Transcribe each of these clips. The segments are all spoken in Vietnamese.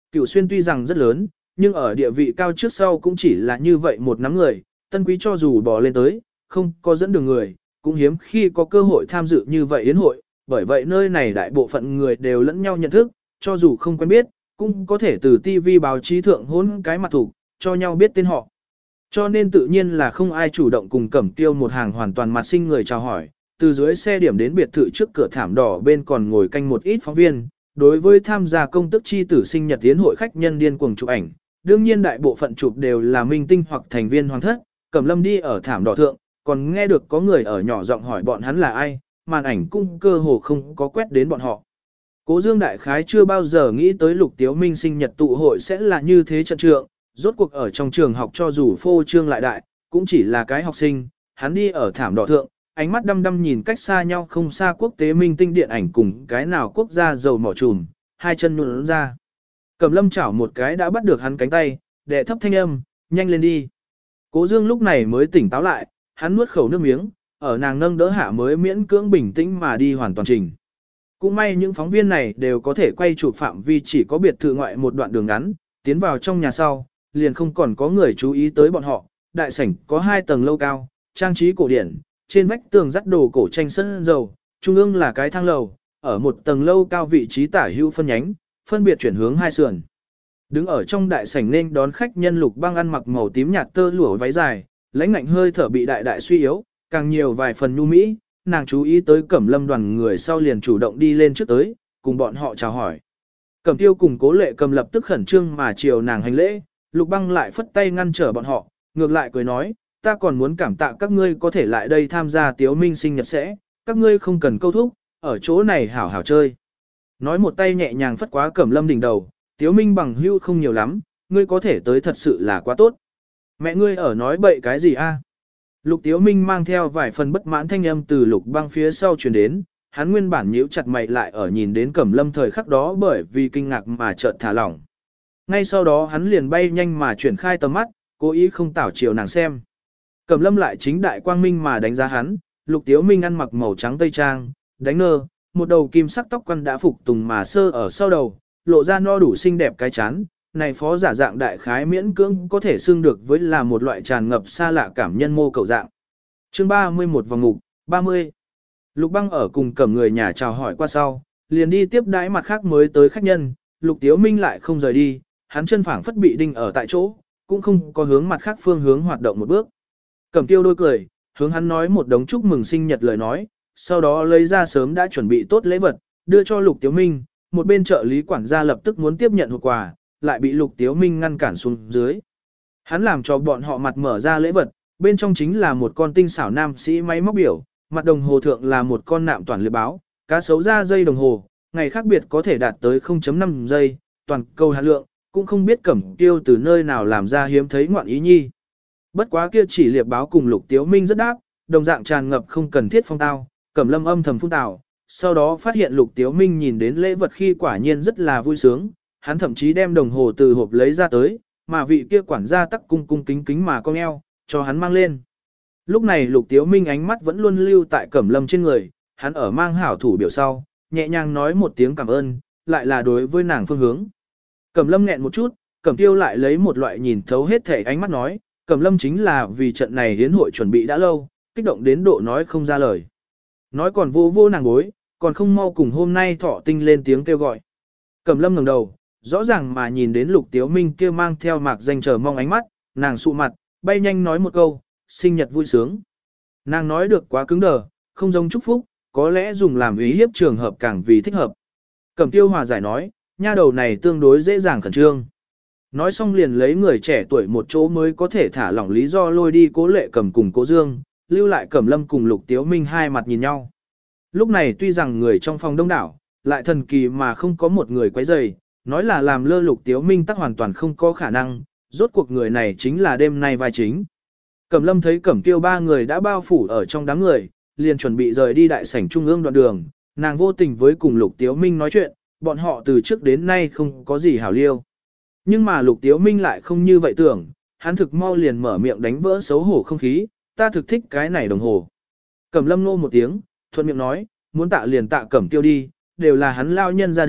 Cửu Xuyên tuy rằng rất lớn, nhưng ở địa vị cao trước sau cũng chỉ là như vậy một nắm người, Tân Quý cho dù bỏ lên tới, không có dẫn đường người, cũng hiếm khi có cơ hội tham dự như vậy yến hội, bởi vậy nơi này đại bộ phận người đều lẫn nhau nhận thức, cho dù không quen biết, cũng có thể từ TV báo chí thượng hỗn cái mặt thủ, cho nhau biết tên họ. Cho nên tự nhiên là không ai chủ động cùng Cẩm Tiêu một hàng hoàn toàn mặt sinh người chào hỏi, từ dưới xe điểm đến biệt thự trước cửa thảm đỏ bên còn ngồi canh một ít phóng viên, đối với tham gia công tức chi tử sinh nhật tiến hội khách nhân điên cuồng chụp ảnh, đương nhiên đại bộ phận chụp đều là minh tinh hoặc thành viên hoàng thất, Cẩm Lâm đi ở thảm đỏ thượng, còn nghe được có người ở nhỏ giọng hỏi bọn hắn là ai, màn ảnh cung cơ hồ không có quét đến bọn họ. Cố Dương đại khái chưa bao giờ nghĩ tới Lục Tiếu Minh sinh nhật tụ hội sẽ là như thế trận trượng, rốt cuộc ở trong trường học cho dù phô trương lại đại, cũng chỉ là cái học sinh, hắn đi ở thảm đỏ thượng, ánh mắt đăm đăm nhìn cách xa nhau không xa quốc tế minh tinh điện ảnh cùng cái nào quốc gia dầu mỏ trùm, hai chân nhuộn ra. Cẩm Lâm chảo một cái đã bắt được hắn cánh tay, đệ thấp thanh âm, nhanh lên đi. Cố Dương lúc này mới tỉnh táo lại, hắn nuốt khẩu nước miếng, ở nàng nâng đỡ hạ mới miễn cưỡng bình tĩnh mà đi hoàn toàn trình. Cũng may những phóng viên này đều có thể quay chụp phạm vi chỉ có biệt thự ngoại một đoạn đường ngắn, tiến vào trong nhà sau, liền không còn có người chú ý tới bọn họ. Đại sảnh có 2 tầng lâu cao, trang trí cổ điển, trên vách tường dắt đồ cổ tranh sân dầu, trung ương là cái thang lầu, ở một tầng lâu cao vị trí tả hữu phân nhánh, phân biệt chuyển hướng 2 sườn. Đứng ở trong đại sảnh nên đón khách nhân Lục Băng ăn mặc màu tím nhạt tơ lụa váy dài, lãnh ngạnh hơi thở bị đại đại suy yếu, càng nhiều vài phần nhu mỹ, nàng chú ý tới Cẩm Lâm đoàn người sau liền chủ động đi lên trước tới, cùng bọn họ chào hỏi. Cẩm Tiêu cùng Cố Lệ Cầm lập tức khẩn trương mà chiều nàng hành lễ, Lục Băng lại phất tay ngăn trở bọn họ, ngược lại cười nói, ta còn muốn cảm tạ các ngươi có thể lại đây tham gia Tiếu Minh sinh nhật sẽ, các ngươi không cần câu thúc, ở chỗ này hảo hảo chơi. Nói một tay nhẹ nhàng phất quá Cẩm Lâm đỉnh đầu, Tiếu Minh bằng hữu không nhiều lắm, ngươi có thể tới thật sự là quá tốt. Mẹ ngươi ở nói bậy cái gì a? Lục Tiếu Minh mang theo vài phần bất mãn thanh âm từ Lục Băng phía sau truyền đến, hắn nguyên bản nhíu chặt mày lại ở nhìn đến Cẩm Lâm thời khắc đó bởi vì kinh ngạc mà chợt thả lỏng. Ngay sau đó hắn liền bay nhanh mà chuyển khai tầm mắt, cố ý không tảo chiều nàng xem. Cẩm Lâm lại chính đại quang minh mà đánh giá hắn, Lục Tiếu Minh ăn mặc màu trắng tây trang, đánh nơ, một đầu kim sắc tóc quăn đã phục tùng mà sơ ở sau đầu, lộ ra no đủ xinh đẹp cái chán, này phó giả dạng đại khái miễn cưỡng có thể xưng được với là một loại tràn ngập xa lạ cảm nhân mô cầu dạng. Chương 31 vòng mục, 30. Lục Băng ở cùng Cẩm người nhà chào hỏi qua sau, liền đi tiếp đãi mặt khác mới tới khách nhân, Lục Tiếu Minh lại không rời đi, hắn chân phảng phất bị đinh ở tại chỗ, cũng không có hướng mặt khác phương hướng hoạt động một bước. Cẩm Tiêu đôi cười, hướng hắn nói một đống chúc mừng sinh nhật lời nói, sau đó lấy ra sớm đã chuẩn bị tốt lễ vật, đưa cho Lục Tiếu Minh, một bên trợ lý quản gia lập tức muốn tiếp nhận hộp quà, lại bị Lục Tiếu Minh ngăn cản xuống dưới. Hắn làm cho bọn họ mặt mở ra lễ vật, bên trong chính là một con tinh xảo nam sĩ máy móc biểu, mặt đồng hồ thượng là một con nạm toàn liệp báo, cá sấu ra dây đồng hồ, ngày khác biệt có thể đạt tới 0.5 giây, toàn cầu hạn lượng, cũng không biết Cẩm Tiêu từ nơi nào làm ra hiếm thấy ngoạn ý nhi. Bất quá kia chỉ liệp báo cùng Lục Tiếu Minh rất đáp, đồng dạng tràn ngập không cần thiết phong tao, Cẩm Lâm âm thầm phun tào, sau đó phát hiện Lục Tiếu Minh nhìn đến lễ vật khi quả nhiên rất là vui sướng, hắn thậm chí đem đồng hồ từ hộp lấy ra tới, mà vị kia quản gia tắc cung cung kính kính mà cong eo, cho hắn mang lên. Lúc này Lục Tiếu Minh ánh mắt vẫn luôn lưu tại Cẩm Lâm trên người, hắn ở mang hảo thủ biểu sau, nhẹ nhàng nói một tiếng cảm ơn, lại là đối với nàng phương hướng. Cẩm Lâm nghẹn một chút, Cẩm Tiêu lại lấy một loại nhìn thấu hết thể ánh mắt nói, Cẩm Lâm chính là vì trận này hiến hội chuẩn bị đã lâu, kích động đến độ nói không ra lời. Nói còn vô vô nàng gối, còn không mau cùng hôm nay Thọ Tinh lên tiếng kêu gọi. Cẩm Lâm ngẩng đầu, rõ ràng mà nhìn đến Lục Tiếu Minh kia mang theo mạc danh chờ mong ánh mắt, nàng sụ mặt, bay nhanh nói một câu, sinh nhật vui sướng. Nàng nói được quá cứng đờ, không giống chúc phúc, có lẽ dùng làm ý hiếp trường hợp càng vì thích hợp. Cẩm Tiêu hòa giải nói, nha đầu này tương đối dễ dàng khẩn trương. Nói xong liền lấy người trẻ tuổi một chỗ mới có thể thả lỏng lý do lôi đi Cố Lệ Cầm cùng Cố Dương, lưu lại Cẩm Lâm cùng Lục Tiếu Minh hai mặt nhìn nhau. Lúc này tuy rằng người trong phòng đông đảo, lại thần kỳ mà không có một người quấy rầy, nói là làm lơ Lục Tiếu Minh tắc hoàn toàn không có khả năng, rốt cuộc người này chính là đêm nay vai chính. Cẩm Lâm thấy Cẩm Tiêu ba người đã bao phủ ở trong đám người, liền chuẩn bị rời đi đại sảnh trung ương đoạn đường, nàng vô tình với cùng Lục Tiếu Minh nói chuyện, bọn họ từ trước đến nay không có gì hảo liêu. Nhưng mà Lục Tiếu Minh lại không như vậy tưởng, hắn thực mau liền mở miệng đánh vỡ xấu hổ không khí, ta thực thích cái này đồng hồ. Cẩm Lâm nô một tiếng, thuận miệng nói, muốn tạ liền tạ Cẩm Tiêu đi, đều là hắn lao nhân ra đưa,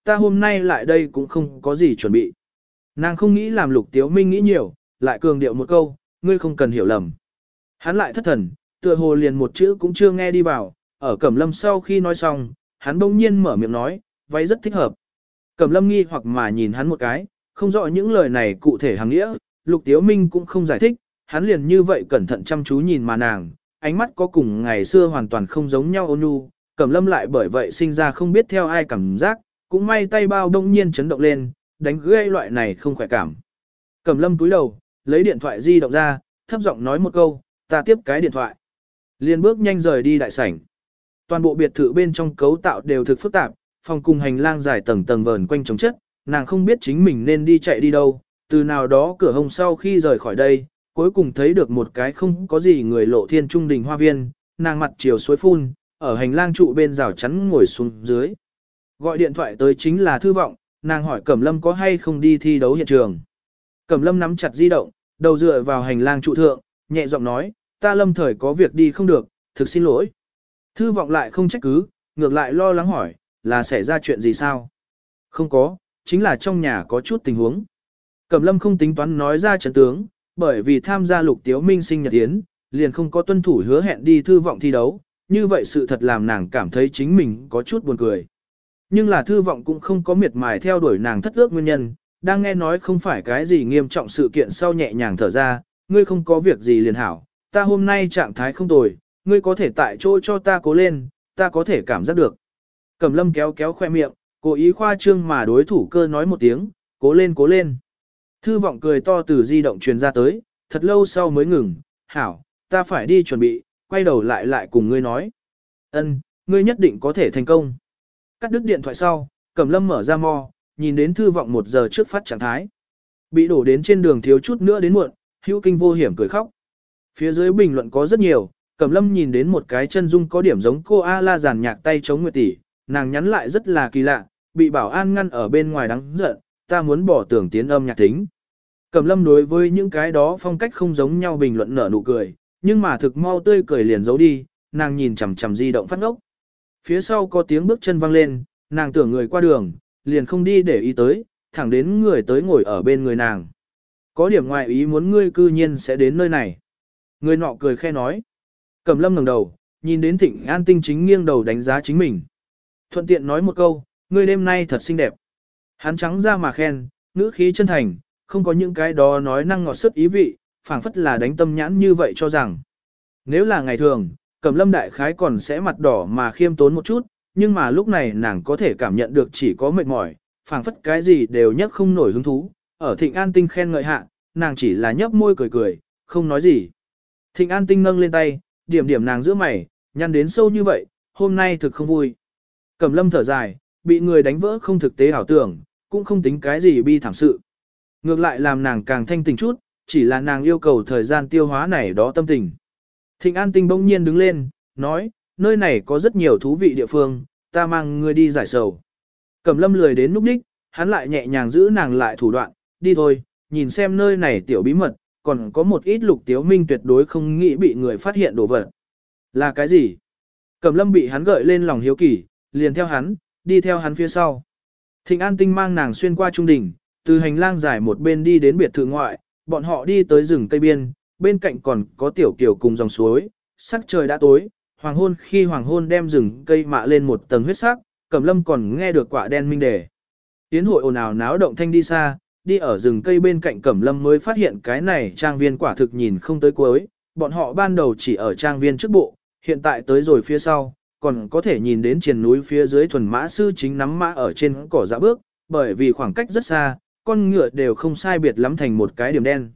ta hôm nay lại đây cũng không có gì chuẩn bị. Nàng không nghĩ làm Lục Tiếu Minh nghĩ nhiều, lại cường điệu một câu, ngươi không cần hiểu lầm. Hắn lại thất thần, tựa hồ liền một chữ cũng chưa nghe đi vào, ở Cẩm Lâm sau khi nói xong, hắn bỗng nhiên mở miệng nói, váy rất thích hợp. Cẩm Lâm nghi hoặc mà nhìn hắn một cái, không rõ những lời này cụ thể hàng nghĩa, Lục Tiếu Minh cũng không giải thích, hắn liền như vậy cẩn thận chăm chú nhìn mà nàng, ánh mắt có cùng ngày xưa hoàn toàn không giống nhau ôn nhu, Cẩm Lâm lại bởi vậy sinh ra không biết theo ai cảm giác, cũng may tay bao đông nhiên chấn động lên, đánh gây loại này không khỏe cảm. Cẩm Lâm túi đầu, lấy điện thoại di động ra, thấp giọng nói một câu, ta tiếp cái điện thoại. Liền bước nhanh rời đi đại sảnh. Toàn bộ biệt thự bên trong cấu tạo đều thực phức tạp, phòng cùng hành lang dài tầng tầng vờn quanh chống chất, nàng không biết chính mình nên đi chạy đi đâu, từ nào đó cửa hông sau khi rời khỏi đây, cuối cùng thấy được một cái không có gì người lộ thiên trung đình hoa viên, nàng mặt chiều suối phun, ở hành lang trụ bên rào chắn ngồi xuống dưới. Gọi điện thoại tới chính là Thư Vọng, nàng hỏi Cẩm Lâm có hay không đi thi đấu hiện trường. Cẩm Lâm nắm chặt di động, đầu dựa vào hành lang trụ thượng, nhẹ giọng nói, ta lâm thời có việc đi không được, thực xin lỗi. Thư Vọng lại không trách cứ, ngược lại lo lắng hỏi, là xảy ra chuyện gì sao? Không có, chính là trong nhà có chút tình huống. Cẩm Lâm không tính toán nói ra trận tướng, bởi vì tham gia Lục Tiếu Minh sinh nhật yến, liền không có tuân thủ hứa hẹn đi Thư Vọng thi đấu, như vậy sự thật làm nàng cảm thấy chính mình có chút buồn cười. Nhưng là Thư Vọng cũng không có miệt mài theo đuổi nàng thất ước nguyên nhân, đang nghe nói không phải cái gì nghiêm trọng sự kiện sau nhẹ nhàng thở ra, ngươi không có việc gì liền hảo, ta hôm nay trạng thái không tồi, ngươi có thể tại chỗ cho ta cố lên, ta có thể cảm giác được. Cẩm Lâm kéo kéo khoe miệng, cố ý khoa trương mà đối thủ cơ nói một tiếng, cố lên cố lên. Thư Vọng cười to từ di động truyền ra tới, thật lâu sau mới ngừng, hảo, ta phải đi chuẩn bị, quay đầu lại cùng ngươi nói. Ân, ngươi nhất định có thể thành công. Cắt đứt điện thoại sau, Cẩm Lâm mở ra mo, nhìn đến Thư Vọng 1 giờ trước phát trạng thái. Bị đổ đến trên đường thiếu chút nữa đến muộn, hữu kinh vô hiểm cười khóc. Phía dưới bình luận có rất nhiều, Cẩm Lâm nhìn đến một cái chân dung có điểm giống cô A-la giàn nhạc tay chống nguyệt tỷ, nàng nhắn lại rất là kỳ lạ, bị bảo an ngăn ở bên ngoài đáng giận, ta muốn bỏ tưởng tiến âm nhạc thính. Cẩm Lâm đối với những cái đó phong cách không giống nhau bình luận nở nụ cười, nhưng mà thực mau tươi cười liền giấu đi, nàng nhìn chằm chằm di động phát ngốc. Phía sau có tiếng bước chân vang lên, nàng tưởng người qua đường, liền không đi để ý tới, thẳng đến người tới ngồi ở bên người nàng. Có điểm ngoài ý muốn ngươi cư nhiên sẽ đến nơi này. Người nọ cười khe nói. Cẩm Lâm ngẩng đầu, nhìn đến Thịnh An Tinh chính nghiêng đầu đánh giá chính mình. Thuận tiện nói một câu, ngươi đêm nay thật xinh đẹp. Hắn trắng ra mà khen, ngữ khí chân thành, không có những cái đó nói năng ngọt sức ý vị, phảng phất là đánh tâm nhãn như vậy cho rằng. Nếu là ngày thường, Cẩm Lâm đại khái còn sẽ mặt đỏ mà khiêm tốn một chút, nhưng mà lúc này nàng có thể cảm nhận được chỉ có mệt mỏi, phảng phất cái gì đều nhấc không nổi hứng thú. Ở Thịnh An Tinh khen ngợi hạ, nàng chỉ là nhấp môi cười cười, không nói gì. Thịnh An Tinh nâng lên tay, điểm điểm nàng giữa mày, nhăn đến sâu như vậy, hôm nay thực không vui. Cẩm Lâm thở dài, bị người đánh vỡ không thực tế ảo tưởng, cũng không tính cái gì bi thảm sự. Ngược lại làm nàng càng thanh tỉnh chút, chỉ là nàng yêu cầu thời gian tiêu hóa này đó tâm tình. Thịnh An Tinh bỗng nhiên đứng lên, nói, nơi này có rất nhiều thú vị địa phương, ta mang ngươi đi giải sầu. Cẩm Lâm lười đến núp đích, hắn lại nhẹ nhàng giữ nàng lại thủ đoạn, đi thôi, nhìn xem nơi này tiểu bí mật, còn có một ít Lục Tiếu Minh tuyệt đối không nghĩ bị người phát hiện đồ vật. Là cái gì? Cẩm Lâm bị hắn gợi lên lòng hiếu kỳ, liền theo hắn, đi theo hắn phía sau. Thịnh An Tinh mang nàng xuyên qua trung đỉnh, từ hành lang dài một bên đi đến biệt thự ngoại, bọn họ đi tới rừng cây biên, bên cạnh còn có tiểu kiều cùng dòng suối, sắc trời đã tối, hoàng hôn đem rừng cây mạ lên một tầng huyết sắc, Cẩm Lâm còn nghe được quả đen minh đề. Tiến hội ồn ào náo động thanh đi xa, đi ở rừng cây bên cạnh Cẩm Lâm mới phát hiện cái này trang viên quả thực nhìn không tới cuối, bọn họ ban đầu chỉ ở trang viên trước bộ, hiện tại tới rồi phía sau, còn có thể nhìn đến triền núi phía dưới thuần mã sư chính nắm mã ở trên cỏ dã bước, bởi vì khoảng cách rất xa, con ngựa đều không sai biệt lắm thành một cái điểm đen.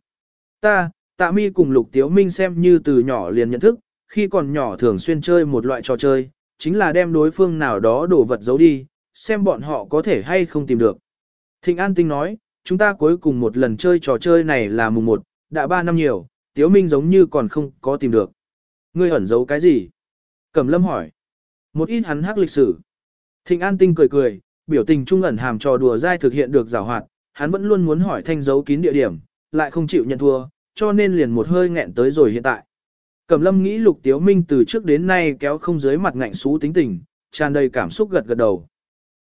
Tạ Mi cùng Lục Tiếu Minh xem như từ nhỏ liền nhận thức, khi còn nhỏ thường xuyên chơi một loại trò chơi, chính là đem đối phương nào đó đổ vật giấu đi, xem bọn họ có thể hay không tìm được. Thịnh An Tinh nói, chúng ta cuối cùng một lần chơi trò chơi này là mùng 1, đã 3 năm nhiều, Tiếu Minh giống như còn không có tìm được. Ngươi ẩn giấu cái gì? Cẩm Lâm hỏi. Một ít hắn hắc lịch sử. Thịnh An Tinh cười cười, biểu tình trung ẩn hàm trò đùa dai thực hiện được giảo hoạt, hắn vẫn luôn muốn hỏi thanh giấu kín địa điểm, lại không chịu nhận thua, cho nên liền một hơi nghẹn tới rồi hiện tại. Cẩm Lâm nghĩ Lục Tiếu Minh từ trước đến nay kéo không dưới mặt ngạnh xú tính tình, tràn đầy cảm xúc gật gật đầu.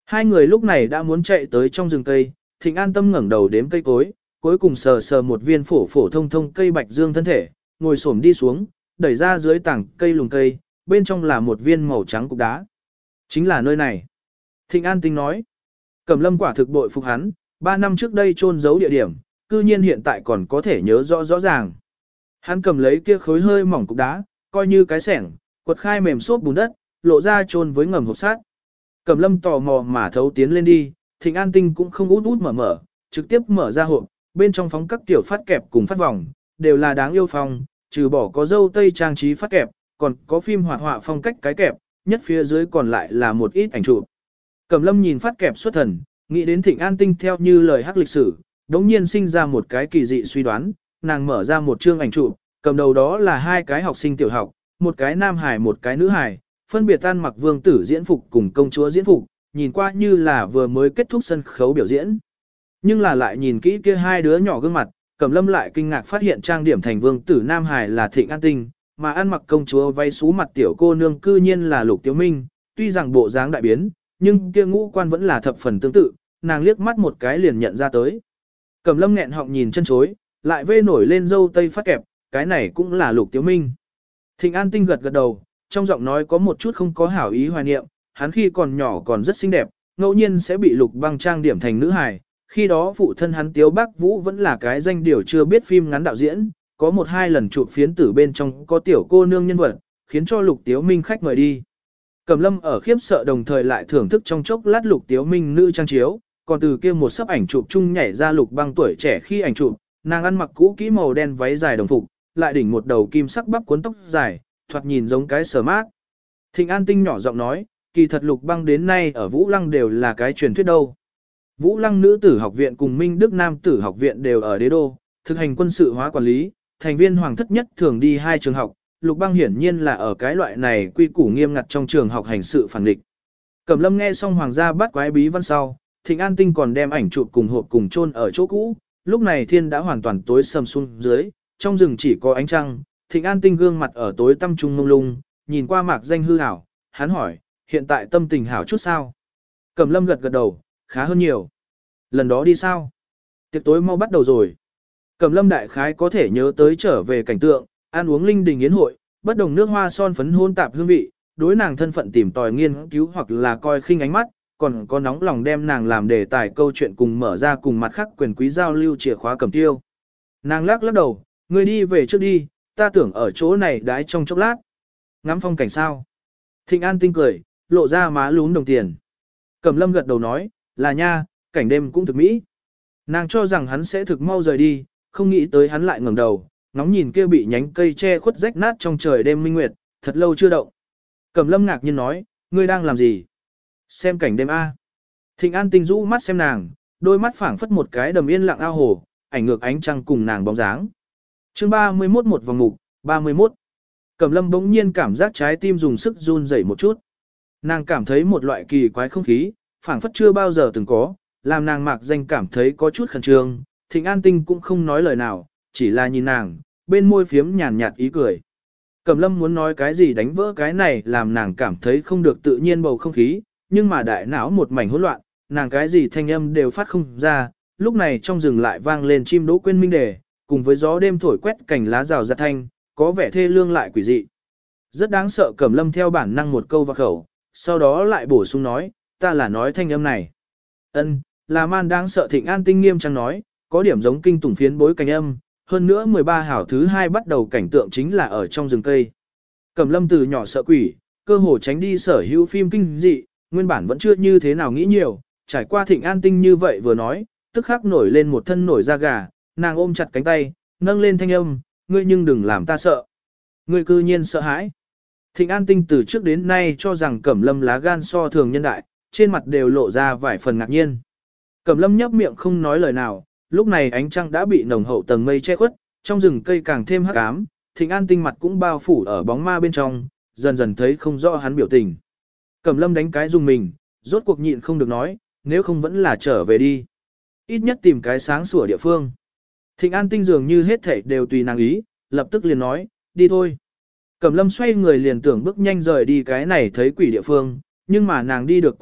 Hai người lúc này đã muốn chạy tới trong rừng cây, Thịnh An tâm ngẩng đầu đếm cây cối, cuối cùng sờ sờ một viên phổ phổ thông thông cây bạch dương thân thể, ngồi xổm đi xuống, đẩy ra dưới tảng cây lùm cây, bên trong là một viên màu trắng cục đá. Chính là nơi này. Thịnh An tinh nói. Cẩm Lâm quả thực bội phục hắn, 3 năm trước đây chôn giấu địa điểm, cư nhiên hiện tại còn có thể nhớ rõ rõ ràng. Hắn cầm lấy kia khối hơi mỏng cục đá, coi như cái sẻng, quật khai mềm xốp bùn đất, lộ ra chôn với ngầm hộp sát. Cẩm Lâm tò mò mà thấu tiến lên đi, Thịnh An tinh cũng không út út mở, trực tiếp mở ra hộp, bên trong phóng các tiểu phát kẹp cùng phát vòng, đều là đáng yêu phong, trừ bỏ có dâu tây trang trí phát kẹp, còn có phim hoạt họa phong cách cái kẹp, nhất phía dưới còn lại là một ít ảnh chụp. Cẩm Lâm nhìn phát kẹp xuất thần, nghĩ đến Thịnh An tinh theo như lời hắc lịch sử, đống nhiên sinh ra một cái kỳ dị suy đoán, nàng mở ra một chương ảnh chụp, cầm đầu đó là hai cái học sinh tiểu học, một cái nam hài một cái nữ hài, phân biệt ăn mặc vương tử diễn phục cùng công chúa diễn phục, nhìn qua như là vừa mới kết thúc sân khấu biểu diễn. Nhưng là lại nhìn kỹ kia hai đứa nhỏ gương mặt, Cẩm Lâm lại kinh ngạc phát hiện trang điểm thành vương tử nam hài là Thịnh An tinh, mà ăn mặc công chúa váy xú mặt tiểu cô nương cư nhiên là Lục Tiếu Minh, tuy rằng bộ dáng đại biến, nhưng kia ngũ quan vẫn là thập phần tương tự, nàng liếc mắt một cái liền nhận ra tới. Cẩm Lâm nghẹn họng nhìn chân chối, lại vê nổi lên dâu tây phát kẹp, cái này cũng là Lục Tiếu Minh. Thịnh An tinh gật gật đầu, trong giọng nói có một chút không có hảo ý hoài niệm, hắn khi còn nhỏ còn rất xinh đẹp, ngẫu nhiên sẽ bị Lục Băng trang điểm thành nữ hài, khi đó phụ thân hắn Tiếu Bắc Vũ vẫn là cái danh điều chưa biết phim ngắn đạo diễn, có một hai lần chụp phiến tử bên trong có tiểu cô nương nhân vật, khiến cho Lục Tiếu Minh khách mời đi. Cẩm Lâm ở khiếp sợ đồng thời lại thưởng thức trong chốc lát Lục Tiếu Minh nữ trang chiếu, còn từ kia một sấp ảnh chụp chung nhảy ra Lục Băng tuổi trẻ khi ảnh chụp, nàng ăn mặc cũ kỹ màu đen váy dài đồng phục, lại đỉnh một đầu kim sắc bắp cuốn tóc dài, thoạt nhìn giống cái sờ mát. Thịnh An tinh nhỏ giọng nói, kỳ thật Lục Băng đến nay ở Vũ Lăng đều là cái truyền thuyết đâu. Vũ Lăng nữ tử học viện cùng Minh Đức nam tử học viện đều ở đế đô, thực hành quân sự hóa quản lý, thành viên hoàng thất nhất thường đi hai trường học, Lục Băng hiển nhiên là ở cái loại này quy củ nghiêm ngặt trong trường học hành sự phản địch. Cẩm Lâm nghe xong hoàng gia bắt quái bí văn sau, Thịnh An tinh còn đem ảnh chụp cùng hộp cùng chôn ở chỗ cũ, lúc này thiên đã hoàn toàn tối sầm xuống dưới, trong rừng chỉ có ánh trăng, Thịnh An tinh gương mặt ở tối tăm trung mông lung, nhìn qua mạc danh hư hảo, hắn hỏi, hiện tại tâm tình hảo chút sao? Cẩm Lâm gật gật đầu, khá hơn nhiều. Lần đó đi sao? Tiệc tối mau bắt đầu rồi. Cẩm Lâm đại khái có thể nhớ tới trở về cảnh tượng, ăn uống linh đình yến hội, bất đồng nước hoa son phấn hôn tạp hương vị, đối nàng thân phận tìm tòi nghiên cứu hoặc là coi khinh ánh mắt, còn có nóng lòng đem nàng làm đề tài câu chuyện cùng mở ra cùng mặt khác quyền quý giao lưu chìa khóa cầm tiêu. Nàng lắc lắc đầu, người đi về trước đi, ta tưởng ở chỗ này đãi trong chốc lát. Ngắm phong cảnh sao? Thịnh An tinh cười, lộ ra má lún đồng tiền. Cẩm Lâm gật đầu nói, là nha, cảnh đêm cũng thực mỹ. Nàng cho rằng hắn sẽ thực mau rời đi, không nghĩ tới hắn lại ngẩng đầu, ngóng nhìn kia bị nhánh cây che khuất rách nát trong trời đêm minh nguyệt, thật lâu chưa động. Cẩm Lâm ngạc nhiên nói, ngươi đang làm gì? Xem cảnh đêm A. Thịnh An tinh rũ mắt xem nàng, đôi mắt phảng phất một cái đầm yên lặng ao hồ, ảnh ngược ánh trăng cùng nàng bóng dáng. Chương 31 một vòng mục, 31. Cẩm Lâm bỗng nhiên cảm giác trái tim dùng sức run rẩy một chút. Nàng cảm thấy một loại kỳ quái không khí, phảng phất chưa bao giờ từng có, làm nàng mạc danh cảm thấy có chút khẩn trương. Thịnh An tinh cũng không nói lời nào, chỉ là nhìn nàng, bên môi phiếm nhàn nhạt ý cười. Cẩm Lâm muốn nói cái gì đánh vỡ cái này làm nàng cảm thấy không được tự nhiên bầu không khí, nhưng mà đại não một mảnh hỗn loạn, nàng cái gì thanh âm đều phát không ra, lúc này trong rừng lại vang lên chim đỗ quên minh đề, cùng với gió đêm thổi quét cành lá rào rạt thanh, có vẻ thê lương lại quỷ dị. Rất đáng sợ. Cẩm Lâm theo bản năng một câu vào khẩu, sau đó lại bổ sung nói, ta là nói thanh âm này. Ân, là man đáng sợ. Thịnh An tinh nghiêm trang nói, có điểm giống kinh tủng phiến bối cảnh âm, hơn nữa 13 hảo thứ 2 bắt đầu cảnh tượng chính là ở trong rừng cây. Cẩm Lâm từ nhỏ sợ quỷ, cơ hồ tránh đi sở hữu phim kinh dị, nguyên bản vẫn chưa như thế nào nghĩ nhiều, trải qua Thịnh An tinh như vậy vừa nói, tức khắc nổi lên một thân nổi da gà, nàng ôm chặt cánh tay, nâng lên thanh âm, ngươi nhưng đừng làm ta sợ. Ngươi cư nhiên sợ hãi. Thịnh An tinh từ trước đến nay cho rằng Cẩm Lâm lá gan so thường nhân đại, trên mặt đều lộ ra vài phần ngạc nhiên. Cẩm Lâm nhấp miệng không nói lời nào, lúc này ánh trăng đã bị nồng hậu tầng mây che khuất, trong rừng cây càng thêm hắc ám, Thịnh An tinh mặt cũng bao phủ ở bóng ma bên trong, dần dần thấy không rõ hắn biểu tình. Cẩm Lâm đánh cái dùng mình, rốt cuộc nhịn không được nói, nếu không vẫn là trở về đi. Ít nhất tìm cái sáng sủa địa phương. Thịnh An tinh dường như hết thảy đều tùy nàng ý, lập tức liền nói, đi thôi. Cẩm Lâm xoay người liền tưởng bước nhanh rời đi cái này thấy quỷ địa phương, nhưng mà nàng đi được quá cấp,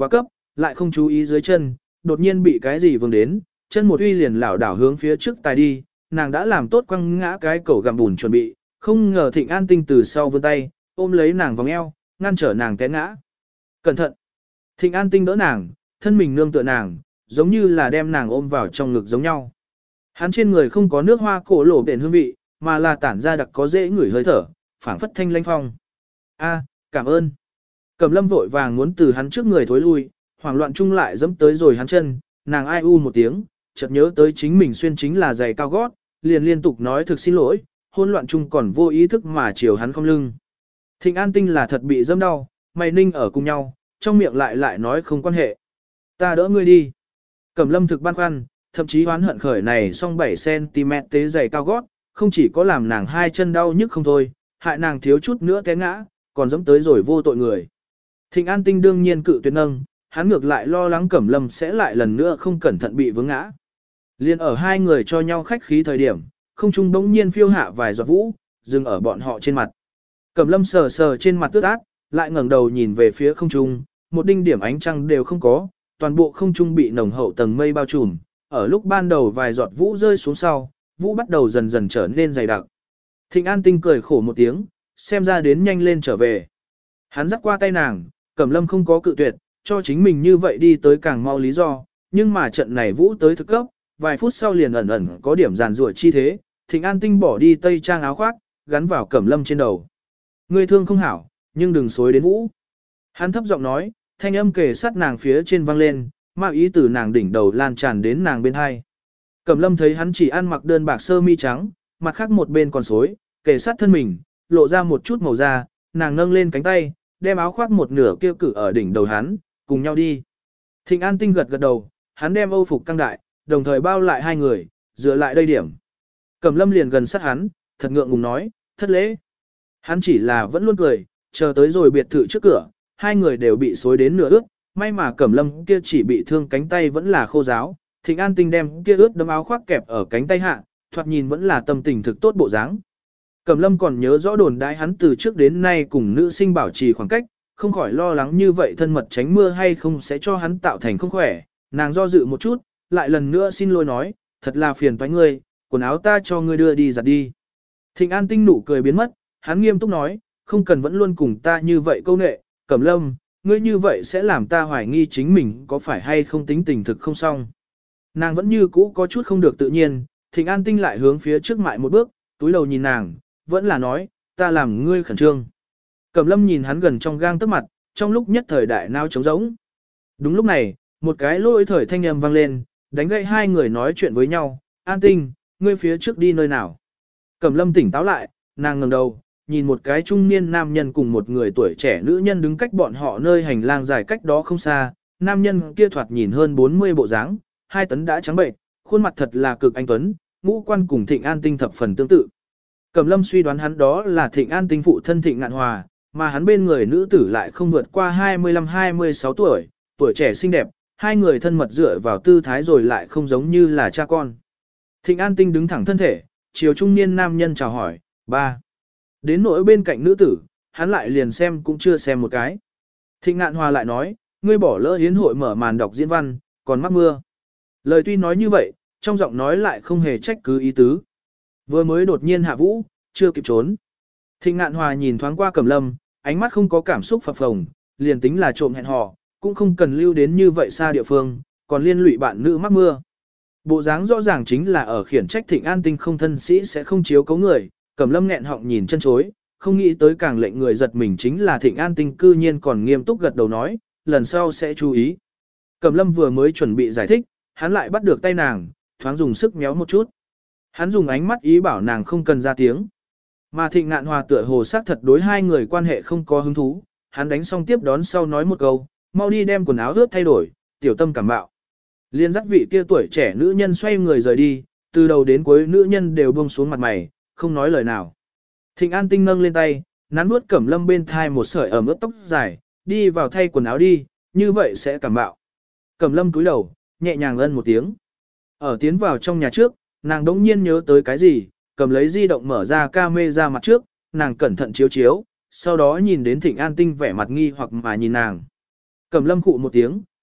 lại không chú ý dưới chân, đột nhiên bị cái gì vương đến, chân một uy liền lảo đảo hướng phía trước tài đi, nàng đã làm tốt quăng ngã cái cầu gặm bùn chuẩn bị, không ngờ Thịnh An Tinh từ sau vươn tay, ôm lấy nàng vòng eo, ngăn trở nàng té ngã. Cẩn thận! Thịnh An Tinh đỡ nàng, thân mình nương tựa nàng, giống như là đem nàng ôm vào trong ngực giống nhau. Hắn trên người không có nước hoa cổ lổ đền hương vị, mà là tản ra đặc có dễ ngửi hơi thở, phảng phất thanh lanh phong. A, cảm ơn. Cẩm Lâm vội vàng muốn từ hắn trước người thối lui, hoảng loạn chung lại dẫm tới rồi hắn chân, nàng ai u một tiếng, chợt nhớ tới chính mình xuyên chính là giày cao gót, liền liên tục nói thực xin lỗi, hỗn loạn chung còn vô ý thức mà chiều hắn không lưng. Thịnh An Tinh là thật bị dẫm đau, mày ninh ở cùng nhau, trong miệng lại nói không quan hệ. Ta đỡ ngươi đi. Cẩm Lâm thực băn khoăn, thậm chí oán hận khởi này song 7cm tế giày cao gót, không chỉ có làm nàng hai chân đau nhức không thôi, hại nàng thiếu chút nữa té ngã, còn dẫm tới rồi vô tội người. Thịnh An Tinh đương nhiên cự tuyệt nâng, hắn ngược lại lo lắng Cẩm Lâm sẽ lại lần nữa không cẩn thận bị vướng ngã. Liên ở hai người cho nhau khách khí thời điểm, không trung bỗng nhiên phiêu hạ vài giọt vũ, dừng ở bọn họ trên mặt. Cẩm Lâm sờ sờ trên mặt ướt át, lại ngẩng đầu nhìn về phía không trung, một đinh điểm ánh trăng đều không có, toàn bộ không trung bị nồng hậu tầng mây bao trùm. Ở lúc ban đầu vài giọt vũ rơi xuống sau, vũ bắt đầu dần dần trở nên dày đặc. Thịnh An Tinh cười khổ một tiếng, xem ra đến nhanh lên trở về. Hắn dắt qua tay nàng, Cẩm Lâm không có cự tuyệt, cho chính mình như vậy đi tới càng mau lý do, nhưng mà trận này vũ tới thực cấp, vài phút sau liền ẩn ẩn có điểm giàn rủa chi thế, Thịnh An Tinh bỏ đi tây trang áo khoác, gắn vào Cẩm Lâm trên đầu. Ngươi thương không hảo, nhưng đừng xối đến vũ. Hắn thấp giọng nói, thanh âm kề sát nàng phía trên vang lên, ma ý từ nàng đỉnh đầu lan tràn đến nàng bên hai. Cẩm Lâm thấy hắn chỉ ăn mặc đơn bạc sơ mi trắng, mặt khác một bên còn xối, kề sát thân mình, lộ ra một chút màu da, nàng nâng lên cánh tay, đem áo khoác một nửa kia cử ở đỉnh đầu hắn, cùng nhau đi. Thịnh An Tinh gật gật đầu, hắn đem âu phục căng đại, đồng thời bao lại hai người, dựa lại đây điểm. Cẩm Lâm liền gần sát hắn, thật ngượng ngùng nói, thất lễ. Hắn chỉ là vẫn luôn cười, chờ tới rồi biệt thự trước cửa, hai người đều bị xối đến nửa ướt, may mà Cẩm Lâm kia chỉ bị thương cánh tay vẫn là khô ráo. Thịnh An Tinh đem kia ướt đấm áo khoác kẹp ở cánh tay hạ, thoạt nhìn vẫn là tâm tình thực tốt bộ dáng. Cẩm Lâm còn nhớ rõ đồn đãi hắn từ trước đến nay cùng nữ sinh bảo trì khoảng cách, không khỏi lo lắng như vậy thân mật tránh mưa hay không sẽ cho hắn tạo thành không khỏe. Nàng do dự một chút, lại lần nữa xin lỗi nói, thật là phiền toái ngươi, quần áo ta cho ngươi đưa đi giặt đi. Thịnh An Tinh nụ cười biến mất, hắn nghiêm túc nói, không cần vẫn luôn cùng ta như vậy câu nệ, Cẩm Lâm, ngươi như vậy sẽ làm ta hoài nghi chính mình có phải hay không tính tình thực không xong. Nàng vẫn như cũ có chút không được tự nhiên, Thịnh An Tinh lại hướng phía trước mại một bước, túi đầu nhìn nàng, vẫn là nói, ta làm ngươi khẩn trương. Cẩm Lâm nhìn hắn gần trong gang tức mặt, trong lúc nhất thời đại nao trống rỗng. Đúng lúc này, một cái lôi thời thanh âm vang lên, đánh gậy hai người nói chuyện với nhau, An Tinh, ngươi phía trước đi nơi nào. Cẩm Lâm tỉnh táo lại, nàng ngẩng đầu, nhìn một cái trung niên nam nhân cùng một người tuổi trẻ nữ nhân đứng cách bọn họ nơi hành lang dài cách đó không xa, nam nhân kia thoạt nhìn hơn 40 bộ dáng, 2 tấn đã trắng bệnh, khuôn mặt thật là cực anh tuấn, ngũ quan cùng Thịnh An Tinh thập phần tương tự. Cẩm Lâm suy đoán hắn đó là Thịnh An Tinh phụ thân Thịnh Ngạn Hòa, mà hắn bên người nữ tử lại không vượt qua 25-26 tuổi, tuổi trẻ xinh đẹp, hai người thân mật dựa vào tư thái rồi lại không giống như là cha con. Thịnh An Tinh đứng thẳng thân thể, chiều trung niên nam nhân chào hỏi, ba. Đến nỗi bên cạnh nữ tử, hắn lại liền xem cũng chưa xem một cái. Thịnh Ngạn Hòa lại nói, ngươi bỏ lỡ yến hội mở màn đọc diễn văn, còn mắc mưa. Lời tuy nói như vậy, trong giọng nói lại không hề trách cứ ý tứ. Vừa mới đột nhiên hạ vũ, chưa kịp trốn. Thịnh Ngạn Hòa nhìn thoáng qua Cẩm Lâm, ánh mắt không có cảm xúc phập phồng, liền tính là trộm hẹn hò, cũng không cần lưu đến như vậy xa địa phương, còn liên lụy bạn nữ mắc mưa. Bộ dáng rõ ràng chính là ở khiển trách Thịnh An Tinh không thân sĩ sẽ không chiếu cấu người, Cẩm Lâm nghẹn họng nhìn chân chối, không nghĩ tới càng lệnh người giật mình chính là Thịnh An Tinh cư nhiên còn nghiêm túc gật đầu nói, lần sau sẽ chú ý. Cẩm Lâm vừa mới chuẩn bị giải thích, hắn lại bắt được tay nàng, thoáng dùng sức méo một chút. Hắn dùng ánh mắt ý bảo nàng không cần ra tiếng. Mà Thịnh Ngạn Hòa tựa hồ xác thật đối hai người quan hệ không có hứng thú, hắn đánh xong tiếp đón sau nói một câu, mau đi đem quần áo ướt thay đổi, tiểu tâm cảm bạo. Liên dắt vị kia tuổi trẻ nữ nhân xoay người rời đi, từ đầu đến cuối nữ nhân đều buông xuống mặt mày, không nói lời nào. Thịnh An Tinh nâng lên tay, nắn nuốt Cẩm Lâm bên thai một sợi ẩm ướt tóc dài, đi vào thay quần áo đi, như vậy sẽ cảm bạo. Cẩm Lâm cúi đầu, nhẹ nhàng ân một tiếng. Ở tiến vào trong nhà trước, nàng đống nhiên nhớ tới cái gì, cầm lấy di động mở ra camera mặt trước, nàng cẩn thận chiếu chiếu, sau đó nhìn đến Thịnh An Tinh vẻ mặt nghi hoặc mà nhìn nàng. Cẩm Lâm khụ một tiếng,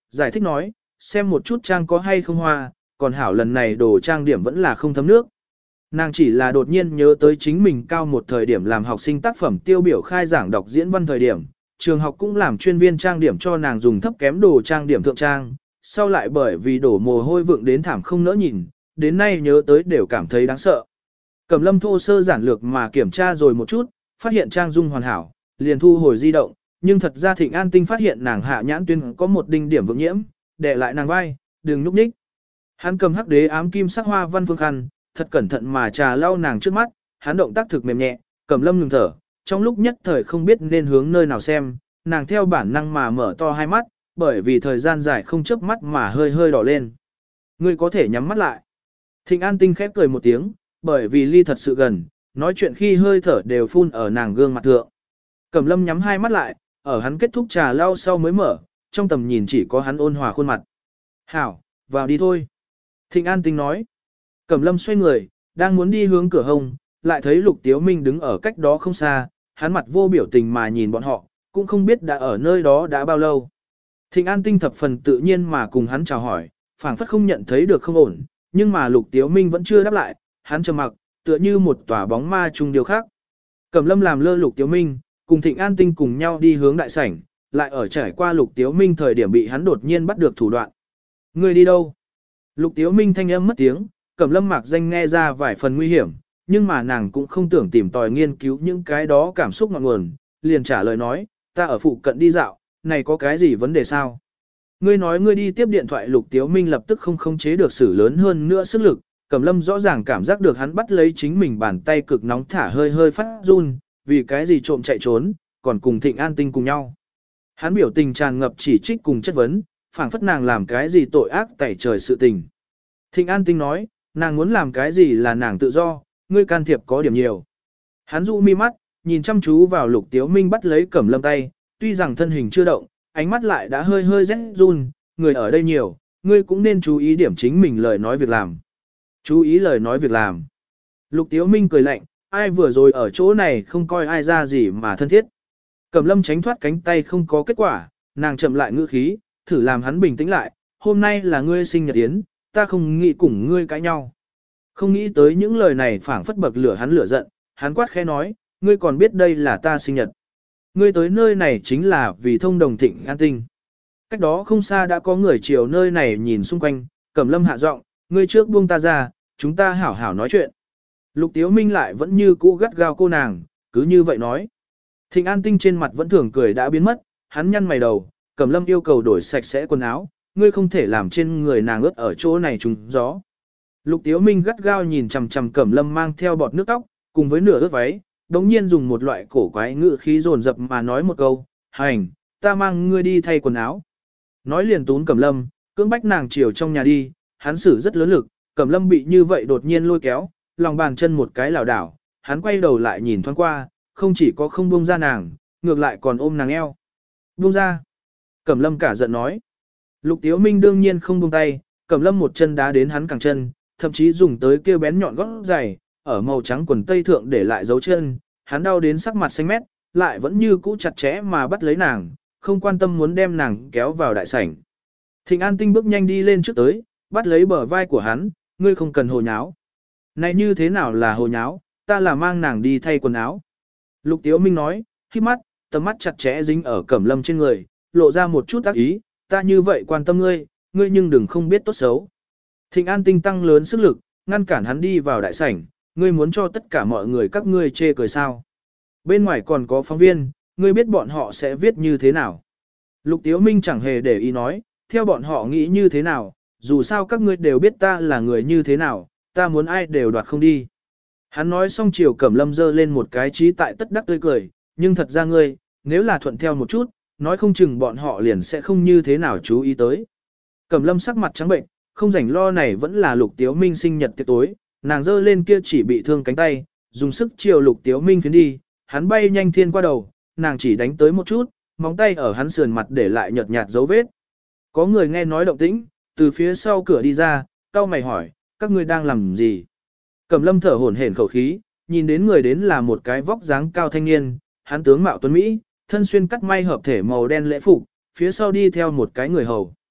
giải thích nói, xem một chút trang có hay không hoa, còn hảo lần này đồ trang điểm vẫn là không thấm nước. Nàng chỉ là đột nhiên nhớ tới chính mình cao một thời điểm làm học sinh tác phẩm tiêu biểu khai giảng đọc diễn văn thời điểm, trường học cũng làm chuyên viên trang điểm cho nàng dùng thấp kém đồ trang điểm thượng trang, sau lại bởi vì đổ mồ hôi vượng đến thảm không nỡ nhìn, đến nay nhớ tới đều cảm thấy đáng sợ. Cẩm Lâm thô sơ giản lược mà kiểm tra rồi một chút, phát hiện trang dung hoàn hảo, liền thu hồi di động, nhưng thật ra Thịnh An Tinh phát hiện nàng hạ nhãn tuyến có một đinh điểm vượng nhiễm, để lại nàng vai, đừng núp ních. Hắn cầm hắc đế ám kim sắc hoa văn phương khăn, thật cẩn thận mà trà lau nàng trước mắt, hắn động tác thực mềm nhẹ, Cẩm Lâm ngừng thở, trong lúc nhất thời không biết nên hướng nơi nào xem, nàng theo bản năng mà mở to hai mắt, bởi vì thời gian dài không chớp mắt mà hơi hơi đỏ lên. Ngươi có thể nhắm mắt lại. Thịnh An Tinh khép cười một tiếng, bởi vì ly thật sự gần, nói chuyện khi hơi thở đều phun ở nàng gương mặt thượng. Cẩm Lâm nhắm hai mắt lại, ở hắn kết thúc trà lau sau mới mở, trong tầm nhìn chỉ có hắn ôn hòa khuôn mặt. Hảo, vào đi thôi. Thịnh An Tinh nói. Cẩm Lâm xoay người, đang muốn đi hướng cửa hông, lại thấy Lục Tiếu Minh đứng ở cách đó không xa, hắn mặt vô biểu tình mà nhìn bọn họ, cũng không biết đã ở nơi đó đã bao lâu. Thịnh An Tinh thập phần tự nhiên mà cùng hắn chào hỏi, phảng phất không nhận thấy được không ổn, nhưng mà Lục Tiếu Minh vẫn chưa đáp lại, hắn trầm mặc, tựa như một tòa bóng ma chung điều khác. Cẩm Lâm làm lơ Lục Tiếu Minh, cùng Thịnh An Tinh cùng nhau đi hướng đại sảnh, lại ở trải qua Lục Tiếu Minh thời điểm bị hắn đột nhiên bắt được thủ đoạn. Ngươi đi đâu? Lục Tiếu Minh thanh âm mất tiếng, Cẩm Lâm mạc danh nghe ra vài phần nguy hiểm, nhưng mà nàng cũng không tưởng tìm tòi nghiên cứu những cái đó cảm xúc ngọn nguồn, liền trả lời nói, ta ở phụ cận đi dạo, này có cái gì vấn đề sao? Ngươi nói ngươi đi tiếp điện thoại. Lục Tiếu Minh lập tức không khống chế được sử lớn hơn nữa sức lực, Cẩm Lâm rõ ràng cảm giác được hắn bắt lấy chính mình bàn tay cực nóng thả hơi hơi phát run, vì cái gì trộm chạy trốn, còn cùng Thịnh An Tinh cùng nhau. Hắn biểu tình tràn ngập chỉ trích cùng chất vấn, phảng phất nàng làm cái gì tội ác tẩy trời sự tình. Thịnh An Tinh nói, nàng muốn làm cái gì là nàng tự do, ngươi can thiệp có điểm nhiều. Hắn dụ mi mắt, nhìn chăm chú vào Lục Tiếu Minh bắt lấy Cẩm Lâm tay, tuy rằng thân hình chưa động, ánh mắt lại đã hơi hơi rét run, người ở đây nhiều, ngươi cũng nên chú ý điểm chính mình lời nói việc làm. Chú ý lời nói việc làm. Lục Tiếu Minh cười lạnh, ai vừa rồi ở chỗ này không coi ai ra gì mà thân thiết. Cẩm Lâm tránh thoát cánh tay không có kết quả, nàng chậm lại ngữ khí, thử làm hắn bình tĩnh lại, hôm nay là ngươi sinh nhật yến, ta không nghĩ cùng ngươi cãi nhau. Không nghĩ tới những lời này phảng phất bậc lửa hắn lửa giận, hắn quát khẽ nói, ngươi còn biết đây là ta sinh nhật. Ngươi tới nơi này chính là vì thông đồng Thịnh An Tinh. Cách đó không xa đã có người chiều nơi này nhìn xung quanh, Cẩm Lâm hạ giọng, ngươi trước buông ta ra, chúng ta hảo hảo nói chuyện. Lục Tiếu Minh lại vẫn như cũ gắt gao cô nàng, cứ như vậy nói. Thịnh An Tinh trên mặt vẫn thường cười đã biến mất, hắn nhăn mày đầu, Cẩm Lâm yêu cầu đổi sạch sẽ quần áo, ngươi không thể làm trên người nàng ướt ở chỗ này trùng gió. Lục Tiếu Minh gắt gao nhìn chằm chằm Cẩm Lâm mang theo bọt nước tóc, cùng với nửa ướt váy, đống nhiên dùng một loại cổ quái ngữ khí dồn dập mà nói một câu, hành, ta mang ngươi đi thay quần áo. Nói liền tún Cẩm Lâm, cưỡng bách nàng chiều trong nhà đi, hắn xử rất lớn lực, Cẩm Lâm bị như vậy đột nhiên lôi kéo, lòng bàn chân một cái lảo đảo, hắn quay đầu lại nhìn thoáng qua, không chỉ có không buông ra nàng, ngược lại còn ôm nàng eo. Buông ra. Cẩm Lâm cả giận nói. Lục Tiếu Minh đương nhiên không buông tay, Cẩm Lâm một chân đá đến hắn cẳng chân, thậm chí dùng tới kêu bén nhọn gót giày, ở màu trắng quần tây thượng để lại dấu chân, hắn đau đến sắc mặt xanh mét, lại vẫn như cũ chặt chẽ mà bắt lấy nàng, không quan tâm muốn đem nàng kéo vào đại sảnh. Thịnh An Tinh bước nhanh đi lên trước tới, bắt lấy bờ vai của hắn, ngươi không cần hồ nháo. Này như thế nào là hồ nháo, ta là mang nàng đi thay quần áo. Lục Tiếu Minh nói, khi mắt, tầm mắt chặt chẽ dính ở Cẩm Lâm trên người, lộ ra một chút ác ý, ta như vậy quan tâm ngươi, ngươi nhưng đừng không biết tốt xấu. Thịnh An Tinh tăng lớn sức lực, ngăn cản hắn đi vào đại sảnh, ngươi muốn cho tất cả mọi người các ngươi chê cười sao. Bên ngoài còn có phóng viên, ngươi biết bọn họ sẽ viết như thế nào. Lục Tiếu Minh chẳng hề để ý nói, theo bọn họ nghĩ như thế nào, dù sao các ngươi đều biết ta là người như thế nào, ta muốn ai đều đoạt không đi. Hắn nói xong chiều Cẩm Lâm giơ lên một cái trí tại tất đắc tươi cười, nhưng thật ra ngươi, nếu là thuận theo một chút, nói không chừng bọn họ liền sẽ không như thế nào chú ý tới. Cẩm Lâm sắc mặt trắng bệnh, không rảnh lo này vẫn là Lục Tiếu Minh sinh nhật tiệc tối, nàng giơ lên kia chỉ bị thương cánh tay, dùng sức chiều Lục Tiếu Minh phiến đi, hắn bay nhanh thiên qua đầu, nàng chỉ đánh tới một chút, móng tay ở hắn sườn mặt để lại nhợt nhạt dấu vết. Có người nghe nói động tĩnh, từ phía sau cửa đi ra, cau mày hỏi, các ngươi đang làm gì? Cẩm Lâm thở hổn hển khẩu khí, nhìn đến người đến là một cái vóc dáng cao thanh niên, hắn tướng mạo tuấn mỹ, thân xuyên cắt may hợp thể màu đen lễ phục, phía sau đi theo một cái người hầu.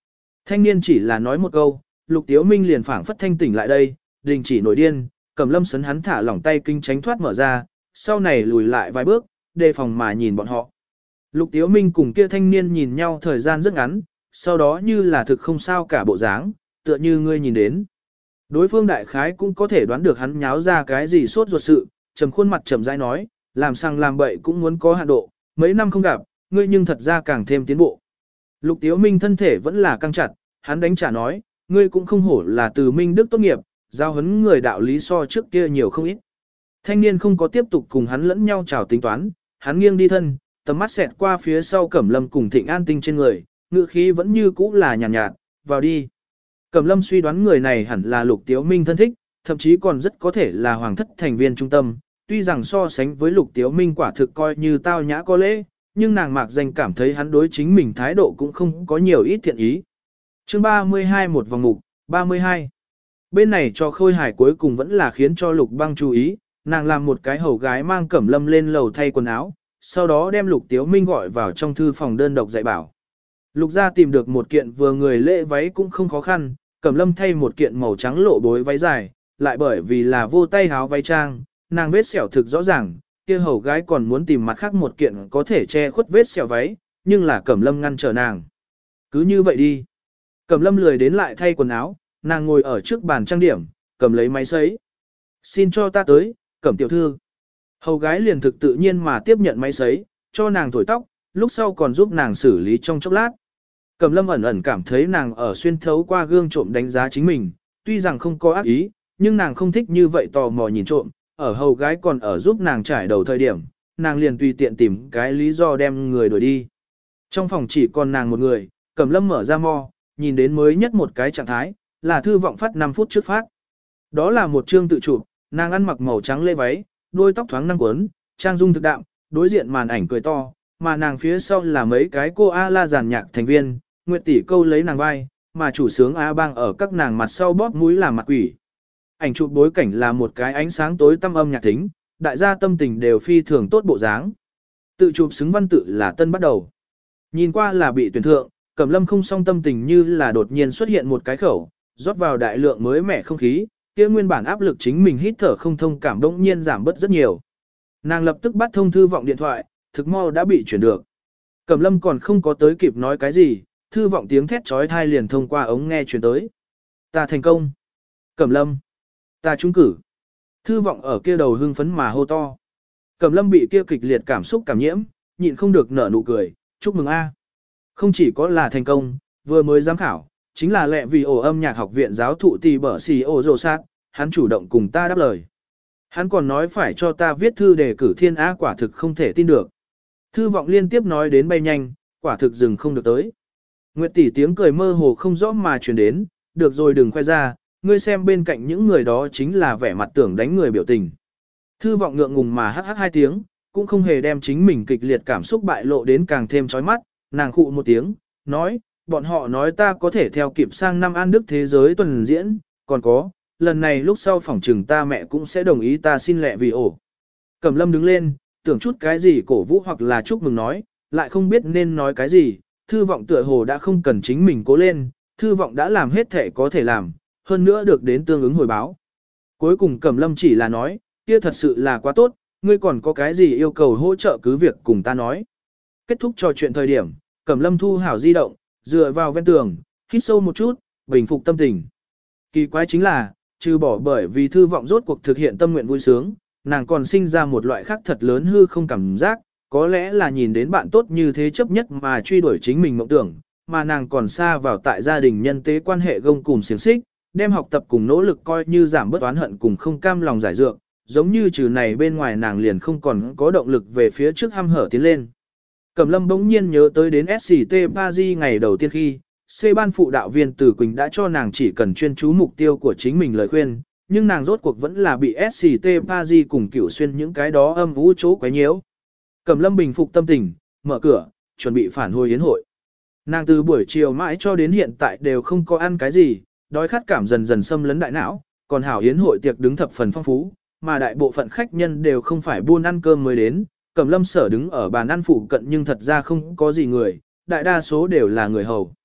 Thanh niên chỉ là nói một câu, Lục Tiếu Minh liền phảng phất thanh tỉnh lại đây, đình chỉ nổi điên, Cẩm Lâm sấn hắn thả lỏng tay kinh tránh thoát mở ra, sau này lùi lại vài bước, đề phòng mà nhìn bọn họ. Lục Tiếu Minh cùng kia thanh niên nhìn nhau thời gian rất ngắn, sau đó như là thực không sao cả bộ dáng, tựa như ngươi nhìn đến. Đối phương đại khái cũng có thể đoán được hắn nháo ra cái gì sốt ruột sự, trầm khuôn mặt trầm rãi nói, làm sang làm bậy cũng muốn có hạn độ, mấy năm không gặp, ngươi nhưng thật ra càng thêm tiến bộ. Lục Tiếu Minh thân thể vẫn là căng chặt, hắn đánh trả nói, ngươi cũng không hổ là từ Minh Đức tốt nghiệp, giao huấn người đạo lý so trước kia nhiều không ít. Thanh niên không có tiếp tục cùng hắn lẫn nhau chào tính toán, hắn nghiêng đi thân, tầm mắt xẹt qua phía sau Cẩm Lâm cùng Thịnh An Tinh trên người, ngữ khí vẫn như cũ là nhàn nhạt, vào đi. Cẩm Lâm suy đoán người này hẳn là Lục Tiếu Minh thân thích, thậm chí còn rất có thể là hoàng thất thành viên trung tâm, tuy rằng so sánh với Lục Tiếu Minh quả thực coi như tao nhã có lễ, nhưng nàng mạc danh cảm thấy hắn đối chính mình thái độ cũng không có nhiều ít thiện ý. Chương 32 một vòng mục, 32. Bên này cho Khôi Hải cuối cùng vẫn là khiến cho Lục Băng chú ý, nàng làm một cái hầu gái mang Cẩm Lâm lên lầu thay quần áo, sau đó đem Lục Tiếu Minh gọi vào trong thư phòng đơn độc dạy bảo. Lục gia tìm được một kiện vừa người lễ váy cũng không khó khăn, Cẩm Lâm thay một kiện màu trắng lộ bối váy dài, lại bởi vì là vô tay háo váy trang, nàng vết sẹo thực rõ ràng, kia hầu gái còn muốn tìm mặt khác một kiện có thể che khuất vết sẹo váy, nhưng là Cẩm Lâm ngăn trở nàng. Cứ như vậy đi. Cẩm Lâm lười đến lại thay quần áo, nàng ngồi ở trước bàn trang điểm, cầm lấy máy sấy. Xin cho ta tới, Cẩm tiểu thư. Hầu gái liền thực tự nhiên mà tiếp nhận máy sấy, cho nàng thổi tóc, lúc sau còn giúp nàng xử lý trong chốc lát. Cẩm Lâm ẩn ẩn cảm thấy nàng ở xuyên thấu qua gương trộm đánh giá chính mình, tuy rằng không có ác ý, nhưng nàng không thích như vậy tò mò nhìn trộm, ở hầu gái còn ở giúp nàng trải đầu thời điểm, nàng liền tùy tiện tìm cái lý do đem người đuổi đi. Trong phòng chỉ còn nàng một người, Cẩm Lâm mở ra mo, nhìn đến mới nhất một cái trạng thái, là thư vọng phát 5 phút trước phát. Đó là một chương tự chụp, nàng ăn mặc màu trắng lê váy, đuôi tóc thoáng năng quấn, trang dung thực đạm, đối diện màn ảnh cười to, mà nàng phía sau là mấy cái cô A-la giàn nhạc thành viên, Nguyệt tỷ câu lấy nàng vai, mà chủ sướng A Bang ở các nàng mặt sau bóp mũi làm mặt quỷ. Ảnh chụp bối cảnh là một cái ánh sáng tối tăm âm nhạc thính, đại gia tâm tình đều phi thường tốt bộ dáng. Tự chụp xứng văn tự là tân bắt đầu. Nhìn qua là bị tuyển thượng, Cẩm Lâm không song tâm tình như là đột nhiên xuất hiện một cái khẩu, rót vào đại lượng mới mẻ không khí, kia nguyên bản áp lực chính mình hít thở không thông cảm đống nhiên giảm bớt rất nhiều. Nàng lập tức bắt thông thư vọng điện thoại, thực mau đã bị chuyển được. Cẩm Lâm còn không có tới kịp nói cái gì, thư vọng tiếng thét trói thai liền thông qua ống nghe truyền tới. Ta thành công. Cẩm Lâm. Ta trúng cử. Thư vọng ở kia đầu hưng phấn mà hô to. Cẩm Lâm bị kia kịch liệt cảm xúc cảm nhiễm, nhịn không được nở nụ cười, chúc mừng a. Không chỉ có là thành công, vừa mới giám khảo, chính là lẹ vì ổ âm nhạc học viện giáo thụ tỷ bở xì ổ rồ sát, hắn chủ động cùng ta đáp lời. Hắn còn nói phải cho ta viết thư đề cử thiên á quả thực không thể tin được. Thư vọng liên tiếp nói đến bay nhanh, quả thực dừng không được tới. Nguyệt tỷ tiếng cười mơ hồ không rõ mà truyền đến, được rồi đừng khoe ra, ngươi xem bên cạnh những người đó chính là vẻ mặt tưởng đánh người biểu tình. Thư vọng ngượng ngùng mà hắc hắc 2 tiếng, cũng không hề đem chính mình kịch liệt cảm xúc bại lộ đến càng thêm chói mắt, nàng khụ một tiếng, nói, bọn họ nói ta có thể theo kịp sang năm An Đức thế giới tuần diễn, còn có, lần này lúc sau phỏng trừng ta mẹ cũng sẽ đồng ý ta xin lẹ vì ổ. Cẩm Lâm đứng lên, tưởng chút cái gì cổ vũ hoặc là chúc mừng nói, lại không biết nên nói cái gì, thư vọng tựa hồ đã không cần chính mình cố lên, thư vọng đã làm hết thể có thể làm, hơn nữa được đến tương ứng hồi báo. Cuối cùng Cẩm Lâm chỉ là nói, kia thật sự là quá tốt, ngươi còn có cái gì yêu cầu hỗ trợ cứ việc cùng ta nói. Kết thúc trò chuyện thời điểm, Cẩm Lâm thu hảo di động, dựa vào ven tường, hít sâu một chút, bình phục tâm tình. Kỳ quái chính là, trừ bỏ bởi vì thư vọng rốt cuộc thực hiện tâm nguyện vui sướng, nàng còn sinh ra một loại khác thật lớn hư không cảm giác, có lẽ là nhìn đến bạn tốt như thế chấp nhất mà truy đuổi chính mình mộng tưởng, mà nàng còn xa vào tại gia đình nhân tế quan hệ gông cùng xiềng xích, đem học tập cùng nỗ lực coi như giảm bớt oán hận cùng không cam lòng giải dược, giống như trừ này bên ngoài nàng liền không còn có động lực về phía trước hăm hở tiến lên. Cẩm Lâm bỗng nhiên nhớ tới đến SCT Paris ngày đầu tiên khi, C ban phụ đạo viên Từ Quỳnh đã cho nàng chỉ cần chuyên chú mục tiêu của chính mình lời khuyên, nhưng nàng rốt cuộc vẫn là bị SCT Paris cùng Cửu Xuyên những cái đó âm u chỗ quấy nhiễu. Cẩm Lâm bình phục tâm tình, mở cửa, chuẩn bị phản hồi yến hội. Nàng từ buổi chiều mãi cho đến hiện tại đều không có ăn cái gì, đói khát cảm dần dần xâm lấn đại não, còn hảo yến hội tiệc đứng thập phần phong phú, mà đại bộ phận khách nhân đều không phải buôn ăn cơm mới đến, Cẩm Lâm sở đứng ở bàn ăn phụ cận nhưng thật ra không có gì người, đại đa số đều là người hầu.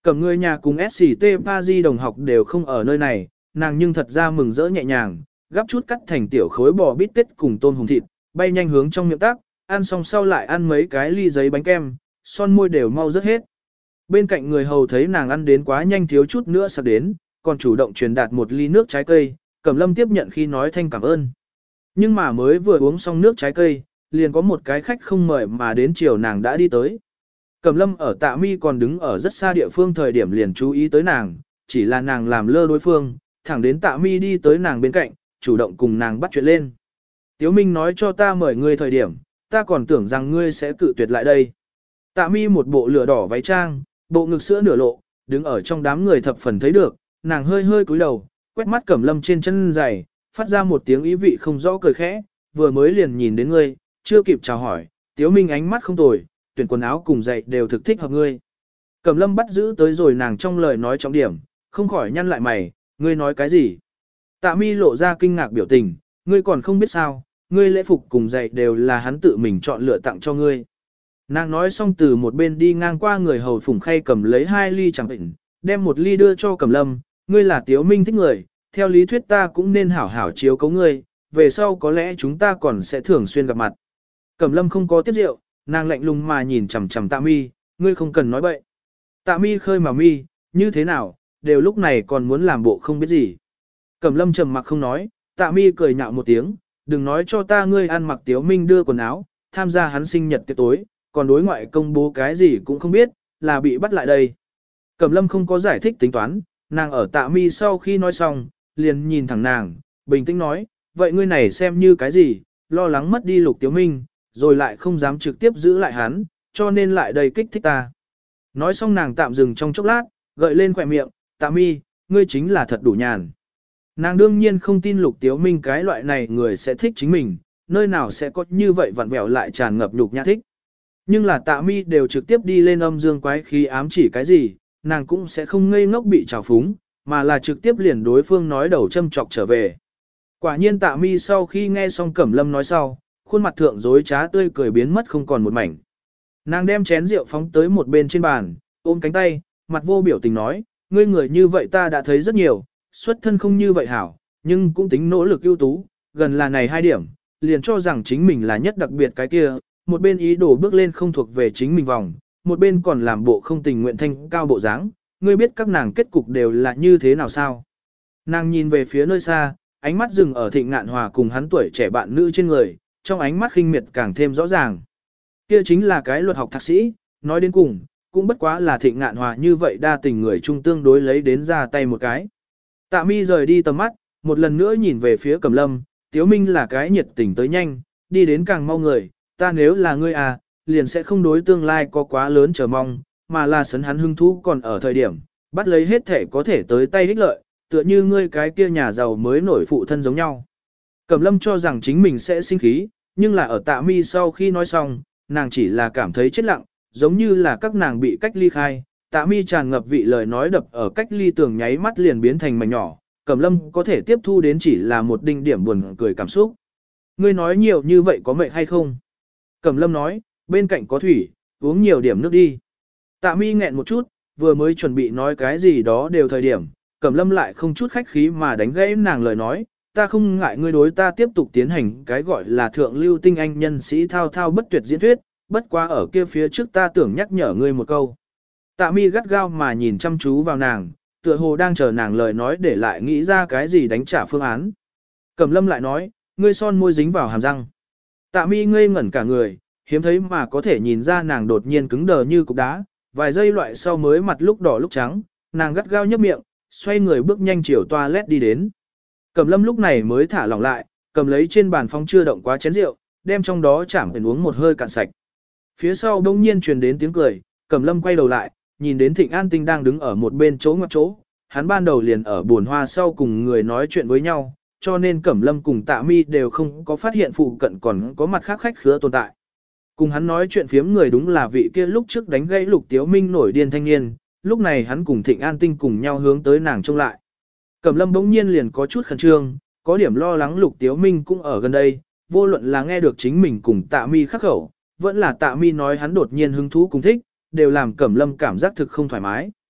Cẩm người nhà cùng SCT Paris đồng học đều không ở nơi này, nàng nhưng thật ra mừng rỡ nhẹ nhàng, gắp chút cắt thành tiểu khối bò bít tết cùng tôm hùm thịt, bay nhanh hướng trong miệng tác, ăn xong sau lại ăn mấy cái ly giấy bánh kem, son môi đều mau rớt hết. Bên cạnh người hầu thấy nàng ăn đến quá nhanh thiếu chút nữa sắp đến, còn chủ động truyền đạt một ly nước trái cây, Cẩm Lâm tiếp nhận khi nói thanh cảm ơn. Nhưng mà mới vừa uống xong nước trái cây, liền có một cái khách không mời mà đến chiều nàng đã đi tới. Cẩm Lâm ở Tạ Mi còn đứng ở rất xa địa phương thời điểm liền chú ý tới nàng, chỉ là nàng làm lơ đối phương, thẳng đến Tạ Mi đi tới nàng bên cạnh, chủ động cùng nàng bắt chuyện lên. Tiếu Minh nói cho ta mời ngươi thời điểm, ta còn tưởng rằng ngươi sẽ cự tuyệt lại đây. Tạ Mi một bộ lửa đỏ váy trang, bộ ngực sữa nửa lộ, đứng ở trong đám người thập phần thấy được, nàng hơi hơi cúi đầu, quét mắt Cẩm Lâm trên chân giày, phát ra một tiếng ý vị không rõ cười khẽ, vừa mới liền nhìn đến ngươi, chưa kịp chào hỏi, Tiếu Minh ánh mắt không tồi, tuyển quần áo cùng giày đều thực thích hợp ngươi. Cẩm Lâm bắt giữ tới rồi nàng trong lời nói trọng điểm, không khỏi nhăn lại mày, ngươi nói cái gì? Tạ Mi lộ ra kinh ngạc biểu tình, ngươi còn không biết sao, ngươi lễ phục cùng giày đều là hắn tự mình chọn lựa tặng cho ngươi. Nàng nói xong từ một bên đi ngang qua người hầu phủng khay cầm lấy 2 ly chẳng bệnh, đem một ly đưa cho Cẩm Lâm, ngươi là Tiếu Minh thích người, theo lý thuyết ta cũng nên hảo hảo chiếu cấu ngươi, về sau có lẽ chúng ta còn sẽ thường xuyên gặp mặt. Cẩm Lâm không có tiếp rượu, nàng lạnh lùng mà nhìn chằm chằm Tạ Mi, ngươi không cần nói bậy. Tạ Mi khơi mà mi, như thế nào, đều lúc này còn muốn làm bộ không biết gì. Cẩm Lâm trầm mặc không nói, Tạ Mi cười nhạo một tiếng, đừng nói cho ta ngươi ăn mặc Tiếu Minh đưa quần áo, tham gia hắn sinh nhật tiệc tối, còn đối ngoại công bố cái gì cũng không biết, là bị bắt lại đây. Cẩm Lâm không có giải thích tính toán, nàng ở Tạ Mi sau khi nói xong, liền nhìn thẳng nàng, bình tĩnh nói, vậy ngươi này xem như cái gì, lo lắng mất đi Lục Tiếu Minh, rồi lại không dám trực tiếp giữ lại hắn, cho nên lại đầy kích thích ta. Nói xong nàng tạm dừng trong chốc lát, gợi lên khỏe miệng, Tạ Mi, ngươi chính là thật đủ nhàn. Nàng đương nhiên không tin Lục Tiếu Minh cái loại này người sẽ thích chính mình, nơi nào sẽ có như vậy vặn vẹo lại tràn ngập nhục nhã thích. Nhưng là Tạ Mi đều trực tiếp đi lên âm dương quái khí ám chỉ cái gì, nàng cũng sẽ không ngây ngốc bị trào phúng, mà là trực tiếp liền đối phương nói đầu châm chọc trở về. Quả nhiên Tạ Mi sau khi nghe xong Cẩm Lâm nói sau, khuôn mặt thượng dối trá tươi cười biến mất không còn một mảnh. Nàng đem chén rượu phóng tới một bên trên bàn, ôm cánh tay, mặt vô biểu tình nói, ngươi người như vậy ta đã thấy rất nhiều, xuất thân không như vậy hảo, nhưng cũng tính nỗ lực ưu tú, gần là này 2 điểm, liền cho rằng chính mình là nhất đặc biệt cái kia, một bên ý đồ bước lên không thuộc về chính mình vòng, một bên còn làm bộ không tình nguyện thanh cao bộ dáng, ngươi biết các nàng kết cục đều là như thế nào sao? Nàng nhìn về phía nơi xa, ánh mắt dừng ở Thịnh Ngạn Hòa cùng hắn tuổi trẻ bạn nữ trên người, trong ánh mắt khinh miệt càng thêm rõ ràng. Kia chính là cái luật học thạc sĩ, nói đến cùng, cũng bất quá là Thịnh Ngạn Hòa như vậy đa tình người chung tương đối lấy đến ra tay một cái. Tạ Mi rời đi tầm mắt, một lần nữa nhìn về phía Cẩm Lâm, Tiếu Minh là cái nhiệt tình tới nhanh, đi đến càng mau người, ta nếu là ngươi à, liền sẽ không đối tương lai có quá lớn chờ mong, mà là sấn hắn hứng thú còn ở thời điểm, bắt lấy hết thể có thể tới tay ích lợi, tựa như ngươi cái kia nhà giàu mới nổi phụ thân giống nhau. Cẩm Lâm cho rằng chính mình sẽ sinh khí, nhưng là ở Tạ Mi sau khi nói xong, nàng chỉ là cảm thấy chết lặng, giống như là các nàng bị cách ly khai. Tạ Mi tràn ngập vị lời nói đập ở cách ly tường nháy mắt liền biến thành mảnh nhỏ, Cẩm Lâm có thể tiếp thu đến chỉ là một đinh điểm buồn cười cảm xúc. Ngươi nói nhiều như vậy có mệt hay không? Cẩm Lâm nói, bên cạnh có thủy, uống nhiều điểm nước đi. Tạ Mi nghẹn một chút, vừa mới chuẩn bị nói cái gì đó đều thời điểm, Cẩm Lâm lại không chút khách khí mà đánh gãy nàng lời nói, ta không ngại ngươi đối ta tiếp tục tiến hành cái gọi là thượng lưu tinh anh nhân sĩ thao thao bất tuyệt diễn thuyết, bất quá ở kia phía trước ta tưởng nhắc nhở ngươi một câu. Tạ Mi gắt gao mà nhìn chăm chú vào nàng, tựa hồ đang chờ nàng lời nói để lại nghĩ ra cái gì đánh trả phương án. Cẩm Lâm lại nói, ngươi son môi dính vào hàm răng. Tạ Mi ngây ngẩn cả người, hiếm thấy mà có thể nhìn ra nàng đột nhiên cứng đờ như cục đá, vài giây loại sau mới mặt lúc đỏ lúc trắng, nàng gắt gao nhấp miệng, xoay người bước nhanh chiều toilet đi đến. Cẩm Lâm lúc này mới thả lỏng lại, cầm lấy trên bàn phong chưa động quá chén rượu, đem trong đó chạm biển uống một hơi cạn sạch. Phía sau bỗng nhiên truyền đến tiếng cười, Cẩm Lâm quay đầu lại, nhìn đến Thịnh An Tinh đang đứng ở một bên chỗ ngoặt chỗ, hắn ban đầu liền ở buồn hoa sau cùng người nói chuyện với nhau, cho nên Cẩm Lâm cùng Tạ Mi đều không có phát hiện phụ cận còn có mặt khác khách khứa tồn tại. Cùng hắn nói chuyện phiếm người đúng là vị kia lúc trước đánh gãy Lục Tiếu Minh nổi điên thanh niên, lúc này hắn cùng Thịnh An Tinh cùng nhau hướng tới nàng trông lại. Cẩm Lâm bỗng nhiên liền có chút khẩn trương, có điểm lo lắng Lục Tiếu Minh cũng ở gần đây, vô luận là nghe được chính mình cùng Tạ Mi khắc khẩu, vẫn là Tạ Mi nói hắn đột nhiên hứng thú cùng thích, đều làm Cẩm Lâm cảm giác thực không thoải mái.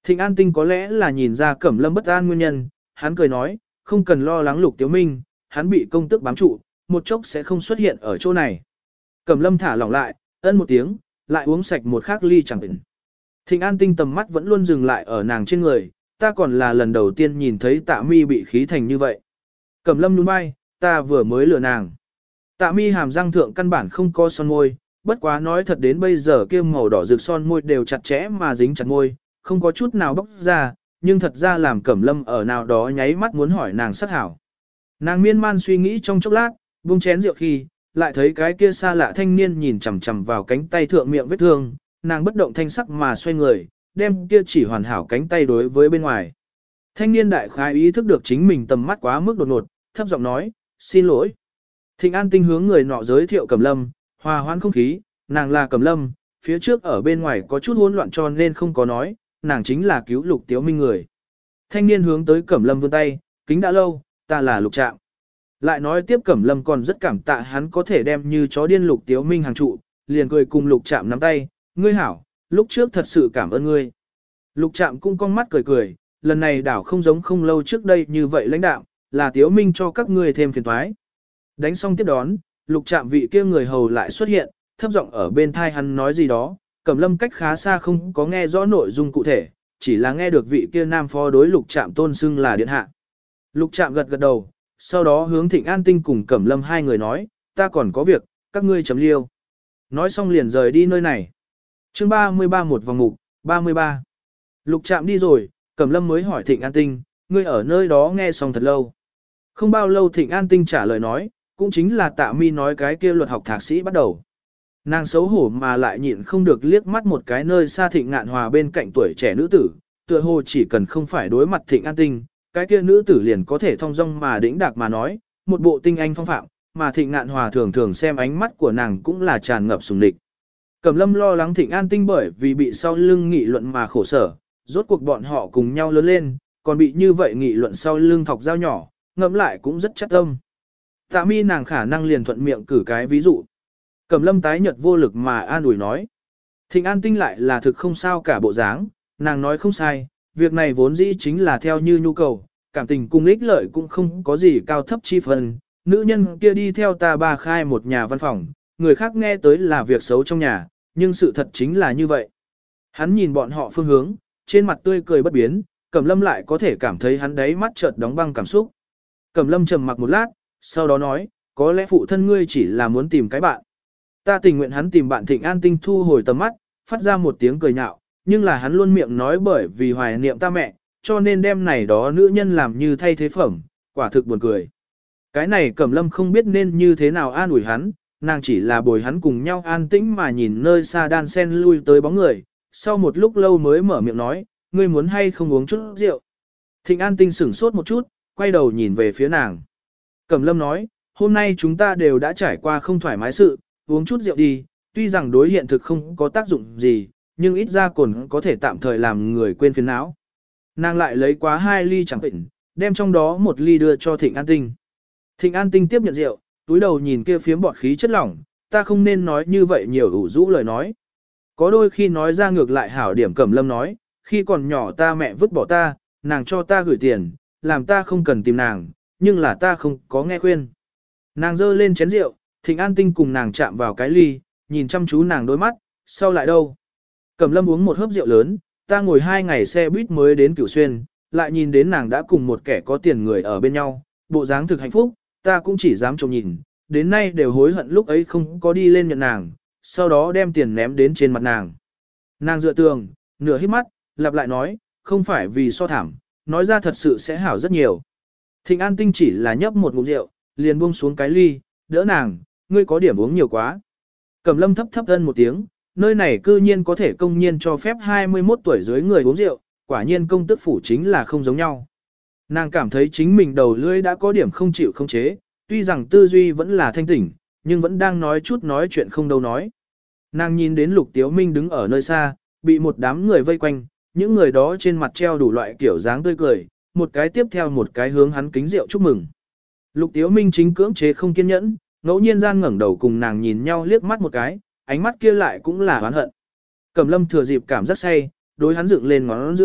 Thịnh An Tinh có lẽ là nhìn ra Cẩm Lâm bất an nguyên nhân, hắn cười nói, không cần lo lắng Lục Tiếu Minh, hắn bị công tước bám trụ, một chốc sẽ không xuất hiện ở chỗ này. Cẩm Lâm thả lỏng lại, ân một tiếng, lại uống sạch một khắc ly chẳng định. Thịnh An Tinh tầm mắt vẫn luôn dừng lại ở nàng trên người, ta còn là lần đầu tiên nhìn thấy Tạ Mi bị khí thành như vậy. Cẩm Lâm nhún vai, ta vừa mới lừa nàng. Tạ Mi hàm răng thượng căn bản không có son môi, bất quá nói thật đến bây giờ kia màu đỏ rực son môi đều chặt chẽ mà dính chặt môi, không có chút nào bóc ra, nhưng thật ra làm Cẩm Lâm ở nào đó nháy mắt muốn hỏi nàng sắc hảo. Nàng miên man suy nghĩ trong chốc lát, buông chén rượu khi, lại thấy cái kia xa lạ thanh niên nhìn chằm chằm vào cánh tay thượng miệng vết thương, nàng bất động thanh sắc mà xoay người, đem kia chỉ hoàn hảo cánh tay đối với bên ngoài. Thanh niên đại khái ý thức được chính mình tầm mắt quá mức đột ngột, thấp giọng nói, xin lỗi. Thịnh An Tinh hướng người nọ giới thiệu Cẩm Lâm, hòa hoãn không khí, nàng là Cẩm Lâm, phía trước ở bên ngoài có chút hỗn loạn cho nên không có nói, nàng chính là cứu Lục Tiếu Minh người. Thanh niên hướng tới Cẩm Lâm vươn tay, kính đã lâu, ta là Lục Trạm. Lại nói tiếp Cẩm Lâm còn rất cảm tạ hắn có thể đem như chó điên Lục Tiếu Minh hàng trụ, liền cười cùng Lục Trạm nắm tay, ngươi hảo, lúc trước thật sự cảm ơn ngươi. Lục Trạm cũng cong mắt cười cười, lần này đảo không giống không lâu trước đây như vậy lãnh đạo, là Tiếu Minh cho các ngươi thêm phiền toái. Đánh xong tiếp đón, Lục Trạm vị kia người hầu lại xuất hiện, thấp giọng ở bên thai hắn nói gì đó, Cẩm Lâm cách khá xa không có nghe rõ nội dung cụ thể, chỉ là nghe được vị kia nam phó đối Lục Trạm tôn xưng là điện hạ. Lục Trạm gật gật đầu, sau đó hướng Thịnh An Tinh cùng Cẩm Lâm hai người nói, ta còn có việc, các ngươi chấm liêu. Nói xong liền rời đi nơi này. Chương 33 một vòng mục, 33. Lục Trạm đi rồi, Cẩm Lâm mới hỏi Thịnh An Tinh, ngươi ở nơi đó nghe xong thật lâu. Không bao lâu Thịnh An Tinh trả lời nói, cũng chính là Tạ Mi nói cái kia luật học thạc sĩ bắt đầu. Nàng xấu hổ mà lại nhịn không được liếc mắt một cái nơi xa Thịnh Ngạn Hòa bên cạnh tuổi trẻ nữ tử, tựa hồ chỉ cần không phải đối mặt Thịnh An Tinh, cái kia nữ tử liền có thể thong dong mà đĩnh đạc mà nói, một bộ tinh anh phong phạm, mà Thịnh Ngạn Hòa thường thường xem ánh mắt của nàng cũng là tràn ngập sùng địch. Cẩm Lâm lo lắng Thịnh An Tinh bởi vì bị sau lưng nghị luận mà khổ sở, rốt cuộc bọn họ cùng nhau lớn lên, còn bị như vậy nghị luận sau lưng thọc dao nhỏ, ngẫm lại cũng rất chắc tâm. Tạ Mi nàng khả năng liền thuận miệng cử cái ví dụ. Cẩm Lâm tái nhợt vô lực mà an ủi nói. Thịnh An Tinh lại là thực không sao cả bộ dáng, nàng nói không sai, việc này vốn dĩ chính là theo như nhu cầu, cảm tình cùng ích lợi cũng không có gì cao thấp chi phần. Nữ nhân kia đi theo ta ba khai một nhà văn phòng, người khác nghe tới là việc xấu trong nhà, nhưng sự thật chính là như vậy. Hắn nhìn bọn họ phương hướng, trên mặt tươi cười bất biến, Cẩm Lâm lại có thể cảm thấy hắn đấy mắt chợt đóng băng cảm xúc. Cẩm Lâm trầm mặc một lát, sau đó nói, có lẽ phụ thân ngươi chỉ là muốn tìm cái bạn. Ta tình nguyện hắn tìm bạn. Thịnh An Tinh thu hồi tầm mắt, phát ra một tiếng cười nhạo, nhưng là hắn luôn miệng nói bởi vì hoài niệm ta mẹ, cho nên đem này đó nữ nhân làm như thay thế phẩm, quả thực buồn cười. Cái này Cẩm Lâm không biết nên như thế nào an ủi hắn, nàng chỉ là bồi hắn cùng nhau an tĩnh mà nhìn nơi xa đan sen lui tới bóng người, sau một lúc lâu mới mở miệng nói, ngươi muốn hay không uống chút rượu. Thịnh An Tinh sửng sốt một chút, quay đầu nhìn về phía nàng. Cẩm Lâm nói, hôm nay chúng ta đều đã trải qua không thoải mái sự, uống chút rượu đi, tuy rằng đối hiện thực không có tác dụng gì, nhưng ít ra còn có thể tạm thời làm người quên phiền não. Nàng lại lấy quá 2 ly chẳng bệnh, đem trong đó 1 ly đưa cho Thịnh An Tinh. Thịnh An Tinh tiếp nhận rượu, túi đầu nhìn kia phiếm bọt khí chất lỏng, ta không nên nói như vậy nhiều ủ rũ lời nói. Có đôi khi nói ra ngược lại hảo điểm. Cẩm Lâm nói, khi còn nhỏ ta mẹ vứt bỏ ta, nàng cho ta gửi tiền, làm ta không cần tìm nàng, nhưng là ta không có nghe khuyên. Nàng giơ lên chén rượu, Thịnh An Tinh cùng nàng chạm vào cái ly, nhìn chăm chú nàng đôi mắt, sau lại đâu. Cẩm Lâm uống một hớp rượu lớn, ta ngồi 2 ngày xe buýt mới đến Cửu Xuyên, lại nhìn đến nàng đã cùng một kẻ có tiền người ở bên nhau, bộ dáng thực hạnh phúc, ta cũng chỉ dám trông nhìn, đến nay đều hối hận lúc ấy không có đi lên nhận nàng, sau đó đem tiền ném đến trên mặt nàng. Nàng dựa tường, nửa hít mắt, lặp lại nói, không phải vì so thảm, nói ra thật sự sẽ hảo rất nhiều. Thịnh An Tinh chỉ là nhấp một ngụm rượu, liền buông xuống cái ly, đỡ nàng, ngươi có điểm uống nhiều quá. Cẩm Lâm thấp thấp ân một tiếng, nơi này cư nhiên có thể công nhiên cho phép 21 tuổi dưới người uống rượu, quả nhiên công tước phủ chính là không giống nhau. Nàng cảm thấy chính mình đầu lưỡi đã có điểm không chịu không chế, tuy rằng tư duy vẫn là thanh tỉnh, nhưng vẫn đang nói chút nói chuyện không đâu nói. Nàng nhìn đến Lục Tiếu Minh đứng ở nơi xa, bị một đám người vây quanh, những người đó trên mặt treo đủ loại kiểu dáng tươi cười, một cái tiếp theo một cái hướng hắn kính rượu chúc mừng. Lục Tiếu Minh chính cưỡng chế không kiên nhẫn, ngẫu nhiên gian ngẩng đầu cùng nàng nhìn nhau liếc mắt một cái, ánh mắt kia lại cũng là oán hận. Cẩm Lâm thừa dịp cảm giác say, đối hắn dựng lên ngón giữa,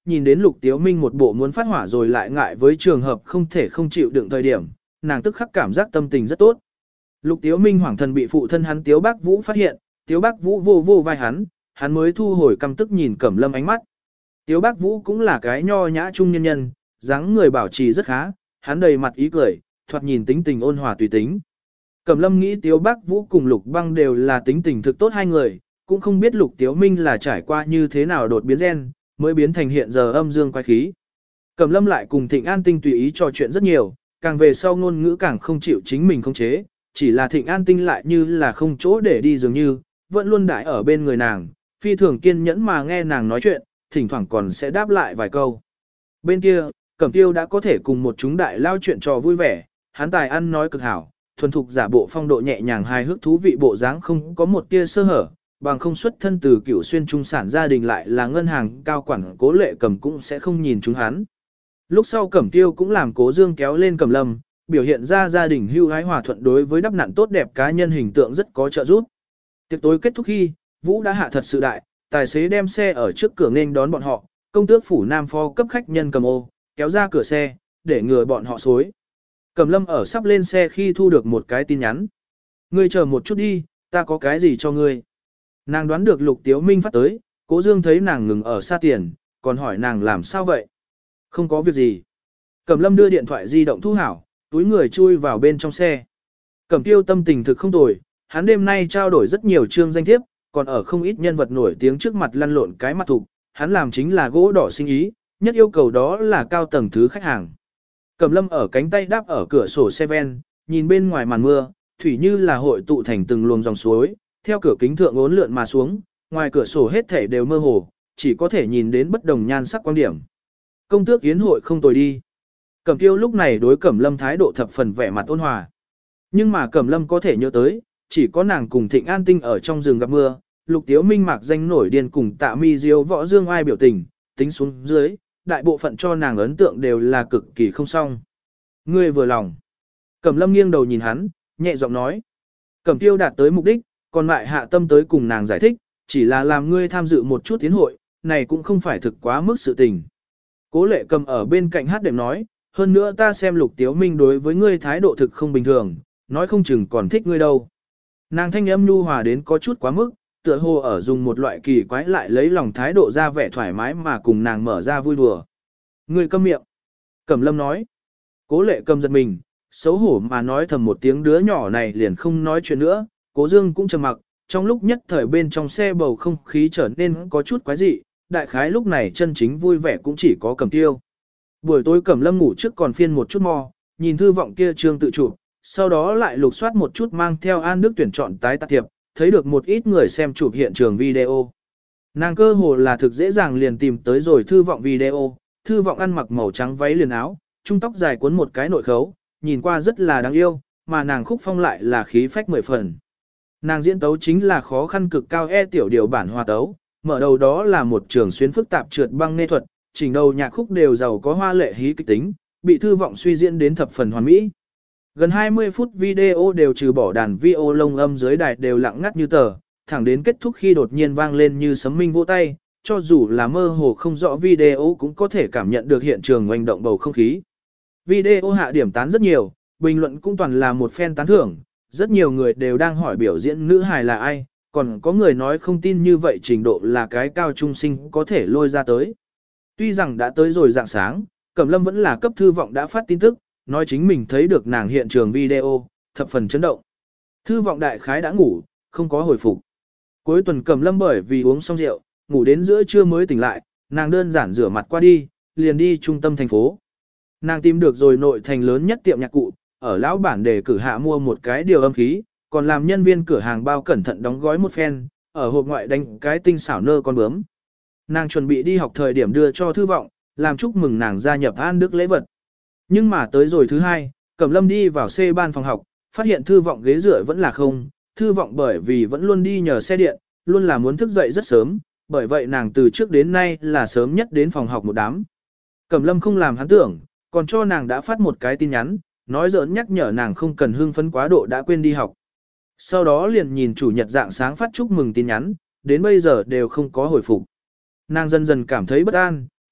nhìn đến Lục Tiếu Minh một bộ muốn phát hỏa rồi lại ngại với trường hợp không thể không chịu đựng thời điểm, nàng tức khắc cảm giác tâm tình rất tốt. Lục Tiếu Minh hoảng thần bị phụ thân hắn Tiếu Bác Vũ phát hiện, Tiếu Bác Vũ vô vô vai hắn mới thu hồi căm tức nhìn Cẩm Lâm ánh mắt. Tiếu Bác Vũ cũng là cái nho nhã trung nhân nhân, dáng người bảo trì rất khá, hắn đầy mặt ý cười, thoạt nhìn tính tình ôn hòa tùy tính. Cẩm Lâm nghĩ Tiếu Bác Vũ cùng Lục Băng đều là tính tình thực tốt hai người, cũng không biết Lục Tiếu Minh là trải qua như thế nào đột biến gen, mới biến thành hiện giờ âm dương quái khí. Cẩm Lâm lại cùng Thịnh An Tinh tùy ý trò chuyện rất nhiều, càng về sau ngôn ngữ càng không chịu chính mình khống chế, chỉ là Thịnh An Tinh lại như là không chỗ để đi dường như, vẫn luôn đãi ở bên người nàng, phi thường kiên nhẫn mà nghe nàng nói chuyện, thỉnh thoảng còn sẽ đáp lại vài câu. Bên kia, Cẩm Tiêu đã có thể cùng một chúng đại lao chuyện trò vui vẻ, hắn tài ăn nói cực hảo, thuần thục giả bộ phong độ nhẹ nhàng hài hước thú vị bộ dáng không có một tia sơ hở, bằng không xuất thân từ Cửu Xuyên trung sản gia đình lại là ngân hàng cao quản Cố Lệ Cầm cũng sẽ không nhìn chúng hắn. Lúc sau Cẩm Tiêu cũng làm Cố Dương kéo lên Cẩm Lâm, biểu hiện ra gia đình hưu hái hòa thuận đối với đắp nặn tốt đẹp cá nhân hình tượng rất có trợ giúp. Tiệc tối kết thúc khi, Vũ đã hạ thật sự đại, tài xế đem xe ở trước cửa nghênh đón bọn họ, công tước phủ Nam Phó cấp khách nhân cầm ô, kéo ra cửa xe, để ngừa bọn họ xối. Cẩm Lâm ở sắp lên xe khi thu được một cái tin nhắn. Ngươi chờ một chút đi, ta có cái gì cho ngươi. Nàng đoán được Lục Tiếu Minh phát tới, Cố Dương thấy nàng ngừng ở xa tiền, còn hỏi nàng làm sao vậy. Không có việc gì. Cẩm Lâm đưa điện thoại di động thu hảo, túi người chui vào bên trong xe. Cẩm Tiêu tâm tình thực không tồi, hắn đêm nay trao đổi rất nhiều chương danh thiếp, còn ở không ít nhân vật nổi tiếng trước mặt lăn lộn cái mặt thục, hắn làm chính là gỗ đỏ sinh ý, nhất yêu cầu đó là cao tầng thứ khách hàng. Cẩm Lâm ở cánh tay đáp ở cửa sổ xe ven, nhìn bên ngoài màn mưa, thủy như là hội tụ thành từng luồng dòng suối, theo cửa kính thượng uốn lượn mà xuống, ngoài cửa sổ hết thảy đều mơ hồ, chỉ có thể nhìn đến bất đồng nhan sắc quan điểm. Công tước yến hội không tồi đi. Cẩm Tiêu lúc này đối Cẩm Lâm thái độ thập phần vẻ mặt ôn hòa. Nhưng mà Cẩm Lâm có thể nhớ tới, chỉ có nàng cùng Thịnh An Tinh ở trong rừng gặp mưa, Lục Tiếu Minh mạc danh nổi điên cùng Tạ Mi Diêu võ dương ai biểu tình, tính xuống dưới, đại bộ phận cho nàng ấn tượng đều là cực kỳ không xong. Ngươi vừa lòng. Cẩm Lâm nghiêng đầu nhìn hắn, nhẹ giọng nói. Cẩm Tiêu đạt tới mục đích, còn lại hạ tâm tới cùng nàng giải thích, chỉ là làm ngươi tham dự một chút tiến hội, này cũng không phải thực quá mức sự tình. Cố Lệ Cầm ở bên cạnh hát đệm nói, hơn nữa ta xem Lục Tiếu Minh đối với ngươi thái độ thực không bình thường, nói không chừng còn thích ngươi đâu. Nàng thanh âm nhu hòa đến có chút quá mức, tựa hồ ở dùng một loại kỳ quái lại lấy lòng thái độ ra vẻ thoải mái mà cùng nàng mở ra vui đùa. Ngươi câm miệng. Cẩm Lâm nói. Cố Lệ Cầm giật mình, xấu hổ mà nói thầm một tiếng đứa nhỏ này liền không nói chuyện nữa, Cố Dương cũng trầm mặc, trong lúc nhất thời bên trong xe bầu không khí trở nên có chút quái dị, đại khái lúc này chân chính vui vẻ cũng chỉ có Cẩm Tiêu. Buổi tối Cẩm Lâm ngủ trước còn phiên một chút mò, nhìn thư vọng kia trương tự chụp, sau đó lại lục soát một chút mang theo An Đức tuyển chọn tái tác thiệp, thấy được một ít người xem chụp hiện trường video. Nàng cơ hồ là thực dễ dàng liền tìm tới rồi thư vọng video, thư vọng ăn mặc màu trắng váy liền áo, trung tóc dài cuốn một cái nội khấu, nhìn qua rất là đáng yêu, mà nàng khúc phong lại là khí phách mười phần. Nàng diễn tấu chính là khó khăn cực cao tiểu điều bản hòa tấu, mở đầu đó là một trường xuyến phức tạp trượt băng nê thuật, chỉnh đầu nhạc khúc đều giàu có hoa lệ hí kịch tính, bị thư vọng suy diễn đến thập phần hoàn mỹ. Gần 20 phút video đều trừ bỏ đàn violon âm dưới đài đều lặng ngắt như tờ, thẳng đến kết thúc khi đột nhiên vang lên như sấm minh vỗ tay, cho dù là mơ hồ không rõ video cũng có thể cảm nhận được hiện trường oanh động bầu không khí. Video hạ điểm tán rất nhiều, bình luận cũng toàn là một phen tán thưởng, rất nhiều người đều đang hỏi biểu diễn nữ hài là ai, còn có người nói không tin như vậy trình độ là cái cao trung sinh có thể lôi ra tới. Tuy rằng đã tới rồi rạng sáng, Cẩm Lâm vẫn là cấp thư vọng đã phát tin tức, nói chính mình thấy được nàng hiện trường video, thập phần chấn động. Thư vọng đại khái đã ngủ, không có hồi phục. Cuối tuần Cẩm Lâm bởi vì uống xong rượu, ngủ đến giữa trưa mới tỉnh lại, nàng đơn giản rửa mặt qua đi, liền đi trung tâm thành phố. Nàng tìm được rồi nội thành lớn nhất tiệm nhạc cụ, ở lão bản để cử hạ mua một cái điều âm khí, còn làm nhân viên cửa hàng bao cẩn thận đóng gói một phen, ở hộp ngoại đánh cái tinh xảo nơ con bướm. Nàng chuẩn bị đi học thời điểm đưa cho thư vọng, làm chúc mừng nàng gia nhập An Đức lễ vật. Nhưng mà tới rồi thứ hai, Cẩm Lâm đi vào C ban phòng học, phát hiện thư vọng ghế dựa vẫn là không, thư vọng bởi vì vẫn luôn đi nhờ xe điện, luôn là muốn thức dậy rất sớm, bởi vậy nàng từ trước đến nay là sớm nhất đến phòng học một đám. Cẩm Lâm không làm hắn tưởng, còn cho nàng đã phát một cái tin nhắn, nói giỡn nhắc nhở nàng không cần hưng phấn quá độ đã quên đi học. Sau đó liền nhìn chủ nhật dạng sáng phát chúc mừng tin nhắn, đến bây giờ đều không có hồi phục. Nàng dần dần cảm thấy bất an,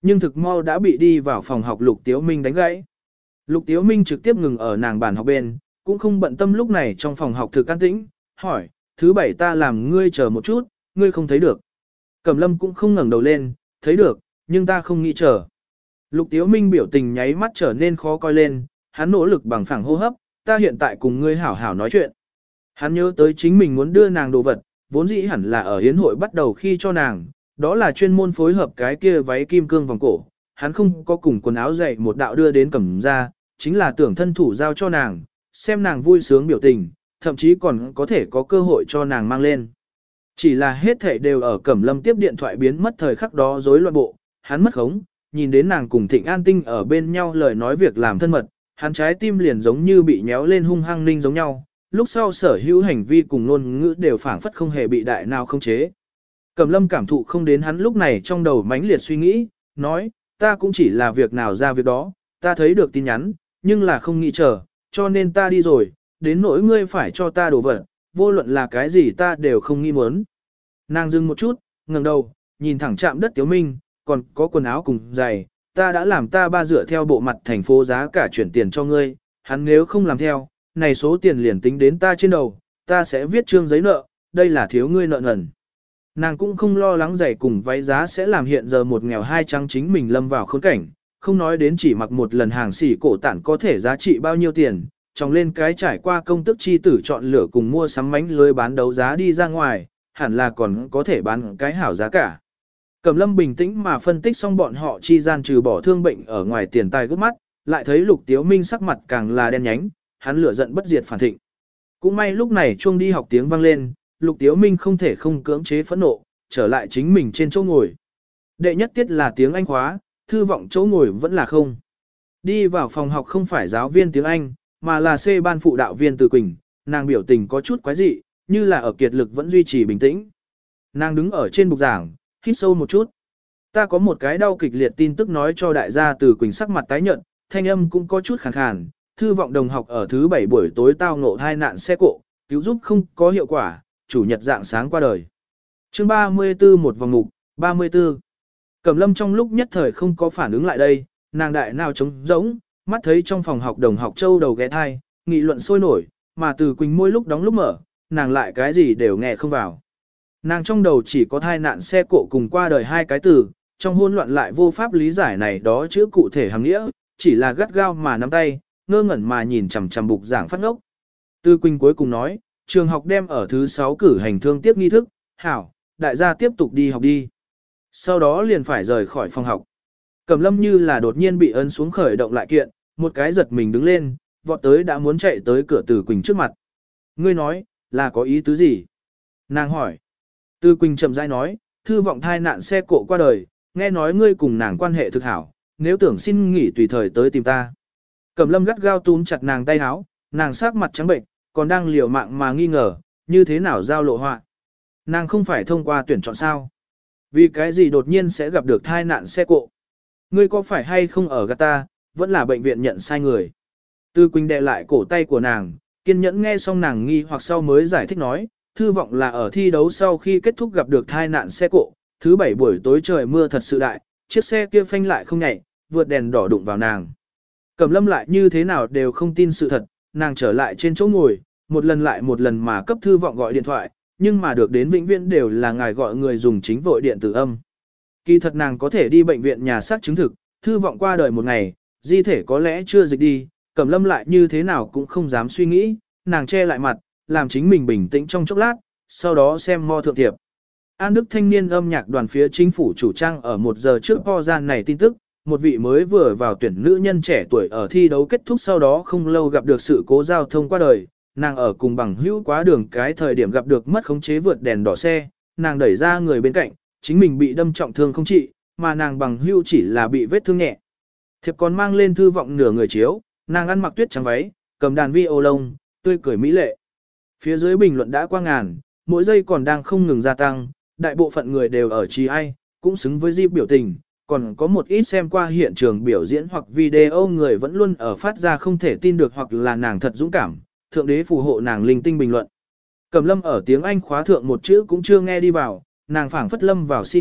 nhưng thực mau đã bị đi vào phòng học Lục Tiếu Minh đánh gãy. Lục Tiếu Minh trực tiếp ngừng ở nàng bàn học bên, cũng không bận tâm lúc này trong phòng học thực an tĩnh, hỏi, thứ bảy ta làm ngươi chờ một chút, ngươi không thấy được. Cẩm Lâm cũng không ngẩng đầu lên, thấy được, nhưng ta không nghĩ chờ. Lục Tiếu Minh biểu tình nháy mắt trở nên khó coi lên, hắn nỗ lực bằng phẳng hô hấp, ta hiện tại cùng ngươi hảo hảo nói chuyện. Hắn nhớ tới chính mình muốn đưa nàng đồ vật, vốn dĩ hẳn là ở hiến hội bắt đầu khi cho nàng, đó là chuyên môn phối hợp cái kia váy kim cương vòng cổ. Hắn không có cùng quần áo dày một đạo đưa đến Cẩm ra, chính là tưởng thân thủ giao cho nàng, xem nàng vui sướng biểu tình, thậm chí còn có thể có cơ hội cho nàng mang lên. Chỉ là hết thảy đều ở Cẩm Lâm tiếp điện thoại biến mất thời khắc đó rối loạn bộ, hắn mất khống, nhìn đến nàng cùng Thịnh An Tinh ở bên nhau lời nói việc làm thân mật, hắn trái tim liền giống như bị nhéo lên hung hăng ninh giống nhau, lúc sau sở hữu hành vi cùng ngôn ngữ đều phảng phất không hề bị đại nào không chế. Cẩm Lâm cảm thụ không đến hắn lúc này trong đầu mãnh liệt suy nghĩ, nói, ta cũng chỉ là việc nào ra việc đó, ta thấy được tin nhắn, nhưng là không nghĩ chờ, cho nên ta đi rồi, đến nỗi ngươi phải cho ta đồ vật, vô luận là cái gì ta đều không nghĩ muốn. Nàng dừng một chút, ngẩng đầu, nhìn thẳng chạm đất Tiếu Minh, còn có quần áo cùng giày, ta đã làm ta ba dựa theo bộ mặt thành phố giá cả chuyển tiền cho ngươi, hắn nếu không làm theo, này số tiền liền tính đến ta trên đầu, ta sẽ viết trương giấy nợ, đây là thiếu ngươi nợ nần. Nàng cũng không lo lắng giày cùng váy giá sẽ làm hiện giờ một nghèo hai trắng chính mình lâm vào khốn cảnh, không nói đến chỉ mặc một lần hàng xỉ cổ tản có thể giá trị bao nhiêu tiền, tròng lên cái trải qua công tức chi tử chọn lựa cùng mua sắm mánh lưới bán đấu giá đi ra ngoài, hẳn là còn có thể bán cái hảo giá cả. Cẩm Lâm bình tĩnh mà phân tích xong bọn họ chi gian trừ bỏ thương bệnh ở ngoài tiền tài gốc mắt, lại thấy Lục Tiếu Minh sắc mặt càng là đen nhánh, hắn lửa giận bất diệt phản thịnh. Cũng may lúc này chuông đi học tiếng vang lên, Lục Tiếu Minh không thể không cưỡng chế phẫn nộ, trở lại chính mình trên chỗ ngồi. Đệ nhất tiết là tiếng Anh khóa, thư vọng chỗ ngồi vẫn là không. Đi vào phòng học không phải giáo viên tiếng Anh, mà là C ban phụ đạo viên Từ Quỳnh, nàng biểu tình có chút quái dị, như là ở kiệt lực vẫn duy trì bình tĩnh. Nàng đứng ở trên bục giảng, hít sâu một chút. Ta có một cái đau kịch liệt tin tức nói cho đại gia. Từ Quỳnh sắc mặt tái nhợt, thanh âm cũng có chút khàn khàn. Thư vọng đồng học ở thứ 7 buổi tối tao ngộ tai nạn xe cộ, cứu giúp không có hiệu quả, chủ nhật dạng sáng qua đời. Chương 34 một vòng mục, 34. Cẩm Lâm trong lúc nhất thời không có phản ứng lại đây, nàng đại nào trống rỗng, mắt thấy trong phòng học đồng học châu đầu ghé thai, nghị luận sôi nổi, mà Từ Quỳnh môi lúc đóng lúc mở, nàng lại cái gì đều nghe không vào. Nàng trong đầu chỉ có tai nạn xe cộ cùng qua đời hai cái từ, trong hỗn loạn lại vô pháp lý giải này đó chữ cụ thể hàng nghĩa, chỉ là gắt gao mà nắm tay, ngơ ngẩn mà nhìn chằm chằm bục giảng phát ngốc. Từ Quỳnh cuối cùng nói, trường học đem ở thứ 6 cử hành thương tiếp nghi thức, hảo, đại gia tiếp tục đi học đi. Sau đó liền phải rời khỏi phòng học. Cẩm Lâm như là đột nhiên bị ấn xuống khởi động lại kiện, một cái giật mình đứng lên, vọt tới đã muốn chạy tới cửa Từ Quỳnh trước mặt. Ngươi nói, là có ý tứ gì? Nàng hỏi. Từ Quỳnh chậm rãi nói, thư vọng thai nạn xe cộ qua đời, nghe nói ngươi cùng nàng quan hệ thực hảo, nếu tưởng xin nghỉ tùy thời tới tìm ta. Cẩm Lâm gắt gao túm chặt nàng tay áo, nàng sắc mặt trắng bệnh, còn đang liều mạng mà nghi ngờ, như thế nào giao lộ họa. Nàng không phải thông qua tuyển chọn sao? Vì cái gì đột nhiên sẽ gặp được thai nạn xe cộ? Ngươi có phải hay không ở gạt ta, vẫn là bệnh viện nhận sai người? Từ Quỳnh đè lại cổ tay của nàng, kiên nhẫn nghe xong nàng nghi hoặc sau mới giải thích nói, thư vọng là ở thi đấu sau khi kết thúc gặp được thai nạn xe cộ, thứ 7 buổi tối trời mưa thật sự đại, chiếc xe kia phanh lại không nhảy, vượt đèn đỏ đụng vào nàng. Cẩm Lâm lại như thế nào đều không tin sự thật, nàng trở lại trên chỗ ngồi, một lần lại một lần mà cấp thư vọng gọi điện thoại, nhưng mà được đến vĩnh viễn đều là ngài gọi người dùng chính vội điện tử âm. Kỳ thật nàng có thể đi bệnh viện nhà xác chứng thực, thư vọng qua đời một ngày, di thể có lẽ chưa dịch đi, Cẩm Lâm lại như thế nào cũng không dám suy nghĩ, nàng che lại mặt, làm chính mình bình tĩnh trong chốc lát, sau đó xem mo thượng thiệp. An Đức thanh niên âm nhạc đoàn phía chính phủ chủ trang ở 1 giờ trước po gian này tin tức, một vị mới vừa vào tuyển nữ nhân trẻ tuổi ở thi đấu kết thúc sau đó không lâu gặp được sự cố giao thông qua đời, nàng ở cùng bằng hữu quá đường cái thời điểm gặp được mất khống chế vượt đèn đỏ xe, nàng đẩy ra người bên cạnh, chính mình bị đâm trọng thương không trị, mà nàng bằng hữu chỉ là bị vết thương nhẹ. Thiệp còn mang lên thư vọng nửa người chiếu, nàng ăn mặc tuyết trắng váy, cầm đàn vi ô lông, tươi cười mỹ lệ. Phía dưới bình luận đã qua ngàn, mỗi giây còn đang không ngừng gia tăng, đại bộ phận người đều ở trí ai, cũng xứng với Di biểu tình, còn có một ít xem qua hiện trường biểu diễn hoặc video người vẫn luôn ở phát ra không thể tin được hoặc là nàng thật dũng cảm, thượng đế phù hộ nàng linh tinh bình luận. Cẩm Lâm ở tiếng Anh khóa thượng một chữ cũng chưa nghe đi vào, nàng phảng phất lâm vào xin ốc,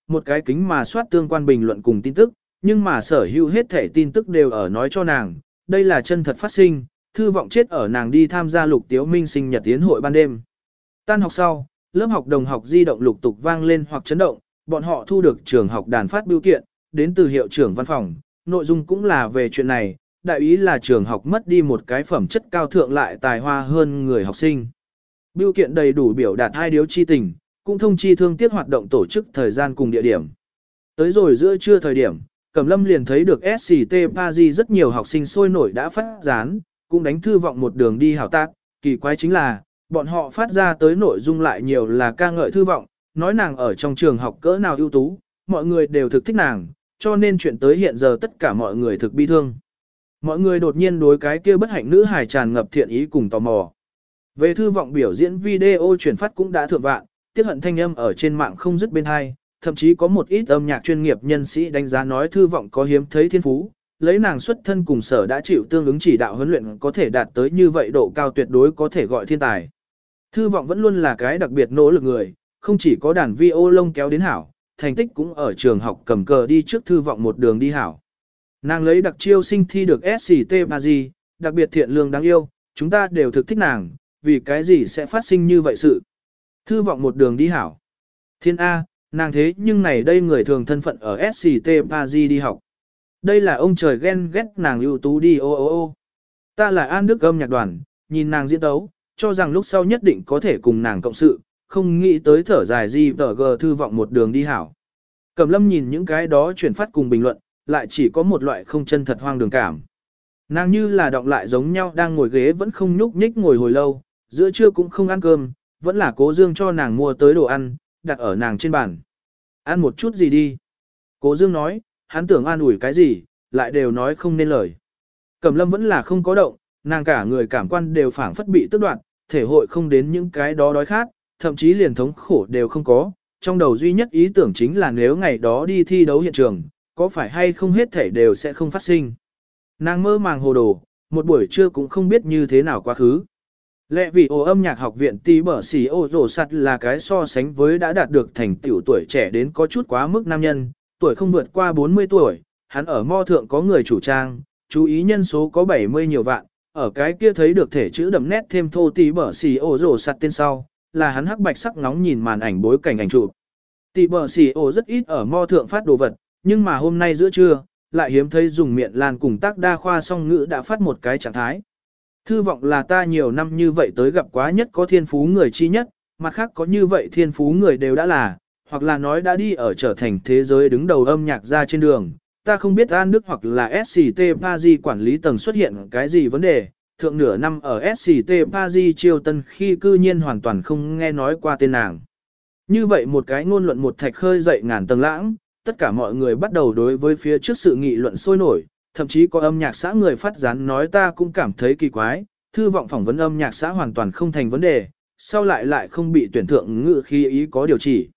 một cái kính mà soát tương quan bình luận cùng tin tức, nhưng mà sở hữu hết thể tin tức đều ở nói cho nàng, đây là chân thật phát sinh, Thư Vọng chết ở nàng đi tham gia Lục Tiếu Minh sinh nhật tiến hội ban đêm. Tan học sau, lớp học đồng học di động lục tục vang lên hoặc chấn động, bọn họ thu được trường học đàn phát bưu kiện, đến từ hiệu trưởng văn phòng, nội dung cũng là về chuyện này, đại ý là trường học mất đi một cái phẩm chất cao thượng lại tài hoa hơn người học sinh. Bưu kiện đầy đủ biểu đạt hai điều chi tình, cũng thông chi thương tiếc hoạt động tổ chức thời gian cùng địa điểm. Tới rồi giữa trưa thời điểm, Cẩm Lâm liền thấy được SCT Paris rất nhiều học sinh sôi nổi đã phát dán, cũng đánh Thư Vọng một đường đi hảo tác, kỳ quái chính là, bọn họ phát ra tới nội dung lại nhiều là ca ngợi Thư Vọng, nói nàng ở trong trường học cỡ nào ưu tú, mọi người đều thực thích nàng, cho nên chuyện tới hiện giờ tất cả mọi người thực bi thương. Mọi người đột nhiên đối cái kia bất hạnh nữ hài tràn ngập thiện ý cùng tò mò. Về Thư Vọng biểu diễn video truyền phát cũng đã thượng vạn, tiếc hận thanh âm ở trên mạng không dứt bên hai, thậm chí có một ít âm nhạc chuyên nghiệp nhân sĩ đánh giá nói Thư Vọng có hiếm thấy thiên phú, lấy nàng xuất thân cùng sở đã chịu tương ứng chỉ đạo huấn luyện có thể đạt tới như vậy độ cao tuyệt đối có thể gọi thiên tài. Thư Vọng vẫn luôn là cái đặc biệt nỗ lực người, không chỉ có đàn vi ô lông kéo đến hảo, thành tích cũng ở trường học cầm cờ đi trước Thư Vọng một đường đi hảo. Nàng lấy đặc chiêu sinh thi được SCT Paris, đặc biệt thiện lương đáng yêu, chúng ta đều thực thích nàng, vì cái gì sẽ phát sinh như vậy sự. Thư Vọng một đường đi hảo. Thiên A, nàng thế nhưng này đây người thường thân phận ở SCT Paris đi học. Đây là ông trời ghen ghét nàng ưu tú đi ô ô ô. Ta là An Đức âm nhạc đoàn, nhìn nàng diễn tấu, cho rằng lúc sau nhất định có thể cùng nàng cộng sự, không nghĩ tới thở dài gì tờ gờ Thư Vọng một đường đi hảo. Cẩm Lâm nhìn những cái đó chuyển phát cùng bình luận, lại chỉ có một loại không chân thật hoang đường cảm. Nàng như là động lại giống nhau đang ngồi ghế vẫn không nhúc nhích ngồi hồi lâu, giữa trưa cũng không ăn cơm, vẫn là Cố Dương cho nàng mua tới đồ ăn, đặt ở nàng trên bàn. Ăn một chút gì đi. Cố Dương nói, hắn tưởng an ủi cái gì, lại đều nói không nên lời. Cẩm Lâm vẫn là không có động, nàng cả người cảm quan đều phảng phất bị tức đoạn, thể hội không đến những cái đó đói khát, thậm chí liền thống khổ đều không có. Trong đầu duy nhất ý tưởng chính là nếu ngày đó đi thi đấu hiện trường, có phải hay không hết thể đều sẽ không phát sinh. Nàng mơ màng hồ đồ, một buổi trưa cũng không biết như thế nào quá khứ. Lệ vì ồ âm nhạc học viện tí bở xì ô rổ sắt là cái so sánh với đã đạt được thành tiểu tuổi trẻ đến có chút quá mức nam nhân, tuổi không vượt qua 40 tuổi, hắn ở mo thượng có người chủ trang, chú ý nhân số có 70 nhiều vạn, ở cái kia thấy được thể chữ đậm nét thêm thô tí bở xì ô rổ sắt tên sau, là hắn hắc bạch sắc ngóng nhìn màn ảnh bối cảnh ảnh chụp. Tí bở xì ô rất ít ở mo thượng phát đồ vật, nhưng mà hôm nay giữa trưa, lại hiếm thấy dùng miệng lan cùng tác đa khoa song ngữ đã phát một cái trạng thái. Thư Vọng là ta nhiều năm như vậy tới gặp quá nhất có thiên phú người chi nhất, mặt khác có như vậy thiên phú người đều đã là, hoặc là nói đã đi ở trở thành thế giới đứng đầu âm nhạc ra trên đường. Ta không biết An Đức hoặc là SCT Paris quản lý tầng xuất hiện cái gì vấn đề, thượng nửa năm ở SCT Paris chiêu tân khi cư nhiên hoàn toàn không nghe nói qua tên nàng. Như vậy một cái ngôn luận một thạch khơi dậy ngàn tầng lãng, tất cả mọi người bắt đầu đối với phía trước sự nghị luận sôi nổi, thậm chí có âm nhạc xã người phát gián nói ta cũng cảm thấy kỳ quái, Thư Vọng phỏng vấn âm nhạc xã hoàn toàn không thành vấn đề, sau lại không bị tuyển thượng ngự khi ý có điều chỉ.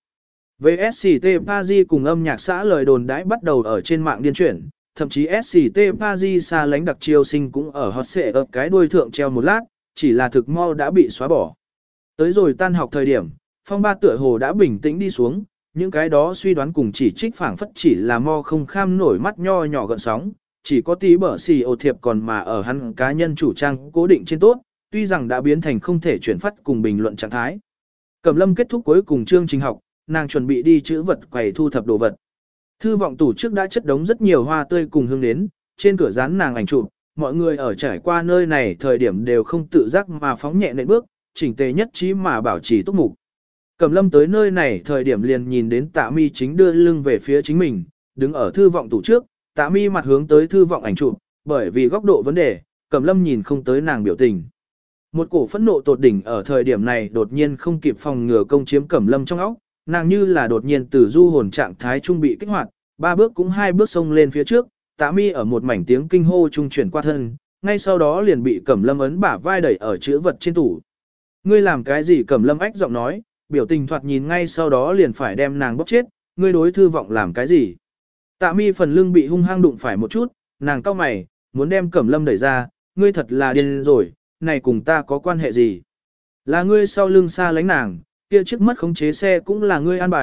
Về SCT Paris cùng âm nhạc xã lời đồn đãi bắt đầu ở trên mạng điên chuyển, thậm chí SCT Paris xa lánh đặc chiêu sinh cũng ở hot xệ ập cái đuôi thượng treo một lát, chỉ là thực mau đã bị xóa bỏ. Tới rồi tan học thời điểm, phong ba tựa hồ đã bình tĩnh đi xuống, những cái đó suy đoán cùng chỉ trích phảng phất chỉ là mo không kham nổi mắt nho nhỏ gợn sóng, chỉ có tí bở xì ồ thiệp còn mà ở hắn cá nhân chủ trang cố định trên tốt, tuy rằng đã biến thành không thể chuyển phát cùng bình luận trạng thái. Cẩm Lâm kết thúc cuối cùng chương trình học, nàng chuẩn bị đi chữ vật quầy thu thập đồ vật. Thư Vọng tủ trước đã chất đống rất nhiều hoa tươi cùng hương đến, trên cửa dán nàng ảnh chụp, mọi người ở trải qua nơi này thời điểm đều không tự giác mà phóng nhẹ nện bước, chỉnh tề nhất trí mà bảo trì túc mục. Cẩm Lâm tới nơi này thời điểm liền nhìn đến Tạ Mi chính đưa lưng về phía chính mình, đứng ở Thư Vọng tủ trước, Tạ Mi mặt hướng tới Thư Vọng ảnh chụp, bởi vì góc độ vấn đề, Cẩm Lâm nhìn không tới nàng biểu tình. Một cổ phẫn nộ tột đỉnh ở thời điểm này đột nhiên không kịp phòng ngừa công chiếm Cẩm Lâm trong óc, nàng như là đột nhiên từ du hồn trạng thái trung bị kích hoạt, ba bước cũng hai bước xông lên phía trước, Tạ Mi ở một mảnh tiếng kinh hô trung chuyển qua thân, ngay sau đó liền bị Cẩm Lâm ấn bả vai đẩy ở chữ vật trên tủ. Ngươi làm cái gì? Cẩm Lâm ách giọng nói, biểu tình thoạt nhìn ngay sau đó liền phải đem nàng bóp chết, ngươi đối Thư Vọng làm cái gì? Tạ Mi phần lưng bị hung hăng đụng phải một chút, nàng cau mày, muốn đem Cẩm Lâm đẩy ra, ngươi thật là điên rồi, này cùng ta có quan hệ gì? Là ngươi sau lưng xa lánh nàng, kia chiếc mất khống chế xe cũng là ngươi an bài,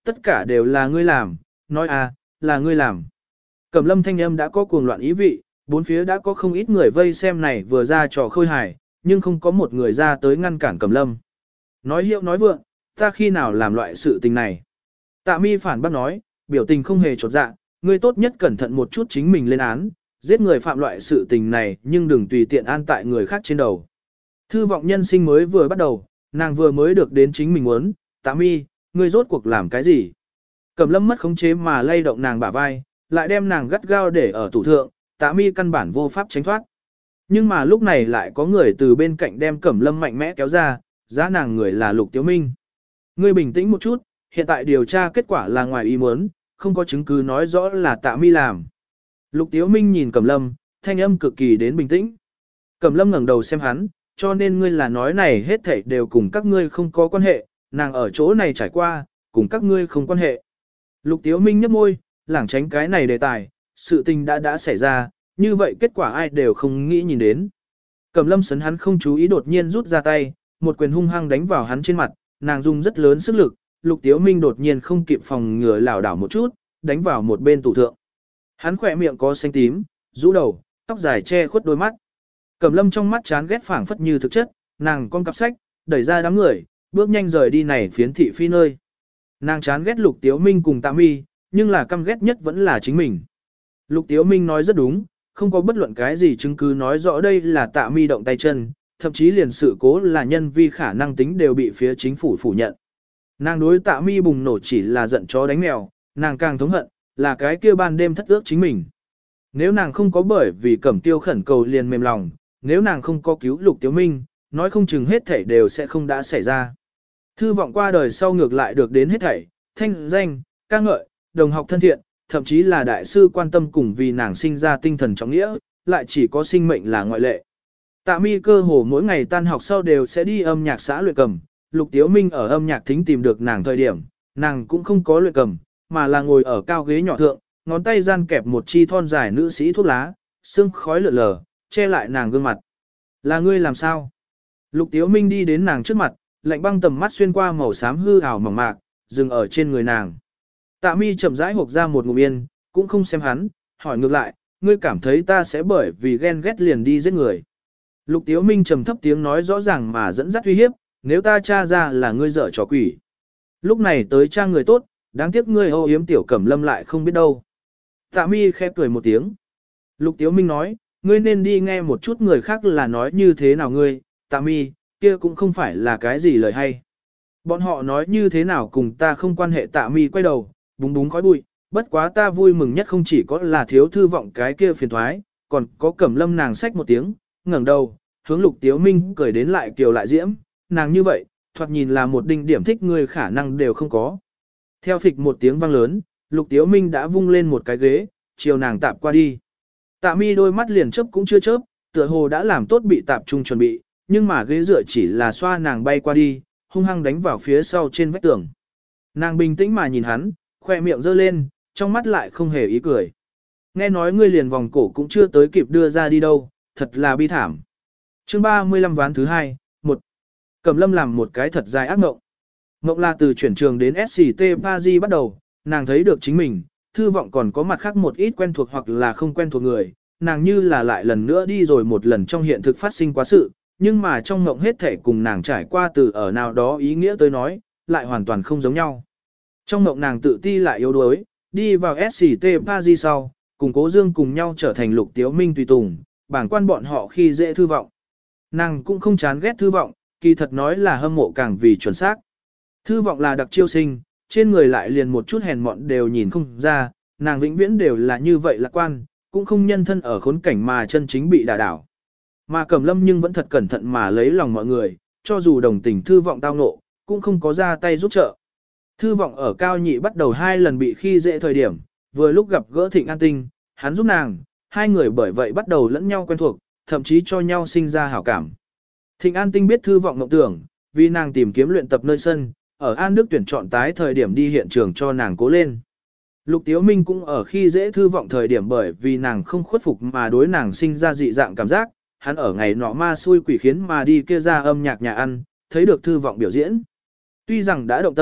tất cả đều là ngươi làm, nói à, là ngươi làm. Cẩm lâm thanh âm đã có cuồng loạn ý vị, bốn phía đã có không ít người vây xem này vừa ra trò khôi hài, nhưng không có một người ra tới ngăn cản Cẩm lâm. Nói hiệu nói vượng, ta khi nào làm loại sự tình này. Tạ mi phản bác nói, biểu tình không hề chột dạ, ngươi tốt nhất cẩn thận một chút chính mình lên án, giết người phạm loại sự tình này nhưng đừng tùy tiện an tại người khác trên đầu. Thư vọng nhân sinh mới vừa bắt đầu, nàng vừa mới được đến chính mình muốn, Tạ mi, ngươi rốt cuộc làm cái gì? Cẩm lâm mất khống chế mà lay động nàng bả vai, lại đem nàng gắt gao để ở tủ thượng, Tạ mi căn bản vô pháp tránh thoát. Nhưng mà lúc này lại có người từ bên cạnh đem Cẩm lâm mạnh mẽ kéo ra, giá nàng người là Lục Tiếu Minh. Ngươi bình tĩnh một chút, hiện tại điều tra kết quả là ngoài ý muốn, không có chứng cứ nói rõ là Tạ mi làm. Lục Tiếu Minh nhìn Cẩm lâm, thanh âm cực kỳ đến bình tĩnh. Cẩm lâm ngẩng đầu xem hắn, cho nên ngươi là nói này hết thảy đều cùng các ngươi không có quan hệ, nàng ở chỗ này trải qua, cùng các ngươi không quan hệ. Lục Tiếu Minh nhếch môi, lảng tránh cái này đề tài, sự tình đã xảy ra, như vậy kết quả ai đều không nghĩ nhìn đến. Cẩm lâm sấn hắn không chú ý đột nhiên rút ra tay, một quyền hung hăng đánh vào hắn trên mặt, nàng dùng rất lớn sức lực, Lục Tiếu Minh đột nhiên không kịp phòng ngừa lảo đảo một chút, đánh vào một bên tủ thượng. Hắn khỏe miệng có xanh tím, rũ đầu, tóc dài che khuất đôi mắt. Cẩm lâm trong mắt chán ghét phảng phất như thực chất, nàng con cặp sách, đẩy ra đám người, bước nhanh rời đi này phiến thị phi nơi. Nàng chán ghét Lục Tiếu Minh cùng Tạ mi, nhưng là căm ghét nhất vẫn là chính mình. Lục Tiếu Minh nói rất đúng, không có bất luận cái gì chứng cứ nói rõ đây là Tạ mi động tay chân, thậm chí liền sự cố là nhân vi khả năng tính đều bị phía chính phủ phủ nhận. Nàng đối Tạ mi bùng nổ chỉ là giận chó đánh mèo, nàng càng thống hận, là cái kia ban đêm thất ước chính mình. Nếu nàng không có bởi vì Cẩm Tiêu khẩn cầu liền mềm lòng, nếu nàng không có cứu Lục Tiếu Minh, nói không chừng hết thảy đều sẽ không đã xảy ra. Thư vọng qua đời sau ngược lại được đến hết thảy, thanh danh, ca ngợi, đồng học thân thiện, thậm chí là đại sư quan tâm cùng vì nàng sinh ra tinh thần trọng nghĩa, lại chỉ có sinh mệnh là ngoại lệ. Tạ mi cơ hồ mỗi ngày tan học sau đều sẽ đi âm nhạc xã luyện cầm, Lục Tiếu Minh ở âm nhạc thính tìm được nàng thời điểm, nàng cũng không có luyện cầm, mà là ngồi ở cao ghế nhỏ thượng, ngón tay gian kẹp một chi thon dài nữ sĩ thuốc lá, sương khói lượn lờ, che lại nàng gương mặt. Là ngươi làm sao? Lục Tiếu Minh đi đến nàng trước mặt, lạnh băng tầm mắt xuyên qua màu xám hư ảo mỏng mạc, dừng ở trên người nàng. Tạ mi chậm rãi hộc ra một ngụm yên, cũng không xem hắn, hỏi ngược lại, ngươi cảm thấy ta sẽ bởi vì ghen ghét liền đi giết người. Lục Tiếu Minh trầm thấp tiếng nói rõ ràng mà dẫn dắt uy hiếp, nếu ta tra ra là ngươi dở trò quỷ. Lúc này tới tra người tốt, đáng tiếc ngươi âu yếm tiểu Cẩm lâm lại không biết đâu. Tạ mi khẽ cười một tiếng. Lục Tiếu Minh nói, ngươi nên đi nghe một chút người khác là nói như thế nào ngươi, Tạ mi, kia cũng không phải là cái gì lời hay. Bọn họ nói như thế nào cùng ta không quan hệ. Tạ mi quay đầu, búng búng khói bụi, bất quá ta vui mừng nhất không chỉ có là thiếu thư vọng cái kia phiền thoái, còn có Cẩm lâm nàng xách một tiếng, ngẩng đầu, hướng Lục Tiếu Minh cười đến lại kiều lại diễm, nàng như vậy, thoạt nhìn là một đỉnh điểm thích người khả năng đều không có. Theo phịch một tiếng vang lớn, Lục Tiếu Minh đã vung lên một cái ghế, chiều nàng tạp qua đi. Tạ mi đôi mắt liền chớp cũng chưa chớp, tựa hồ đã làm tốt bị tạp trung chuẩn bị, nhưng mà ghế dựa chỉ là xoa nàng bay qua đi, hung hăng đánh vào phía sau trên vách tường. Nàng bình tĩnh mà nhìn hắn, khoe miệng giơ lên, trong mắt lại không hề ý cười. Nghe nói ngươi liền vòng cổ cũng chưa tới kịp đưa ra đi đâu, thật là bi thảm. Chương 35 ván thứ 2, 1. Cẩm lâm làm một cái thật dài ác mộng. Mộng là từ chuyển trường đến SCT Paris bắt đầu, nàng thấy được chính mình, thư vọng còn có mặt khác một ít quen thuộc hoặc là không quen thuộc người, nàng như là lại lần nữa đi rồi một lần trong hiện thực phát sinh quá sự, nhưng mà trong mộng hết thể cùng nàng trải qua từ ở nào đó ý nghĩa tới nói, lại hoàn toàn không giống nhau. Trong mộng nàng tự ti lại yếu đuối, đi vào SCT Paris sau, cùng Cố Dương cùng nhau trở thành Lục Tiếu Minh tùy tùng, bảng quan bọn họ khi dễ thư vọng. Nàng cũng không chán ghét thư vọng, kỳ thật nói là hâm mộ càng vì chuẩn xác. Thư vọng là đặc chiêu sinh, trên người lại liền một chút hèn mọn đều nhìn không ra, nàng vĩnh viễn đều là như vậy lạc quan, cũng không nhân thân ở khốn cảnh mà chân chính bị đả đảo. Mà Cẩm lâm nhưng vẫn thật cẩn thận mà lấy lòng mọi người, cho dù đồng tình thư vọng tao nộ, cũng không có ra tay giúp trợ. Thư vọng ở cao nhị bắt đầu 2 lần bị khi dễ thời điểm, vừa lúc gặp gỡ Thịnh An Tinh, hắn giúp nàng, hai người bởi vậy bắt đầu lẫn nhau quen thuộc, thậm chí cho nhau sinh ra hảo cảm. Thịnh An Tinh biết thư vọng mộng tưởng, vì nàng tìm kiếm luyện tập nơi sân, ở An Đức tuyển chọn tái thời điểm đi hiện trường cho nàng cố lên. Lục Tiếu Minh cũng ở khi dễ thư vọng thời điểm bởi vì nàng không khuất phục mà đối nàng sinh ra dị dạng cảm giác, hắn ở ngày nọ ma xui quỷ khiến mà đi kia ra âm nhạc nhà ăn, thấy được thư vọng biểu diễn. Tuy rằng đã động tâm,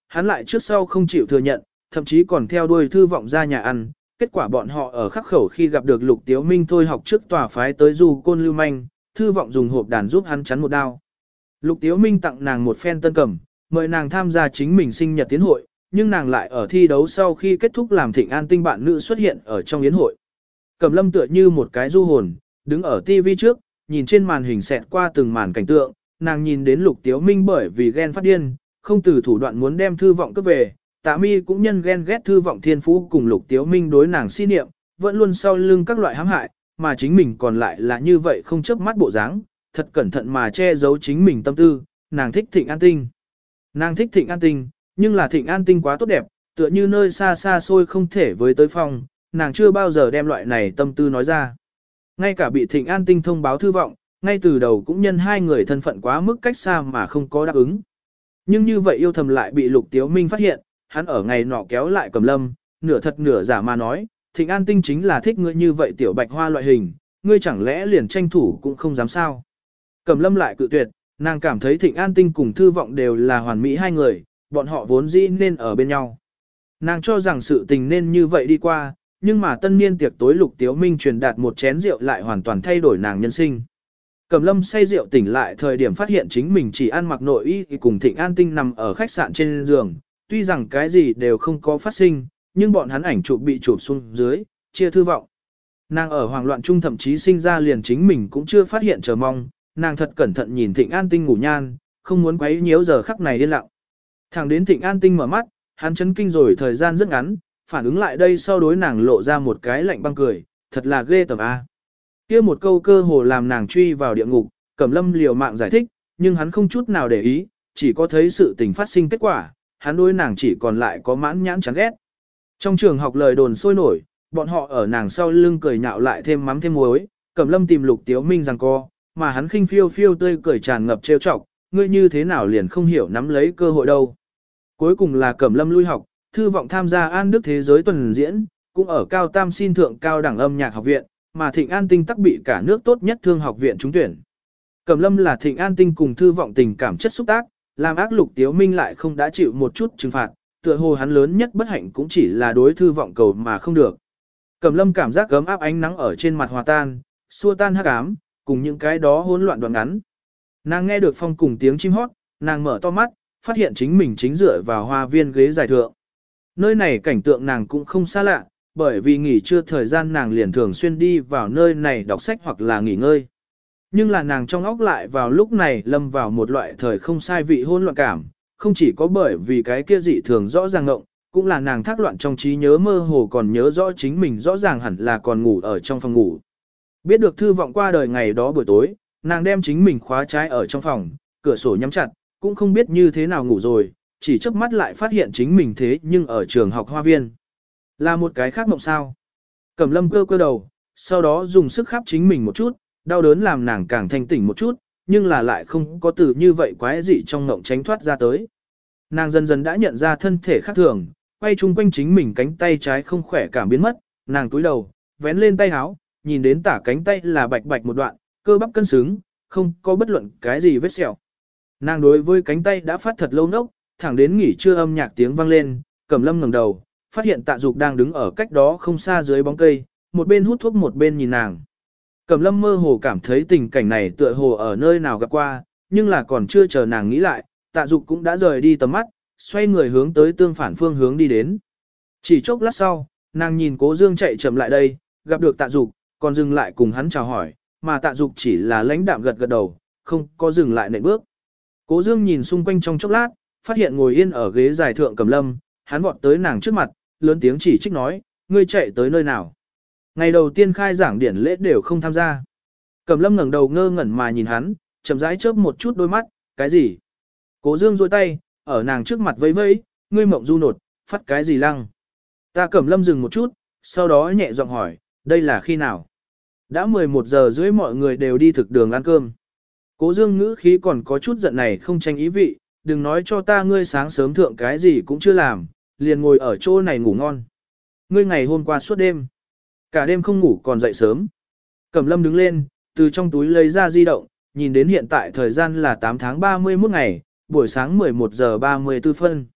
hắn lại trước sau không chịu thừa nhận, thậm chí còn theo đuôi Thư Vọng ra nhà ăn. Kết quả bọn họ ở khắc khẩu khi gặp được Lục Tiếu Minh thôi học trước tòa phái tới du côn lưu manh, Thư Vọng dùng hộp đàn giúp hắn chắn một đao. Lục Tiếu Minh tặng nàng một phen tân cầm, mời nàng tham gia chính mình sinh nhật tiến hội, nhưng nàng lại ở thi đấu sau khi kết thúc làm Thịnh An Tinh bạn nữ xuất hiện ở trong yến hội. Cẩm Lâm tựa như một cái du hồn, đứng ở TV trước, nhìn trên màn hình xẹt qua từng màn cảnh tượng, nàng nhìn đến Lục Tiếu Minh bởi vì ghen phát điên, không từ thủ đoạn muốn đem Thư Vọng cướp về, Tạ Mi cũng nhân ghen ghét Thư Vọng thiên phú cùng Lục Tiếu Minh đối nàng si niệm, vẫn luôn sau lưng các loại hãm hại, mà chính mình còn lại là như vậy không chớp mắt bộ dáng, thật cẩn thận mà che giấu chính mình tâm tư, nàng thích Thịnh An Tinh. Nàng thích Thịnh An Tinh, nhưng là Thịnh An Tinh quá tốt đẹp, tựa như nơi xa xa xôi không thể với tới phòng, nàng chưa bao giờ đem loại này tâm tư nói ra. Ngay cả bị Thịnh An Tinh thông báo Thư Vọng, ngay từ đầu cũng nhân hai người thân phận quá mức cách xa mà không có đáp ứng. Nhưng như vậy yêu thầm lại bị Lục Tiếu Minh phát hiện, hắn ở ngày nọ kéo lại Cẩm Lâm, nửa thật nửa giả mà nói, Thịnh An Tinh chính là thích ngươi như vậy tiểu bạch hoa loại hình, ngươi chẳng lẽ liền tranh thủ cũng không dám sao. Cẩm Lâm lại cự tuyệt, nàng cảm thấy Thịnh An Tinh cùng Thư Vọng đều là hoàn mỹ hai người, bọn họ vốn dĩ nên ở bên nhau. Nàng cho rằng sự tình nên như vậy đi qua, nhưng mà tân niên tiệc tối Lục Tiếu Minh truyền đạt một chén rượu lại hoàn toàn thay đổi nàng nhân sinh. Cẩm Lâm say rượu tỉnh lại thời điểm phát hiện chính mình chỉ ăn mặc nội y thì cùng Thịnh An Tinh nằm ở khách sạn trên giường, tuy rằng cái gì đều không có phát sinh, nhưng bọn hắn ảnh chụp bị chụp xuống dưới, chia Thư Vọng. Nàng ở hoảng loạn chung thậm chí sinh ra liền chính mình cũng chưa phát hiện chờ mong, nàng thật cẩn thận nhìn Thịnh An Tinh ngủ nhan, không muốn quấy nhiễu giờ khắc này điên lặng. Thẳng đến Thịnh An Tinh mở mắt, hắn chấn kinh rồi thời gian rất ngắn, phản ứng lại đây sau đối nàng lộ ra một cái lạnh băng cười, thật là ghê tởm a. Kia một câu cơ hồ làm nàng truy vào địa ngục, Cẩm Lâm liều mạng giải thích, nhưng hắn không chút nào để ý, chỉ có thấy sự tình phát sinh kết quả, hắn đối nàng chỉ còn lại có mãn nhãn chán ghét. Trong trường học lời đồn sôi nổi, bọn họ ở nàng sau lưng cười nhạo lại thêm mắm thêm muối, Cẩm Lâm tìm Lục Tiếu Minh rằng co, mà hắn khinh phiêu phiêu tươi cười tràn ngập trêu chọc, ngươi như thế nào liền không hiểu nắm lấy cơ hội đâu. Cuối cùng là Cẩm Lâm lui học, Thư Vọng tham gia An Đức Thế giới tuần diễn, cũng ở Cao Tam xin thượng cao đẳng âm nhạc học viện, mà Thịnh An Tinh tắc bị cả nước tốt nhất thương học viện trúng tuyển. Cẩm Lâm là Thịnh An Tinh cùng Thư Vọng tình cảm chất xúc tác, làm ác Lục Tiếu Minh lại không đã chịu một chút trừng phạt, tựa hồ hắn lớn nhất bất hạnh cũng chỉ là đối Thư Vọng cầu mà không được. Cẩm Lâm cảm giác ấm áp ánh nắng ở trên mặt hòa tan, xua tan hắc ám, cùng những cái đó hỗn loạn đoạn ngắn. Nàng nghe được phong cùng tiếng chim hót, nàng mở to mắt, phát hiện chính mình chính dựa vào hoa viên ghế dài thượng. Nơi này cảnh tượng nàng cũng không xa lạ, bởi vì nghỉ trưa thời gian nàng liền thường xuyên đi vào nơi này đọc sách hoặc là nghỉ ngơi. Nhưng là nàng trong óc lại vào lúc này lâm vào một loại thời không sai vị hỗn loạn cảm, không chỉ có bởi vì cái kia dị thường rõ ràng ngộng, cũng là nàng thác loạn trong trí nhớ mơ hồ còn nhớ rõ chính mình rõ ràng hẳn là còn ngủ ở trong phòng ngủ. Biết được Thư Vọng qua đời ngày đó buổi tối, nàng đem chính mình khóa trái ở trong phòng, cửa sổ nhắm chặt, cũng không biết như thế nào ngủ rồi, chỉ chớp mắt lại phát hiện chính mình thế nhưng ở trường học hoa viên. Là một cái khác mộng sao. Cẩm Lâm cơ cơ đầu, sau đó dùng sức khắp chính mình một chút, đau đớn làm nàng càng thanh tỉnh một chút, nhưng là lại không có từ như vậy quái dị trong mộng tránh thoát ra tới. Nàng dần dần đã nhận ra thân thể khác thường, quay chung quanh chính mình cánh tay trái không khỏe cảm biến mất, nàng túi đầu, vén lên tay áo, nhìn đến tả cánh tay là bạch bạch một đoạn, cơ bắp cân xứng, không có bất luận cái gì vết sẹo. Nàng đối với cánh tay đã phát thật lâu nốc, thẳng đến nghỉ trưa âm nhạc tiếng vang lên, Cẩm Lâm ngẩng đầu, phát hiện Tạ Dục đang đứng ở cách đó không xa dưới bóng cây, một bên hút thuốc một bên nhìn nàng. Cẩm Lâm mơ hồ cảm thấy tình cảnh này tựa hồ ở nơi nào gặp qua, nhưng là còn chưa chờ nàng nghĩ lại, Tạ Dục cũng đã rời đi tầm mắt, xoay người hướng tới tương phản phương hướng đi đến. Chỉ chốc lát sau, nàng nhìn Cố Dương chạy chậm lại đây, gặp được Tạ Dục, còn dừng lại cùng hắn chào hỏi, mà Tạ Dục chỉ là lãnh đạm gật gật đầu, không có dừng lại nệm bước. Cố Dương nhìn xung quanh trong chốc lát, phát hiện ngồi yên ở ghế dài thượng Cẩm Lâm, hắn vọt tới nàng trước mặt, lớn tiếng chỉ trích nói, ngươi chạy tới nơi nào? Ngày đầu tiên khai giảng điển lễ đều không tham gia. Cẩm Lâm ngẩng đầu ngơ ngẩn mà nhìn hắn, chậm rãi chớp một chút đôi mắt, cái gì? Cố Dương duỗi tay, ở nàng trước mặt vẫy vẫy, ngươi mộng du nột, phát cái gì lăng? Ta Cẩm Lâm dừng một chút, sau đó nhẹ giọng hỏi, đây là khi nào? Đã 11 giờ rưỡi mọi người đều đi thực đường ăn cơm. Cố Dương ngữ khí còn có chút giận này không tranh ý vị, đừng nói cho ta ngươi sáng sớm thượng cái gì cũng chưa làm, liền ngồi ở chỗ này ngủ ngon. Ngươi ngày hôm qua suốt đêm, cả đêm không ngủ còn dậy sớm. Cẩm Lâm đứng lên, từ trong túi lấy ra di động, nhìn đến hiện tại thời gian là 8 tháng 31 ngày, buổi sáng 11 giờ 34 phân.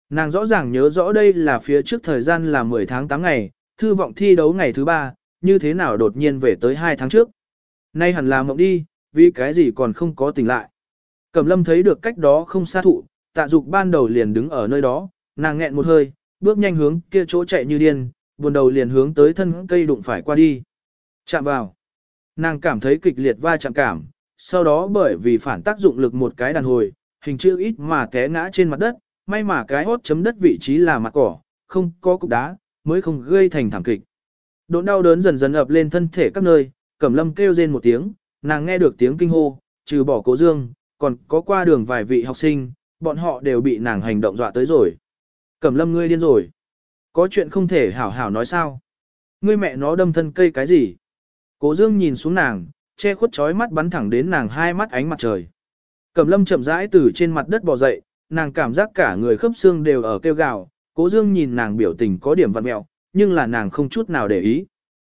Nàng rõ ràng nhớ rõ đây là phía trước thời gian là 10 tháng 8 ngày, thư vọng thi đấu ngày thứ 3, như thế nào đột nhiên về tới 2 tháng trước. Nay hẳn là mộng đi, vì cái gì còn không có tỉnh lại. Cẩm lâm thấy được cách đó không xa thụ, Tạ Dục ban đầu liền đứng ở nơi đó, nàng nghẹn một hơi, bước nhanh hướng kia chỗ chạy như điên, buồn đầu liền hướng tới thân cây đụng phải qua đi. Chạm vào. Nàng cảm thấy kịch liệt va chạm cảm, sau đó bởi vì phản tác dụng lực một cái đàn hồi, hình chữ ít mà té ngã trên mặt đất, may mà cái hốt chấm đất vị trí là mặt cỏ, không có cục đá, mới không gây thành thảm kịch. Độn đau đớn dần dần ập lên thân thể các nơi, Cẩm lâm kêu rên một tiếng, nàng nghe được tiếng kinh hô, trừ bỏ Cố Dương, còn có qua đường vài vị học sinh, bọn họ đều bị nàng hành động dọa tới rồi. Cẩm lâm ngươi điên rồi. Có chuyện không thể hảo hảo nói sao. Ngươi mẹ nó đâm thân cây cái gì. Cố Dương nhìn xuống nàng, che khuất trói mắt bắn thẳng đến nàng hai mắt ánh mặt trời. Cẩm lâm chậm rãi từ trên mặt đất bò dậy, nàng cảm giác cả người khớp xương đều ở kêu gào. Cố Dương nhìn nàng biểu tình có điểm vặn mẹo, nhưng là nàng không chút nào để ý.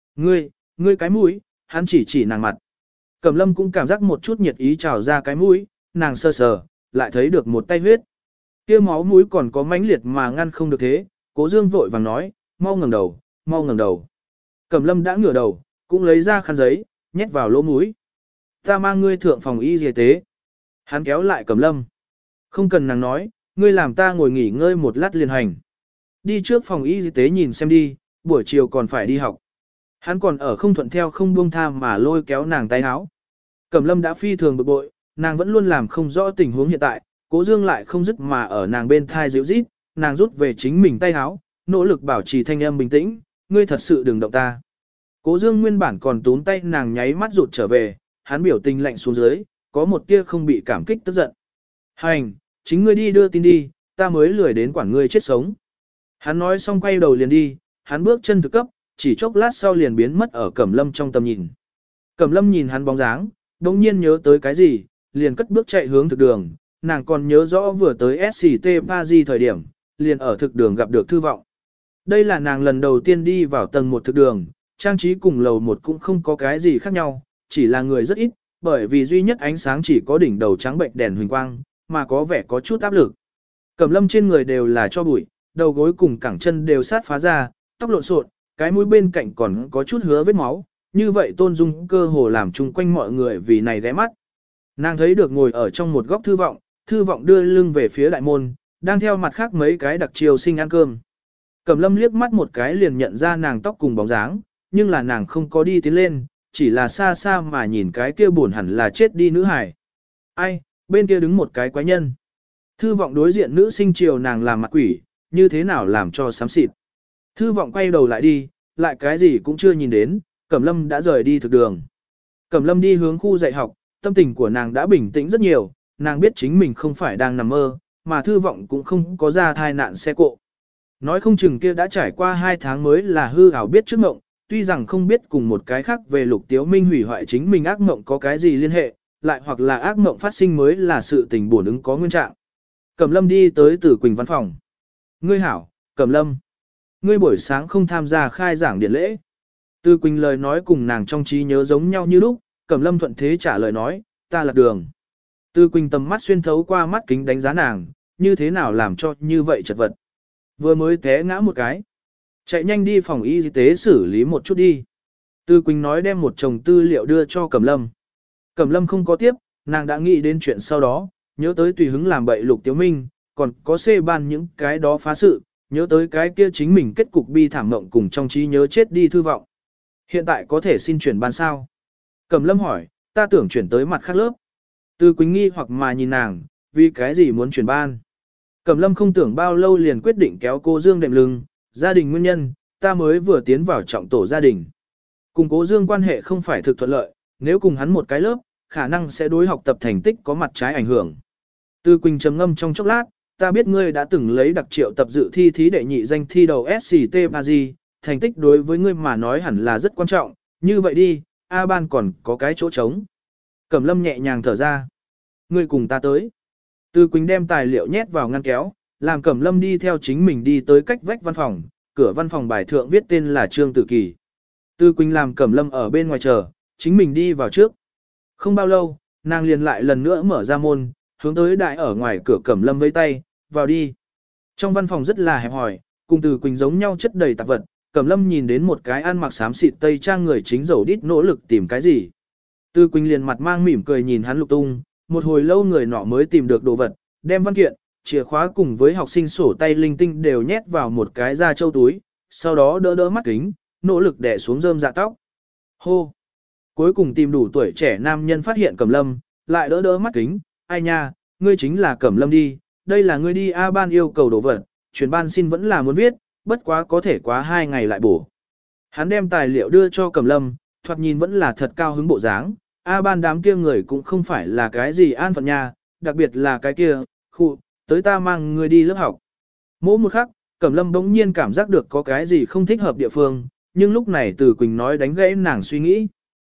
Ngươi cái mũi, hắn chỉ nàng mặt. Cẩm lâm cũng cảm giác một chút nhiệt ý trào ra cái mũi, nàng sơ sờ, lại thấy được một tay huyết. Kia máu mũi còn có mãnh liệt mà ngăn không được thế, Cố Dương vội vàng nói, mau ngẩng đầu, mau ngẩng đầu. Cẩm lâm đã ngửa đầu, cũng lấy ra khăn giấy, nhét vào lỗ mũi. Ta mang ngươi thượng phòng y y tế. Hắn kéo lại Cẩm lâm. Không cần nàng nói, ngươi làm ta ngồi nghỉ ngơi một lát liền hành. Đi trước phòng y tế nhìn xem đi, buổi chiều còn phải đi học. Hắn còn ở không thuận theo không buông tha mà lôi kéo nàng tay áo. Cẩm lâm đã phi thường bực bội, nàng vẫn luôn làm không rõ tình huống hiện tại, Cố Dương lại không dứt mà ở nàng bên thai dịu rít, nàng rút về chính mình tay áo, nỗ lực bảo trì thanh âm bình tĩnh, ngươi thật sự đừng động ta. Cố Dương nguyên bản còn túm tay nàng nháy mắt rụt trở về, hắn biểu tình lạnh xuống dưới, có một tia không bị cảm kích tức giận. Hành, chính ngươi đi đưa tin đi, ta mới lười đến quản ngươi chết sống. Hắn nói xong quay đầu liền đi, hắn bước chân thực cấp, chỉ chốc lát sau liền biến mất ở Cẩm lâm trong tầm nhìn. Cẩm lâm nhìn hắn bóng dáng, đồng nhiên nhớ tới cái gì, liền cất bước chạy hướng thực đường, nàng còn nhớ rõ vừa tới SCT Paris thời điểm, liền ở thực đường gặp được Thư Vọng. Đây là nàng lần đầu tiên đi vào tầng 1 thực đường, trang trí cùng lầu 1 cũng không có cái gì khác nhau, chỉ là người rất ít, bởi vì duy nhất ánh sáng chỉ có đỉnh đầu trắng bệnh đèn huỳnh quang, mà có vẻ có chút áp lực. Cẩm lâm trên người đều là cho bụi, đầu gối cùng cẳng chân đều sát phá ra, tóc lộn xộn, cái mũi bên cạnh còn có chút hứa vết máu, như vậy Tôn Dung cơ hồ làm chung quanh mọi người vì này ghé mắt. Nàng thấy được ngồi ở trong một góc Thư Vọng đưa lưng về phía đại môn, đang theo mặt khác mấy cái đặc chiều sinh ăn cơm. Cẩm lâm liếc mắt một cái liền nhận ra nàng tóc cùng bóng dáng, nhưng là nàng không có đi tiến lên, chỉ là xa xa mà nhìn cái kia buồn hẳn là chết đi nữ hải. Ai, bên kia đứng một cái quái nhân. Thư Vọng đối diện nữ sinh chiều nàng làm mặt quỷ, như thế nào làm cho xám xịt. Thư Vọng quay đầu lại đi, lại cái gì cũng chưa nhìn đến, Cẩm lâm đã rời đi thực đường. Cẩm lâm đi hướng khu dạy học, tâm tình của nàng đã bình tĩnh rất nhiều, nàng biết chính mình không phải đang nằm mơ, mà Thư Vọng cũng không có ra thai nạn xe cộ. Nói không chừng kia đã trải qua 2 tháng mới là hư ảo biết trước mộng, tuy rằng không biết cùng một cái khác về Lục Tiếu Minh hủy hoại chính mình ác mộng có cái gì liên hệ, lại hoặc là ác mộng phát sinh mới là sự tình bổn ứng có nguyên trạng. Cẩm lâm đi tới Tử Quỳnh văn phòng. Ngươi hảo, Cẩm lâm. Ngươi buổi sáng không tham gia khai giảng điện lễ. Tử Quỳnh lời nói cùng nàng trong trí nhớ giống nhau như lúc, Cẩm lâm thuận thế trả lời nói, ta lạc đường. Tử Quỳnh tầm mắt xuyên thấu qua mắt kính đánh giá nàng, như thế nào làm cho như vậy chật vật. Vừa mới té ngã một cái. Chạy nhanh đi phòng y tế xử lý một chút đi. Tư Quỳnh nói đem một chồng tư liệu đưa cho Cẩm lâm. Cẩm lâm không có tiếp, nàng đã nghĩ đến chuyện sau đó, nhớ tới tùy hứng làm bậy Lục Tiếu Minh, còn có xê ban những cái đó phá sự, nhớ tới cái kia chính mình kết cục bi thảm mộng cùng trong trí nhớ chết đi Thư Vọng. Hiện tại có thể xin chuyển ban sao? Cẩm lâm hỏi, ta tưởng chuyển tới mặt khác lớp. Tư Quỳnh nghi hoặc mà nhìn nàng, vì cái gì muốn chuyển ban? Cẩm lâm không tưởng bao lâu liền quyết định kéo Cố Dương đệm lưng, gia đình nguyên nhân, ta mới vừa tiến vào trọng tổ gia đình. Cùng Cố Dương quan hệ không phải thực thuận lợi, nếu cùng hắn một cái lớp, khả năng sẽ đối học tập thành tích có mặt trái ảnh hưởng. Tư Quỳnh trầm ngâm trong chốc lát, ta biết ngươi đã từng lấy đặc triệu tập dự thi thí đệ nhị danh thi đầu SCT Paris, thành tích đối với ngươi mà nói hẳn là rất quan trọng, như vậy đi, A ban còn có cái chỗ trống. Cẩm lâm nhẹ nhàng thở ra. Ngươi cùng ta tới. Tư Quỳnh đem tài liệu nhét vào ngăn kéo, làm Cẩm lâm đi theo chính mình đi tới cách vách văn phòng, cửa văn phòng bài thượng viết tên là Trương Tử Kỳ. Tư Quỳnh làm Cẩm lâm ở bên ngoài chờ, chính mình đi vào trước. Không bao lâu, nàng liền lại lần nữa mở ra môn, hướng tới đại ở ngoài cửa Cẩm lâm vẫy tay, vào đi. Trong văn phòng rất là hẹp hòi, cùng Từ Quỳnh giống nhau chất đầy tạp vật, Cẩm Lâm nhìn đến một cái ăn mặc xám xịt tây trang người chính dầu đít nỗ lực tìm cái gì. Từ Quỳnh liền mặt mang mỉm cười nhìn hắn lục tung, một hồi lâu người nọ mới tìm được đồ vật, đem văn kiện, chìa khóa cùng với học sinh sổ tay linh tinh đều nhét vào một cái da châu túi, sau đó đỡ đỡ mắt kính, nỗ lực đè xuống rơm dạ tóc. Hô! Cuối cùng tìm đủ tuổi trẻ nam nhân phát hiện Cẩm Lâm, lại đỡ đỡ mắt kính, ai nha, ngươi chính là Cẩm Lâm đi, đây là ngươi đi A ban yêu cầu đồ vật, chuyển ban xin vẫn là muốn viết, bất quá có thể quá 2 ngày lại bổ. Hắn đem tài liệu đưa cho Cẩm Lâm, thoạt nhìn vẫn là thật cao hứng bộ dáng, A ban đám kia người cũng không phải là cái gì an phận nha, đặc biệt là cái kia, tới ta mang ngươi đi lớp học. Mỗi một khắc, Cẩm Lâm bỗng nhiên cảm giác được có cái gì không thích hợp địa phương, nhưng lúc này Từ Quỳnh nói đánh gãy nàng suy nghĩ.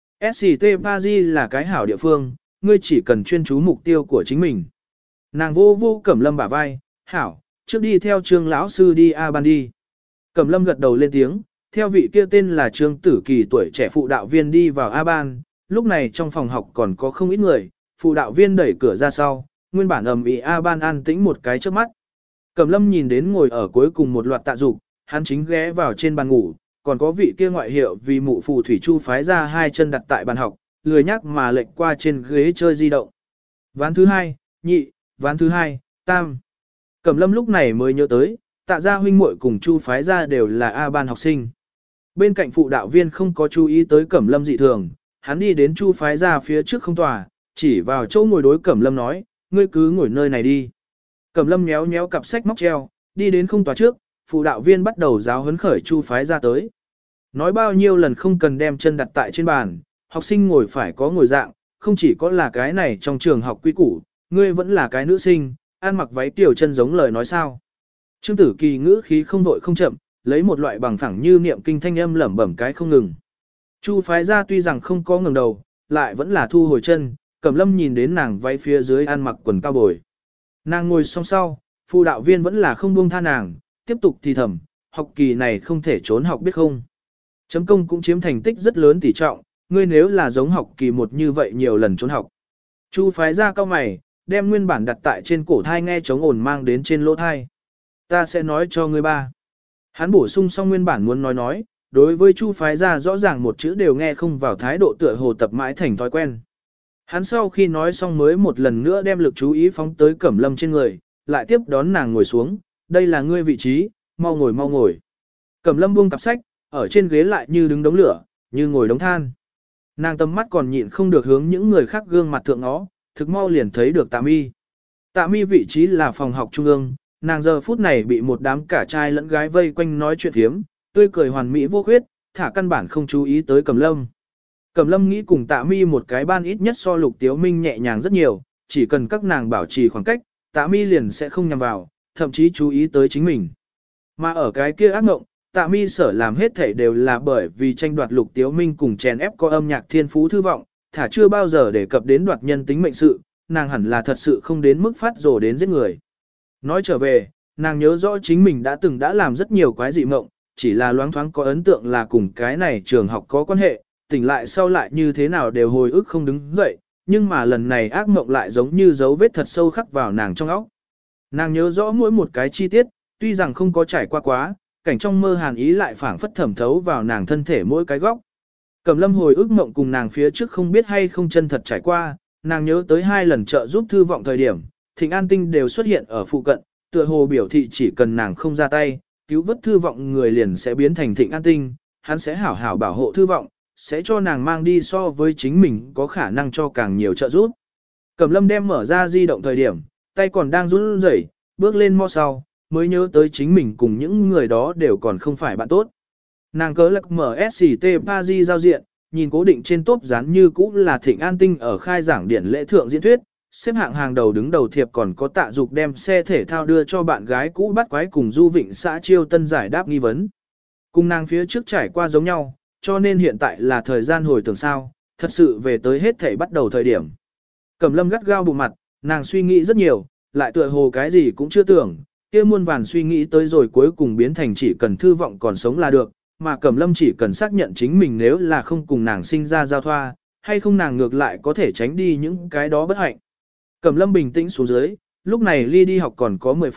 SCT Paris là cái hảo địa phương, ngươi chỉ cần chuyên chú mục tiêu của chính mình. Nàng vô Cẩm Lâm bả vai, hảo, trước đi theo Trương lão sư đi A ban đi. Cẩm Lâm gật đầu lên tiếng, theo vị kia tên là Trương Tử Kỳ tuổi trẻ phụ đạo viên đi vào A ban, lúc này trong phòng học còn có không ít người, phụ đạo viên đẩy cửa ra sau, nguyên bản ầm ĩ A ban an tĩnh một cái trước mắt. Cẩm Lâm nhìn đến ngồi ở cuối cùng một loạt tạ dục, hắn chính ghé vào trên bàn ngủ, còn có vị kia ngoại hiệu vì mụ phù thủy chu phái ra 2 chân đặt tại bàn học, lười nhắc mà lệch qua trên ghế chơi di động. Ván thứ 2, nhị, ván thứ 2, tam. Cẩm Lâm lúc này mới nhớ tới, Tạ gia huynh muội cùng chu phái ra đều là A ban học sinh. Bên cạnh phụ đạo viên không có chú ý tới Cẩm Lâm dị thường, hắn đi đến chu phái ra phía trước không tòa, chỉ vào chỗ ngồi đối Cẩm Lâm nói, ngươi cứ ngồi nơi này đi. Cẩm Lâm nhéo nhéo cặp sách móc treo, đi đến không tòa trước, phụ đạo viên bắt đầu giáo huấn khởi chu phái ra tới. Nói bao nhiêu lần không cần đem chân đặt tại trên bàn, học sinh ngồi phải có ngồi dạng, không chỉ có là cái này trong trường học quy củ, ngươi vẫn là cái nữ sinh, ăn mặc váy tiểu chân giống lời nói sao. Trương Tử Kỳ ngữ khí không vội không chậm, lấy một loại bằng phẳng như niệm kinh thanh âm lẩm bẩm cái không ngừng. Chu phái ra tuy rằng không có ngẩng đầu, lại vẫn là thu hồi chân, Cẩm Lâm nhìn đến nàng váy phía dưới ăn mặc quần cao bồi. Nàng ngồi song sau, phụ đạo viên vẫn là không buông tha nàng, tiếp tục thì thầm, học kỳ này không thể trốn học biết không. Chấm công cũng chiếm thành tích rất lớn tỷ trọng, ngươi nếu là giống học kỳ một như vậy nhiều lần trốn học. Chu phái ra cao mày, đem nguyên bản đặt tại trên cổ thai nghe chống ồn mang đến trên lỗ thai. Ta sẽ nói cho ngươi ba. Hắn bổ sung xong nguyên bản muốn nói, đối với Chu phái ra rõ ràng một chữ đều nghe không vào thái độ tựa hồ tập mãi thành thói quen. Hắn sau khi nói xong mới một lần nữa đem lực chú ý phóng tới Cẩm Lâm trên người, lại tiếp đón nàng ngồi xuống, đây là ngươi vị trí, mau ngồi. Cẩm Lâm buông cặp sách, ở trên ghế lại như đứng đống lửa, như ngồi đống than. Nàng tầm mắt còn nhịn không được hướng những người khác gương mặt thượng nó, thực mau liền thấy được Tạ Mi. Tạ Mi vị trí là phòng học trung ương, nàng giờ phút này bị một đám cả trai lẫn gái vây quanh nói chuyện thiếm, tươi cười hoàn mỹ vô khuyết, thả căn bản không chú ý tới Cẩm Lâm. Cẩm Lâm nghĩ cùng Tạ Mi một cái ban ít nhất so Lục Tiếu Minh nhẹ nhàng rất nhiều, chỉ cần các nàng bảo trì khoảng cách, Tạ Mi liền sẽ không nhằm vào, thậm chí chú ý tới chính mình. Mà ở cái kia ác mộng, Tạ Mi sở làm hết thảy đều là bởi vì tranh đoạt Lục Tiếu Minh cùng chèn ép có âm nhạc thiên phú thư vọng, thả chưa bao giờ đề cập đến đoạt nhân tính mệnh sự, nàng hẳn là thật sự không đến mức phát rồ đến giết người. Nói trở về, nàng nhớ rõ chính mình đã làm rất nhiều quái dị mộng, chỉ là loáng thoáng có ấn tượng là cùng cái này trường học có quan hệ, tỉnh lại sau lại như thế nào đều hồi ức không đứng dậy, nhưng mà lần này ác mộng lại giống như dấu vết thật sâu khắc vào nàng trong óc. Nàng nhớ rõ mỗi một cái chi tiết, tuy rằng không có trải qua quá, cảnh trong mơ hàn ý lại phảng phất thẩm thấu vào nàng thân thể mỗi cái góc. Cẩm Lâm hồi ức mộng cùng nàng phía trước không biết hay không chân thật trải qua, nàng nhớ tới 2 lần trợ giúp thư vọng thời điểm, Thịnh An Tinh đều xuất hiện ở phụ cận, tựa hồ biểu thị chỉ cần nàng không ra tay, cứu vớt thư vọng người liền sẽ biến thành Thịnh An Tinh, hắn sẽ hảo hảo bảo hộ thư vọng, sẽ cho nàng mang đi so với chính mình có khả năng cho càng nhiều trợ giúp. Cẩm Lâm đem mở ra di động thời điểm, tay còn đang run rẩy, bước lên mo sau, mới nhớ tới chính mình cùng những người đó đều còn không phải bạn tốt. Nàng cớ lạc mở SCT Paris giao diện, nhìn cố định trên tốp dán như cũ là Thịnh An Tinh ở khai giảng điển lễ thượng diễn thuyết, xếp hạng hàng đầu đứng đầu thiệp còn có Tạ Dục đem xe thể thao đưa cho bạn gái cũ bắt quái cùng Du Vịnh xã Chiêu Tân giải đáp nghi vấn. Cùng nàng phía trước trải qua giống nhau, cho nên hiện tại là thời gian hồi tưởng sao, thật sự về tới hết thể bắt đầu thời điểm. Cẩm Lâm gắt gao bụng mặt, nàng suy nghĩ rất nhiều, lại tựa hồ cái gì cũng chưa tưởng, kia muôn vàn suy nghĩ tới rồi cuối cùng biến thành chỉ cần thư vọng còn sống là được, mà Cẩm Lâm chỉ cần xác nhận chính mình nếu là không cùng nàng sinh ra giao thoa, hay không nàng ngược lại có thể tránh đi những cái đó bất hạnh. Cẩm Lâm bình tĩnh xuống dưới, lúc này ly đi học còn có 10 phút,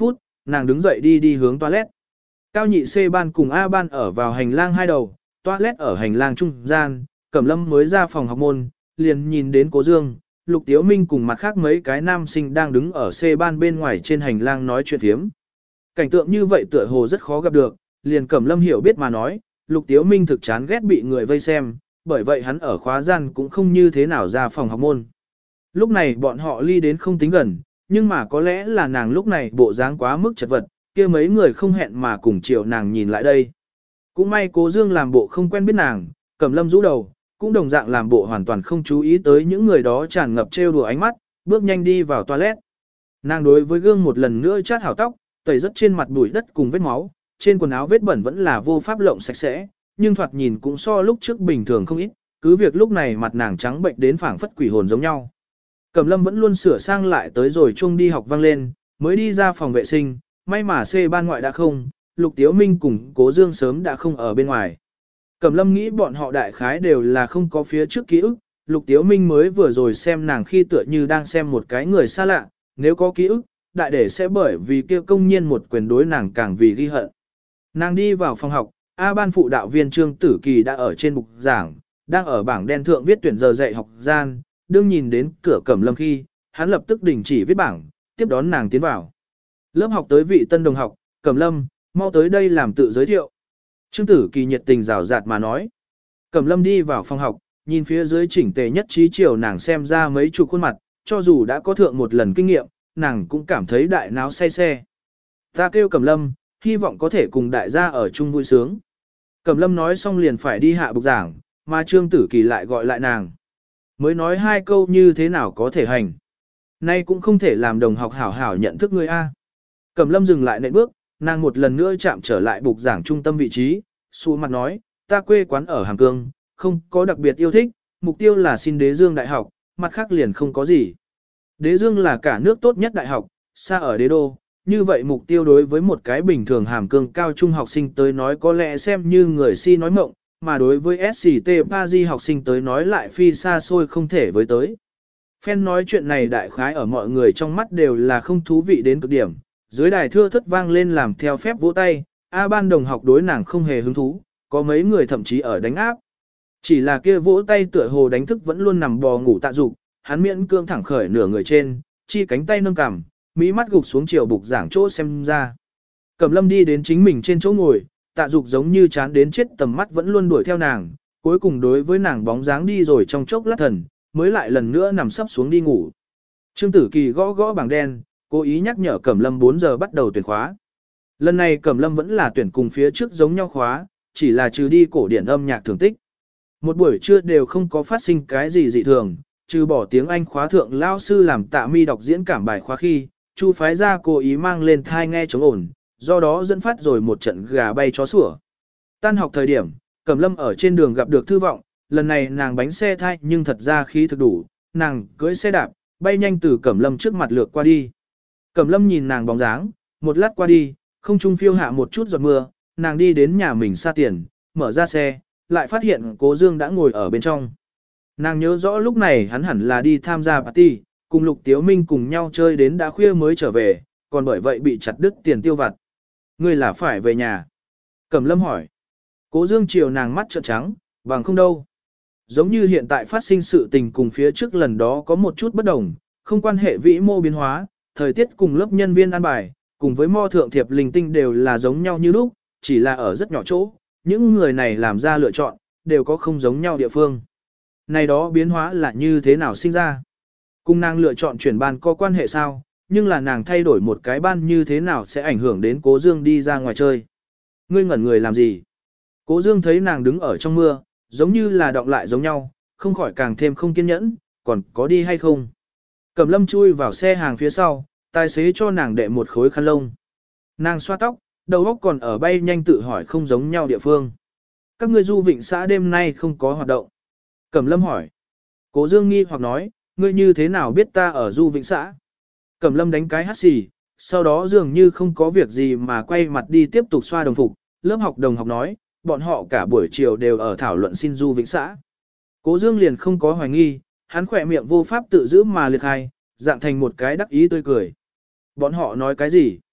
nàng đứng dậy đi hướng toilet. Cao nhị C ban cùng A ban ở vào hành lang hai đầu, toilet ở hành lang trung gian, Cẩm Lâm mới ra phòng học môn, liền nhìn đến Cố Dương, Lục Tiếu Minh cùng mặt khác mấy cái nam sinh đang đứng ở C ban bên ngoài trên hành lang nói chuyện thiếm. Cảnh tượng như vậy tựa hồ rất khó gặp được, liền Cẩm Lâm hiểu biết mà nói, Lục Tiếu Minh thực chán ghét bị người vây xem, bởi vậy hắn ở khóa gian cũng không như thế nào ra phòng học môn. Lúc này bọn họ ly đến không tính gần, nhưng mà có lẽ là nàng lúc này bộ dáng quá mức chật vật, kia mấy người không hẹn mà cùng chiều nàng nhìn lại đây. Cũng may Cố Dương làm bộ không quen biết nàng, Cẩm Lâm rũ đầu, cũng đồng dạng làm bộ hoàn toàn không chú ý tới những người đó tràn ngập trêu đùa ánh mắt, bước nhanh đi vào toilet. Nàng đối với gương một lần nữa chát hảo tóc, tẩy rất trên mặt bụi đất cùng vết máu, trên quần áo vết bẩn vẫn là vô pháp lộng sạch sẽ, nhưng thoạt nhìn cũng so lúc trước bình thường không ít, cứ việc lúc này mặt nàng trắng bệnh đến phảng phất quỷ hồn giống nhau. Cẩm Lâm vẫn luôn sửa sang lại tới rồi chuông đi học vang lên, mới đi ra phòng vệ sinh, may mà C ban ngoại đã không, Lục Tiếu Minh cùng Cố Dương sớm đã không ở bên ngoài. Cẩm Lâm nghĩ bọn họ đại khái đều là không có phía trước ký ức, Lục Tiếu Minh mới vừa rồi xem nàng khi tựa như đang xem một cái người xa lạ, nếu có ký ức, đại để sẽ bởi vì kia công nhiên một quyền đối nàng càng vì ghi hận. Nàng đi vào phòng học, A ban phụ đạo viên Trương Tử Kỳ đã ở trên bục giảng, đang ở bảng đen thượng viết tuyển giờ dạy học gian, đương nhìn đến cửa Cẩm Lâm khi, hắn lập tức đình chỉ viết bảng, tiếp đón nàng tiến vào. Lớp học tới vị tân đồng học, Cẩm Lâm, mau tới đây làm tự giới thiệu. Trương Tử Kỳ nhiệt tình rào rạt mà nói. Cẩm Lâm đi vào phòng học, nhìn phía dưới chỉnh tề nhất trí chiều nàng xem ra mấy chục khuôn mặt, cho dù đã có thượng một lần kinh nghiệm, nàng cũng cảm thấy đại náo say xe. Ta kêu Cẩm Lâm, hy vọng có thể cùng đại gia ở chung vui sướng. Cẩm Lâm nói xong liền phải đi hạ bục giảng, mà Trương Tử Kỳ lại gọi lại nàng. Mới nói hai câu như thế nào có thể hành. Nay cũng không thể làm đồng học hảo hảo nhận thức người A. Cẩm Lâm dừng lại nệm bước, nàng một lần nữa chạm trở lại bục giảng trung tâm vị trí, xuống mặt nói, ta quê quán ở Hàm Cương, không có đặc biệt yêu thích, mục tiêu là xin Đế Dương Đại học, mặt khác liền không có gì. Đế Dương là cả nước tốt nhất đại học, xa ở Đế Đô, như vậy mục tiêu đối với một cái bình thường Hàm Cương cao trung học sinh tới nói có lẽ xem như người si nói mộng, mà đối với SCT Paris học sinh tới nói lại phi xa xôi không thể với tới. Phen nói chuyện này đại khái ở mọi người trong mắt đều là không thú vị đến cực điểm, dưới đài thưa thất vang lên làm theo phép vỗ tay, A ban đồng học đối nàng không hề hứng thú, có mấy người thậm chí ở đánh áp. Chỉ là kia vỗ tay tựa hồ đánh thức vẫn luôn nằm bò ngủ tạ dục, hắn miễn cương thẳng khởi nửa người trên, chi cánh tay nâng cằm, mí mắt gục xuống chiều bục giảng chỗ xem ra. Cẩm Lâm đi đến chính mình trên chỗ ngồi, tạ dục giống như chán đến chết tầm mắt vẫn luôn đuổi theo nàng, cuối cùng đối với nàng bóng dáng đi rồi trong chốc lát thần, mới lại lần nữa nằm sấp xuống đi ngủ. Trương Tử Kỳ gõ gõ bảng đen, cố ý nhắc nhở Cẩm Lâm 4 giờ bắt đầu tuyển khóa. Lần này Cẩm Lâm vẫn là tuyển cùng phía trước giống nhau khóa, chỉ là trừ đi cổ điển âm nhạc thưởng tích. Một buổi trưa đều không có phát sinh cái gì dị thường, trừ bỏ tiếng Anh khóa thượng lao sư làm Tạ Mi đọc diễn cảm bài khóa khi, Chu phái ra cố ý mang lên thai nghe chống ổn, do đó dẫn phát rồi một trận gà bay chó sủa. Tan học thời điểm, Cẩm Lâm ở trên đường gặp được Thư Vọng, lần này nàng bánh xe thai nhưng thật ra khí thực đủ, nàng cưỡi xe đạp, bay nhanh từ Cẩm Lâm trước mặt lược qua đi. Cẩm Lâm nhìn nàng bóng dáng, một lát qua đi, không trung phiêu hạ một chút giọt mưa, nàng đi đến nhà mình xa tiền, mở ra xe, lại phát hiện Cố Dương đã ngồi ở bên trong. Nàng nhớ rõ lúc này hắn hẳn là đi tham gia party, cùng Lục Tiếu Minh cùng nhau chơi đến đã khuya mới trở về, còn bởi vậy bị chặt đứt tiền tiêu vặt. Ngươi là phải về nhà? Cẩm Lâm hỏi. Cố Dương chiều nàng mắt trợn trắng, bằng không đâu. Giống như hiện tại phát sinh sự tình cùng phía trước lần đó có một chút bất đồng, không quan hệ vĩ mô biến hóa, thời tiết cùng lớp nhân viên an bài, cùng với mo thượng thiệp linh tinh đều là giống nhau như lúc, chỉ là ở rất nhỏ chỗ, những người này làm ra lựa chọn, đều có không giống nhau địa phương. Này đó biến hóa là như thế nào sinh ra? Cùng nàng lựa chọn chuyển ban có quan hệ sao, nhưng là nàng thay đổi một cái ban như thế nào sẽ ảnh hưởng đến Cố Dương đi ra ngoài chơi. Ngươi ngẩn người làm gì? Cố Dương thấy nàng đứng ở trong mưa, giống như là đọng lại giống nhau, không khỏi càng thêm không kiên nhẫn, còn có đi hay không? Cẩm Lâm chui vào xe hàng phía sau, tài xế cho nàng đệ một khối khăn lông. Nàng xoa tóc, đầu óc còn ở bay nhanh tự hỏi không giống nhau địa phương. Các ngươi du vịnh xã đêm nay không có hoạt động. Cẩm Lâm hỏi. Cố Dương nghi hoặc nói, ngươi như thế nào biết ta ở du vịnh xã? Cẩm Lâm đánh cái hắt xì, sau đó dường như không có việc gì mà quay mặt đi tiếp tục xoa đồng phục. Lớp học đồng học nói, bọn họ cả buổi chiều đều ở thảo luận xin du vịnh xã. Cố Dương liền không có hoài nghi, hắn khỏe miệng vô pháp tự giữ mà liệt hai, dạng thành một cái đắc ý tươi cười. Bọn họ nói cái gì?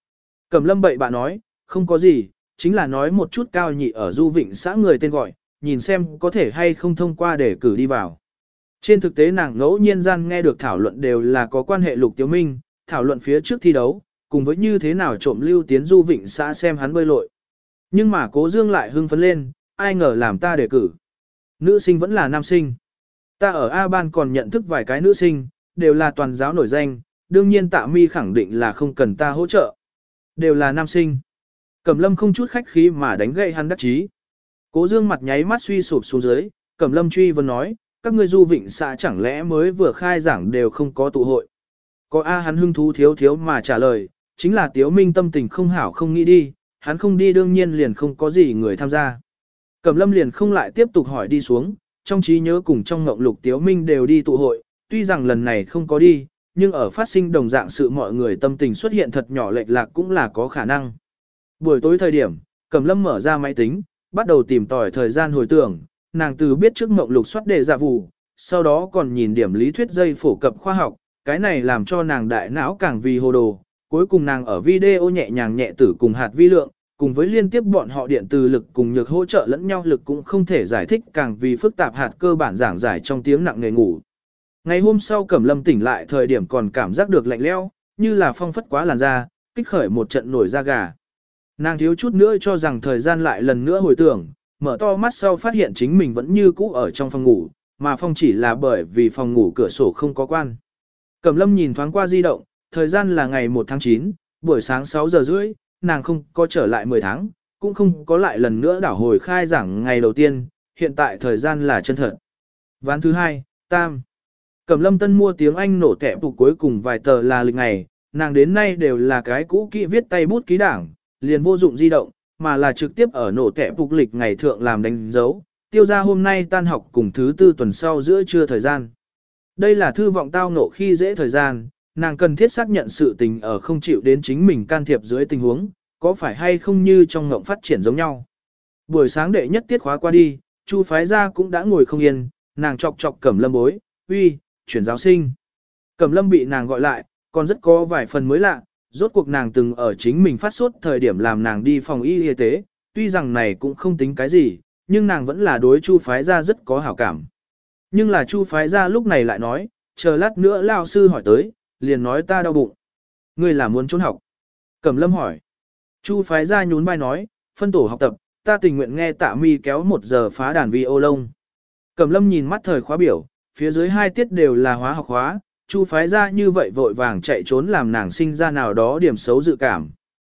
Cẩm Lâm bậy bạ nói, không có gì, chính là nói một chút Cao Nhị ở Du Vịnh xã người tên gọi, nhìn xem có thể hay không thông qua để cử đi vào. Trên thực tế nàng ngẫu nhiên gian nghe được thảo luận đều là có quan hệ Lục Tiếu Minh, thảo luận phía trước thi đấu, cùng với như thế nào trộm lưu tiến Du Vịnh xã xem hắn bơi lội. Nhưng mà Cố Dương lại hưng phấn lên, ai ngờ làm ta đề cử. Nữ sinh vẫn là nam sinh. Ta ở A Ban còn nhận thức vài cái nữ sinh, đều là toàn giáo nổi danh, đương nhiên Tạ Mi khẳng định là không cần ta hỗ trợ. Đều là nam sinh. Cẩm Lâm không chút khách khí mà đánh gậy hắn đắc chí. Cố Dương mặt nháy mắt suy sụp xuống dưới, Cẩm Lâm truy vấn nói, các ngươi Du Vịnh xã chẳng lẽ mới vừa khai giảng đều không có tụ hội. Có A hắn hưng thú thiếu mà trả lời, chính là Tiếu Minh tâm tình không hảo không nghĩ đi, hắn không đi đương nhiên liền không có gì người tham gia. Cẩm Lâm liền không lại tiếp tục hỏi đi xuống, trong trí nhớ cùng trong ngộng Lục Tiếu Minh đều đi tụ hội, tuy rằng lần này không có đi, nhưng ở phát sinh đồng dạng sự mọi người tâm tình xuất hiện thật nhỏ lệch lạc cũng là có khả năng. Buổi tối thời điểm, Cẩm Lâm mở ra máy tính, bắt đầu tìm tòi thời gian hồi tưởng, nàng từ biết trước ngộng lục soát đề giả vụ, sau đó còn nhìn điểm lý thuyết dây phổ cập khoa học, cái này làm cho nàng đại não càng vì hồ đồ. Cuối cùng nàng ở video nhẹ nhàng nhẹ tử cùng hạt vi lượng, cùng với liên tiếp bọn họ điện từ lực cùng nhược hỗ trợ lẫn nhau lực cũng không thể giải thích càng vì phức tạp hạt cơ bản giảng giải trong tiếng nặng nề ngủ. Ngày hôm sau Cẩm Lâm tỉnh lại thời điểm còn cảm giác được lạnh lẽo, như là phong phất quá làn da, kích khởi một trận nổi da gà. Nàng thiếu chút nữa cho rằng thời gian lại lần nữa hồi tưởng, mở to mắt sau phát hiện chính mình vẫn như cũ ở trong phòng ngủ, mà phong chỉ là bởi vì phòng ngủ cửa sổ không có quan. Cẩm Lâm nhìn thoáng qua di động, thời gian là ngày 1 tháng 9, buổi sáng 6 giờ rưỡi, nàng không có trở lại 10 tháng, cũng không có lại lần nữa đảo hồi khai giảng ngày đầu tiên, hiện tại thời gian là chân thật. Ván thứ 2, tam. Cẩm Lâm tân mua tiếng Anh nổ tẻ phục cuối cùng vài tờ là lịch ngày, nàng đến nay đều là cái cũ kỹ viết tay bút ký đảng, liền vô dụng di động, mà là trực tiếp ở nổ tẻ phục lịch ngày thượng làm đánh dấu, tiêu ra hôm nay tan học cùng thứ tư tuần sau giữa trưa thời gian. Đây là thư vọng tao ngộ khi dễ thời gian, nàng cần thiết xác nhận sự tình ở không chịu đến chính mình can thiệp dưới tình huống, có phải hay không như trong ngộng phát triển giống nhau. Buổi sáng đệ nhất tiết khóa qua đi, Chu phái gia cũng đã ngồi không yên, nàng chọc chọc Cẩm Lâm bối, uy, chuyển giáo sinh. Cẩm Lâm bị nàng gọi lại, còn rất có vài phần mới lạ, rốt cuộc nàng từng ở chính mình phát sốt thời điểm làm nàng đi phòng y tế, tuy rằng này cũng không tính cái gì, nhưng nàng vẫn là đối Chu phái gia rất có hảo cảm. Nhưng là Chu phái gia lúc này lại nói, chờ lát nữa lao sư hỏi tới, liền nói ta đau bụng. Ngươi là muốn trốn học? Cẩm Lâm hỏi. Chu phái gia nhún vai nói, phân tổ học tập, ta tình nguyện nghe Tạ Mi kéo 1 giờ phá đàn vi ô lông. Cẩm Lâm nhìn mắt thời khóa biểu, phía dưới 2 tiết đều là hóa học khóa, Chu phái gia như vậy vội vàng chạy trốn làm nàng sinh ra nào đó điểm xấu dự cảm.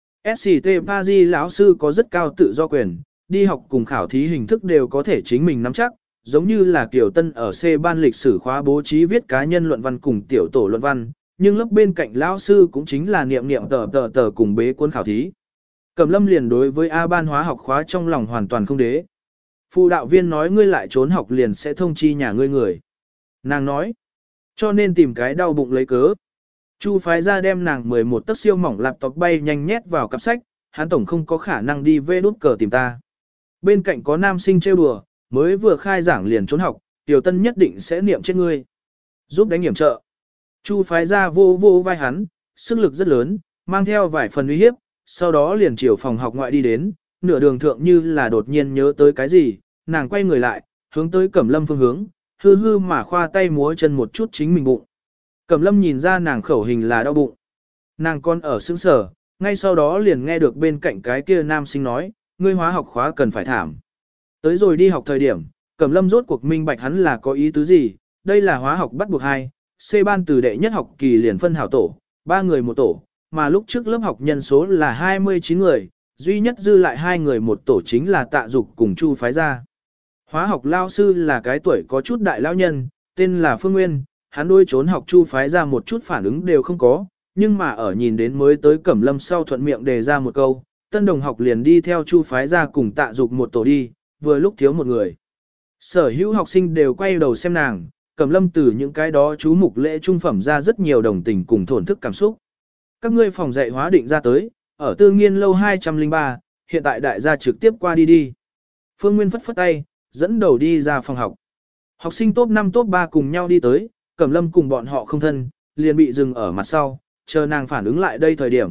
SCT Paris lão sư có rất cao tự do quyền, đi học cùng khảo thí hình thức đều có thể chính mình nắm chắc, giống như là Kiều Tân ở C ban lịch sử khóa bố trí viết cá nhân luận văn cùng tiểu tổ luận văn, nhưng lớp bên cạnh lão sư cũng chính là niệm tờ cùng bế cuốn khảo thí. Cẩm Lâm liền đối với A ban hóa học khóa trong lòng hoàn toàn không đế. Phụ đạo viên nói ngươi lại trốn học liền sẽ thông chi nhà ngươi người. Nàng nói, cho nên tìm cái đau bụng lấy cớ. Chu phái ra đem nàng 11 tấc siêu mỏng laptop bay nhanh nhét vào cặp sách, hắn tổng không có khả năng đi về đút cờ tìm ta. Bên cạnh có nam sinh trêu đùa, mới vừa khai giảng liền trốn học, Tiểu Tân nhất định sẽ niệm chết ngươi. Giúp đánh hiểm trợ. Chu phái ra vô vai hắn, sức lực rất lớn, mang theo vài phần uy hiếp, sau đó liền chiều phòng học ngoại đi đến, nửa đường thượng như là đột nhiên nhớ tới cái gì, nàng quay người lại, hướng tới Cẩm Lâm phương hướng, hư mà khoa tay múa chân một chút chính mình bụng. Cẩm Lâm nhìn ra nàng khẩu hình là đau bụng. Nàng còn ở sững sờ, ngay sau đó liền nghe được bên cạnh cái kia nam sinh nói, ngươi hóa học khóa cần phải thảm. Tới rồi đi học thời điểm, Cẩm Lâm rốt cuộc minh bạch hắn là có ý tứ gì, đây là hóa học bắt buộc 2, C ban từ đệ nhất học kỳ liền phân hảo tổ, 3 người một tổ, mà lúc trước lớp học nhân số là 29 người, duy nhất dư lại 2 người một tổ chính là Tạ Dục cùng Chu phái gia. Hóa học lao sư là cái tuổi có chút đại lão nhân, tên là Phương Nguyên, hắn đôi trốn học Chu phái gia một chút phản ứng đều không có, nhưng mà ở nhìn đến mới tới Cẩm Lâm sau thuận miệng đề ra một câu, tân đồng học liền đi theo Chu phái gia cùng Tạ Dục một tổ đi, vừa lúc thiếu một người. Sở hữu học sinh đều quay đầu xem nàng, Cẩm Lâm từ những cái đó chú mục lễ trung phẩm ra rất nhiều đồng tình cùng thổn thức cảm xúc. Các ngươi phòng dạy hóa định ra tới, ở Tư Nghiên lâu 203, hiện tại đại gia trực tiếp qua đi. Phương Nguyên phất phất tay, dẫn đầu đi ra phòng học. Học sinh top 5 top 3 cùng nhau đi tới, Cẩm Lâm cùng bọn họ không thân, liền bị dừng ở mặt sau, chờ nàng phản ứng lại đây thời điểm,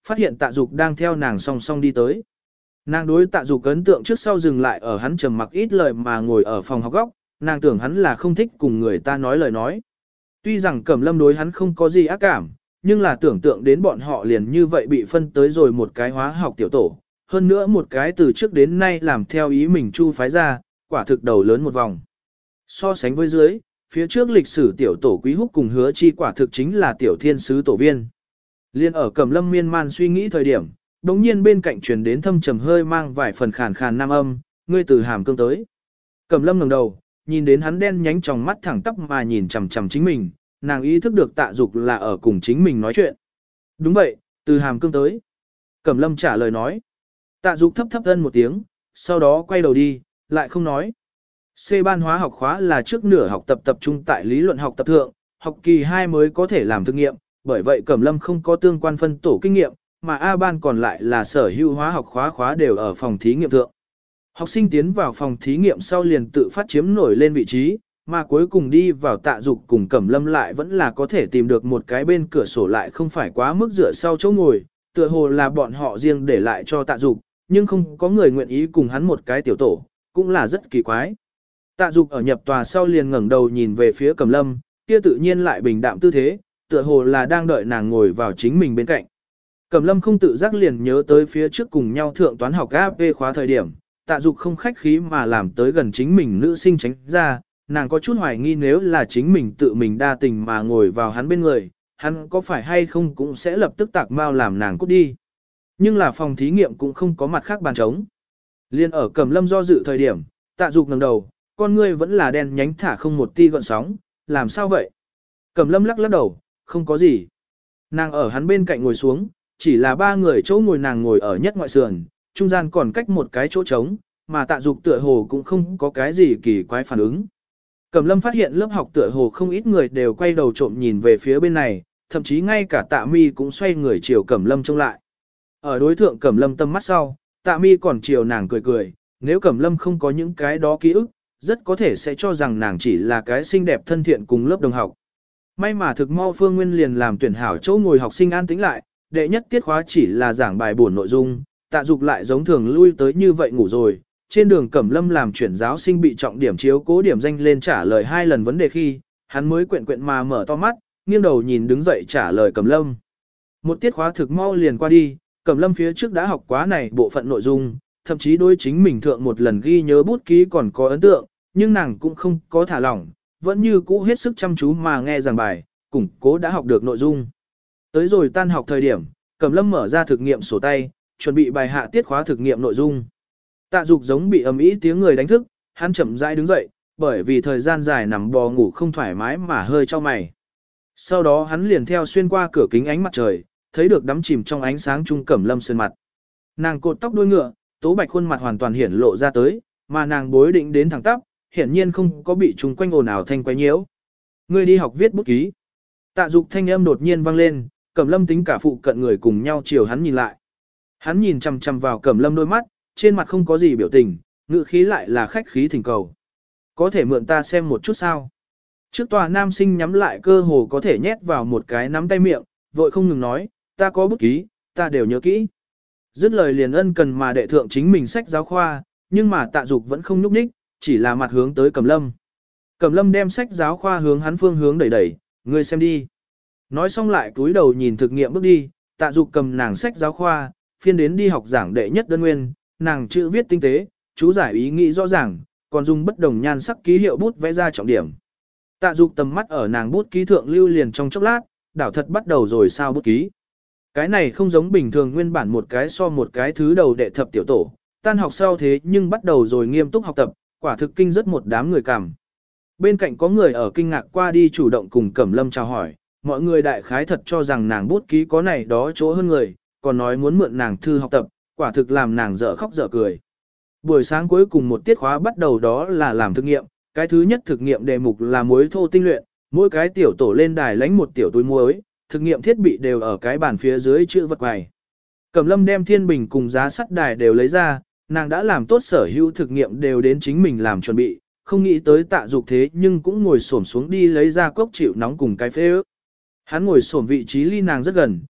phát hiện Tạ Dục đang theo nàng song song đi tới. Nàng đối Tạ Dục ấn tượng trước sau dừng lại ở hắn trầm mặc ít lời mà ngồi ở phòng học góc, nàng tưởng hắn là không thích cùng người ta nói lời nói. Tuy rằng Cẩm Lâm đối hắn không có gì ác cảm, nhưng là tưởng tượng đến bọn họ liền như vậy bị phân tới rồi một cái hóa học tiểu tổ, hơn nữa một cái từ trước đến nay làm theo ý mình chu phái ra, quả thực đầu lớn một vòng. So sánh với dưới, phía trước lịch sử tiểu tổ Quý Húc cùng Hứa Chi quả thực chính là tiểu thiên sứ tổ viên. Liên ở Cẩm Lâm miên man suy nghĩ thời điểm, đống nhiên bên cạnh truyền đến thâm trầm hơi mang vài phần khàn khàn nam âm, ngươi từ Hàm Cương tới. Cẩm Lâm ngẩng đầu, nhìn đến hắn đen nhánh tròng mắt thẳng tắp mà nhìn chằm chằm chính mình, nàng ý thức được Tạ Dục là ở cùng chính mình nói chuyện. Đúng vậy, từ Hàm Cương tới. Cẩm Lâm trả lời nói. Tạ Dục thấp thấp ân một tiếng, sau đó quay đầu đi, lại không nói. C ban hóa học khóa là trước nửa học tập tập trung tại lý luận học tập thượng, học kỳ 2 mới có thể làm thực nghiệm, bởi vậy Cẩm Lâm không có tương quan phân tổ kinh nghiệm, mà A ban còn lại là sở hữu hóa học khóa đều ở phòng thí nghiệm thượng. Học sinh tiến vào phòng thí nghiệm sau liền tự phát chiếm nổi lên vị trí, mà cuối cùng đi vào Tạ Dục cùng Cẩm Lâm lại vẫn là có thể tìm được một cái bên cửa sổ lại không phải quá mức dựa sau chỗ ngồi, tựa hồ là bọn họ riêng để lại cho Tạ Dục, nhưng không có người nguyện ý cùng hắn một cái tiểu tổ, cũng là rất kỳ quái. Tạ Dục ở nhập tòa sau liền ngẩng đầu nhìn về phía Cẩm Lâm, kia tự nhiên lại bình đạm tư thế, tựa hồ là đang đợi nàng ngồi vào chính mình bên cạnh. Cẩm Lâm không tự giác liền nhớ tới phía trước cùng nhau thượng toán học AP khóa thời điểm, Tạ Dục không khách khí mà làm tới gần chính mình nữ sinh tránh ra, nàng có chút hoài nghi nếu là chính mình tự mình đa tình mà ngồi vào hắn bên người, hắn có phải hay không cũng sẽ lập tức tạc mau làm nàng cút đi. Nhưng là phòng thí nghiệm cũng không có mặt khác bàn trống. Liên ở Cẩm Lâm do dự thời điểm, Tạ Dục ngẩng đầu, con ngươi vẫn là đen nhánh thả không một ti gợn sóng, làm sao vậy? Cẩm Lâm lắc lắc đầu, không có gì. Nàng ở hắn bên cạnh ngồi xuống, chỉ là ba người chỗ ngồi nàng ngồi ở nhất ngoại sườn, trung gian còn cách một cái chỗ trống, mà Tạ Dục tựa hồ cũng không có cái gì kỳ quái phản ứng. Cẩm Lâm phát hiện lớp học tựa hồ không ít người đều quay đầu trộm nhìn về phía bên này, thậm chí ngay cả Tạ Mi cũng xoay người chiều Cẩm Lâm trông lại. Ở đối thượng Cẩm Lâm tâm mắt sau, Tạ Mi còn chiều nàng cười cười, nếu Cẩm Lâm không có những cái đó ký ức, rất có thể sẽ cho rằng nàng chỉ là cái xinh đẹp thân thiện cùng lớp đồng học. May mà thực mau Phương Nguyên liền làm tuyển hảo chỗ ngồi học sinh an tĩnh lại, đệ nhất tiết khóa chỉ là giảng bài buồn nội dung, Tạ Dục lại giống thường lui tới như vậy ngủ rồi. Trên đường Cẩm Lâm làm chuyển giáo sinh bị trọng điểm chiếu cố điểm danh lên trả lời 2 lần vấn đề khi, hắn mới quyện mà mở to mắt, nghiêng đầu nhìn đứng dậy trả lời Cẩm Lâm. Một tiết khóa thực mau liền qua đi, Cẩm Lâm phía trước đã học quá này bộ phận nội dung, thậm chí đối chính mình thượng một lần ghi nhớ bút ký còn có ấn tượng, nhưng nàng cũng không có thả lỏng, vẫn như cũ hết sức chăm chú mà nghe giảng bài, củng cố đã học được nội dung. Tới rồi tan học thời điểm, Cẩm Lâm mở ra thực nghiệm sổ tay, chuẩn bị bài hạ tiết khóa thực nghiệm nội dung. Tạ Dục giống bị ầm ĩ tiếng người đánh thức, hắn chậm rãi đứng dậy, bởi vì thời gian dài nằm bò ngủ không thoải mái mà hơi cho mày. Sau đó hắn liền theo xuyên qua cửa kính ánh mặt trời, thấy được đắm chìm trong ánh sáng trung Cẩm Lâm sơn mặt. Nàng cột tóc đuôi ngựa, tố bạch khuôn mặt hoàn toàn hiển lộ ra tới, mà nàng bối định đến thẳng tắp, hiển nhiên không có bị chúng quanh ồn ào thanh quấy nhiễu. Ngươi đi học viết bút ký. Tạ Dục thanh âm đột nhiên vang lên, Cẩm Lâm tính cả phụ cận người cùng nhau chiều hắn nhìn lại. Hắn nhìn chằm chằm vào Cẩm Lâm đôi mắt, trên mặt không có gì biểu tình, ngữ khí lại là khách khí thỉnh cầu. Có thể mượn ta xem một chút sao? Trước tòa nam sinh nhắm lại cơ hồ có thể nhét vào một cái nắm tay miệng, vội không ngừng nói, ta có bút ký, ta đều nhớ kỹ. Dứt lời liền ân cần mà đệ thượng chính mình sách giáo khoa, nhưng mà Tạ Dục vẫn không nhúc nhích, chỉ là mặt hướng tới Cẩm Lâm. Cẩm Lâm đem sách giáo khoa hướng hắn phương hướng đẩy đẩy, ngươi xem đi. Nói xong lại cúi đầu nhìn thực nghiệm bước đi, Tạ Dục cầm nàng sách giáo khoa, phiên đến đi học giảng đệ nhất đơn nguyên, nàng chữ viết tinh tế, chú giải ý nghĩ rõ ràng, còn dùng bất đồng nhan sắc ký hiệu bút vẽ ra trọng điểm. Tạ Dục tầm mắt ở nàng bút ký thượng lưu liền trong chốc lát, đảo thật bắt đầu rồi sao bút ký. Cái này không giống bình thường nguyên bản một cái so một cái thứ đầu đệ thập tiểu tổ, tan học sau thế nhưng bắt đầu rồi nghiêm túc học tập, quả thực kinh rất một đám người cảm. Bên cạnh có người ở kinh ngạc qua đi chủ động cùng Cẩm Lâm chào hỏi, mọi người đại khái thật cho rằng nàng bút ký có này đó chỗ hơn người, còn nói muốn mượn nàng thư học tập, quả thực làm nàng dở khóc dở cười. Buổi sáng cuối cùng một tiết khóa bắt đầu đó là làm thực nghiệm, cái thứ nhất thực nghiệm đề mục là muối thô tinh luyện, mỗi cái tiểu tổ lên đài lãnh một tiểu túi muối, thực nghiệm thiết bị đều ở cái bàn phía dưới chữ vật quầy. Cẩm Lâm đem thiên bình cùng giá sắt đài đều lấy ra, nàng đã làm tốt sở hữu thực nghiệm đều đến chính mình làm chuẩn bị, không nghĩ tới Tạ Dục thế nhưng cũng ngồi xổm xuống đi lấy ra cốc chịu nóng cùng cái phê ước. Hắn ngồi xổm vị trí ly nàng rất gần,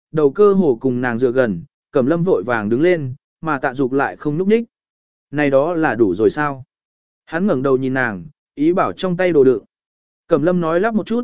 đầu cơ hồ cùng nàng dựa gần, Cẩm Lâm vội vàng đứng lên, mà Tạ Dục lại không núp ních. Này đó là đủ rồi sao? Hắn ngẩng đầu nhìn nàng, ý bảo trong tay đồ đựng. Cẩm Lâm nói lắp một chút,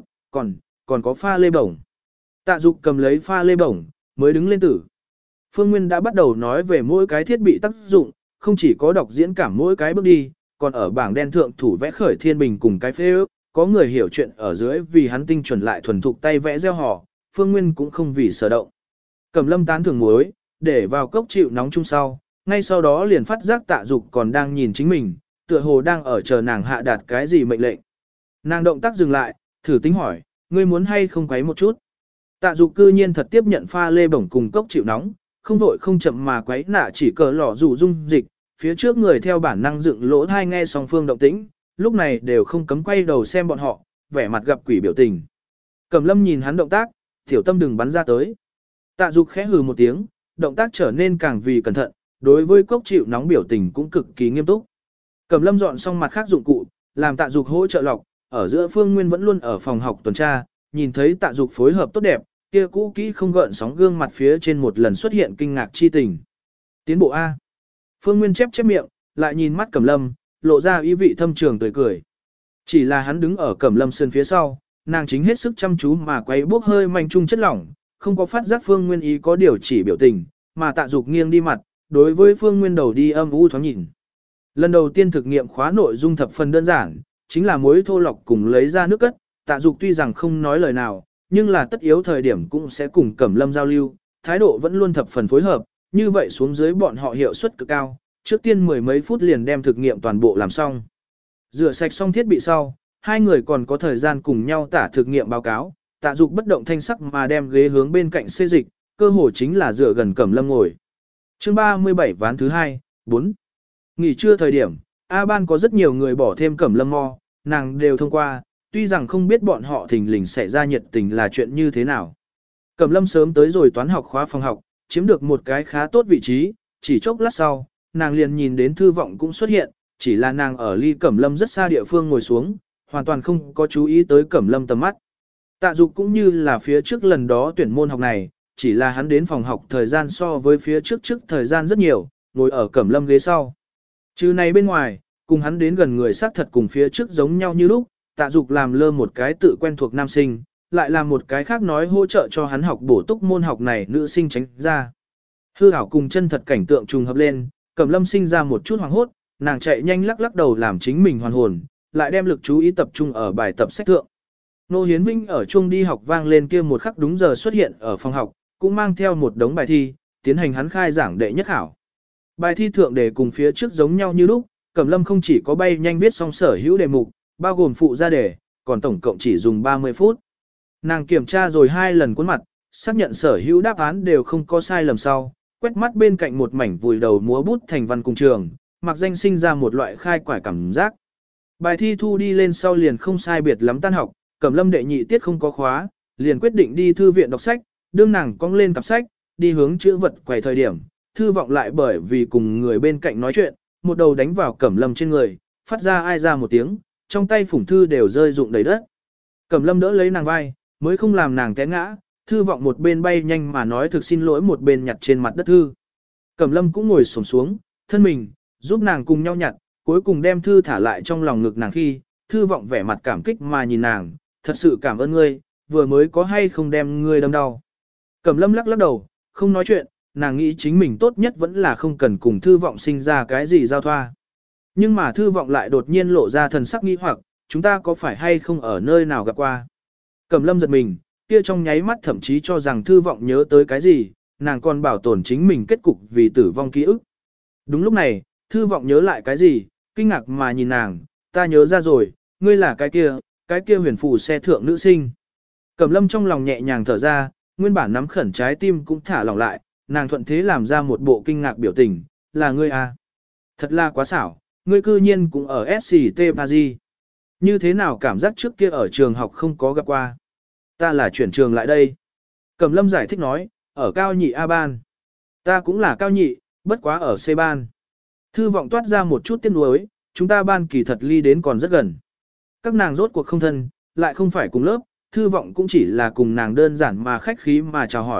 còn có pha lê bổng. Tạ Dục cầm lấy pha lê bổng, mới đứng lên tử. Phương Nguyên đã bắt đầu nói về mỗi cái thiết bị tác dụng, không chỉ có đọc diễn cảm mỗi cái bước đi, còn ở bảng đen thượng thủ vẽ khởi thiên bình cùng cái phê ước, có người hiểu chuyện ở dưới vì hắn tinh chuẩn lại thuần thục tay vẽ gieo họ, Phương Nguyên cũng không vì sở động. Cẩm Lâm tán thưởng muối, để vào cốc chịu nóng chung sau, ngay sau đó liền phát giác Tạ Dục còn đang nhìn chính mình, tựa hồ đang ở chờ nàng hạ đạt cái gì mệnh lệnh. Nàng động tác dừng lại, thử tính hỏi, ngươi muốn hay không quấy một chút. Tạ Dục cư nhiên thật tiếp nhận pha lê bổng cùng cốc chịu nóng, không vội không chậm mà quấy nạ chỉ cờ lỏ rủ dung dịch, phía trước người theo bản năng dựng lỗ tai nghe song phương động tĩnh, lúc này đều không cấm quay đầu xem bọn họ, vẻ mặt gặp quỷ biểu tình. Cẩm Lâm nhìn hắn động tác, tiểu tâm đừng bắn ra tới. Tạ Dục khẽ hừ một tiếng, động tác trở nên càng vì cẩn thận, đối với cốc chịu nóng biểu tình cũng cực kỳ nghiêm túc. Cẩm Lâm dọn xong mặt khác dụng cụ, làm Tạ Dục hỗ trợ lọc, ở giữa Phương Nguyên vẫn luôn ở phòng học tuần tra, nhìn thấy Tạ Dục phối hợp tốt đẹp, kia cũ kỹ không gợn sóng gương mặt phía trên một lần xuất hiện kinh ngạc chi tình. Tiến bộ A. Phương Nguyên chép miệng, lại nhìn mắt Cẩm Lâm, lộ ra ý vị thâm trường tươi cười. Chỉ là hắn đứng ở Cẩm Lâm sân phía sau, nàng chính hết sức chăm chú mà quay bốc hơi manh trung chất lỏng, không có phát giác Phương Nguyên ý có điều chỉ biểu tình, mà Tạ Dục nghiêng đi mặt, đối với Phương Nguyên đầu đi âm u thoáng nhìn. Lần đầu tiên thực nghiệm khóa nội dung thập phần đơn giản, chính là muối thô lọc cùng lấy ra nước cất, Tạ Dục tuy rằng không nói lời nào, nhưng là tất yếu thời điểm cũng sẽ cùng Cẩm Lâm giao lưu, thái độ vẫn luôn thập phần phối hợp, như vậy xuống dưới bọn họ hiệu suất cực cao, trước tiên mười mấy phút liền đem thực nghiệm toàn bộ làm xong. Rửa sạch xong thiết bị sau, hai người còn có thời gian cùng nhau tả thực nghiệm báo cáo, Tạ Dục bất động thanh sắc mà đem ghế hướng bên cạnh xê dịch, cơ hồ chính là dựa gần Cẩm Lâm ngồi. Chương 37 ván thứ 2, 4. Nghỉ trưa thời điểm, A Ban có rất nhiều người bỏ thêm Cẩm Lâm mo, nàng đều thông qua, tuy rằng không biết bọn họ thình lình xảy ra nhiệt tình là chuyện như thế nào. Cẩm Lâm sớm tới rồi toán học khóa phòng học, chiếm được một cái khá tốt vị trí, chỉ chốc lát sau, nàng liền nhìn đến Thư Vọng cũng xuất hiện, chỉ là nàng ở ly Cẩm Lâm rất xa địa phương ngồi xuống, hoàn toàn không có chú ý tới Cẩm Lâm tầm mắt. Tạ Dục cũng như là phía trước lần đó tuyển môn học này, chỉ là hắn đến phòng học thời gian so với phía trước thời gian rất nhiều, ngồi ở Cẩm Lâm ghế sau. Trừ này bên ngoài, cùng hắn đến gần người xác thật cùng phía trước giống nhau như lúc, Tạ Dục làm lơ một cái tự quen thuộc nam sinh, lại làm một cái khác nói hỗ trợ cho hắn học bổ túc môn học này nữ sinh tránh ra. Hư ảo cùng chân thật cảnh tượng trùng hợp lên, Cẩm Lâm sinh ra một chút hoảng hốt, nàng chạy nhanh lắc lắc đầu làm chính mình hoàn hồn, lại đem lực chú ý tập trung ở bài tập sách thượng. Nô Hiến Vinh ở chuông đi học vang lên kia một khắc đúng giờ xuất hiện ở phòng học, cũng mang theo một đống bài thi, tiến hành hắn khai giảng đệ nhất khảo. Bài thi thượng đề cùng phía trước giống nhau như lúc, Cẩm Lâm không chỉ có bay nhanh viết xong sở hữu đề mục, bao gồm phụ ra đề, còn tổng cộng chỉ dùng 30 phút. Nàng kiểm tra rồi 2 lần cuốn mặt, xác nhận sở hữu đáp án đều không có sai lầm sau, quét mắt bên cạnh một mảnh vùi đầu múa bút thành văn cùng trường, mặc danh sinh ra một loại khai quải cảm giác. Bài thi thu đi lên sau liền không sai biệt lắm tan học, Cẩm Lâm đệ nhị tiết không có khóa, liền quyết định đi thư viện đọc sách, đương nàng cong lên cặp sách, đi hướng chữ vật quầy thời điểm, Thư Vọng lại bởi vì cùng người bên cạnh nói chuyện, một đầu đánh vào Cẩm Lâm trên người, phát ra ai ra một tiếng, trong tay phủng thư đều rơi rụng đầy đất. Cẩm Lâm đỡ lấy nàng vai, mới không làm nàng té ngã, Thư Vọng một bên bay nhanh mà nói thực xin lỗi một bên nhặt trên mặt đất thư. Cẩm Lâm cũng ngồi xổm xuống, thân mình, giúp nàng cùng nhau nhặt, cuối cùng đem thư thả lại trong lòng ngực nàng khi, Thư Vọng vẻ mặt cảm kích mà nhìn nàng, thật sự cảm ơn ngươi, vừa mới có hay không đem ngươi đâm đau. Cẩm Lâm lắc lắc đầu, không nói chuyện, nàng nghĩ chính mình tốt nhất vẫn là không cần cùng Thư Vọng sinh ra cái gì giao thoa. Nhưng mà Thư Vọng lại đột nhiên lộ ra thần sắc nghi hoặc, chúng ta có phải hay không ở nơi nào gặp qua. Cẩm Lâm giật mình, kia trong nháy mắt thậm chí cho rằng Thư Vọng nhớ tới cái gì, nàng còn bảo tồn chính mình kết cục vì tử vong ký ức. Đúng lúc này, Thư Vọng nhớ lại cái gì, kinh ngạc mà nhìn nàng, ta nhớ ra rồi, ngươi là cái kia huyền phù xe thượng nữ sinh. Cẩm Lâm trong lòng nhẹ nhàng thở ra, nguyên bản nắm khẩn trái tim cũng thả lỏng lại, nàng thuận thế làm ra một bộ kinh ngạc biểu tình, là ngươi à. Thật là quá xảo, ngươi cư nhiên cũng ở SCT Paris. Như thế nào cảm giác trước kia ở trường học không có gặp qua. Ta là chuyển trường lại đây. Cẩm Lâm giải thích nói, ở cao nhị A ban. Ta cũng là cao nhị, bất quá ở C ban. Thư Vọng toát ra một chút tiếc nuối, chúng ta ban kỳ thật ly đến còn rất gần. Các nàng rốt cuộc không thân, lại không phải cùng lớp, Thư Vọng cũng chỉ là cùng nàng đơn giản mà khách khí mà chào hỏi,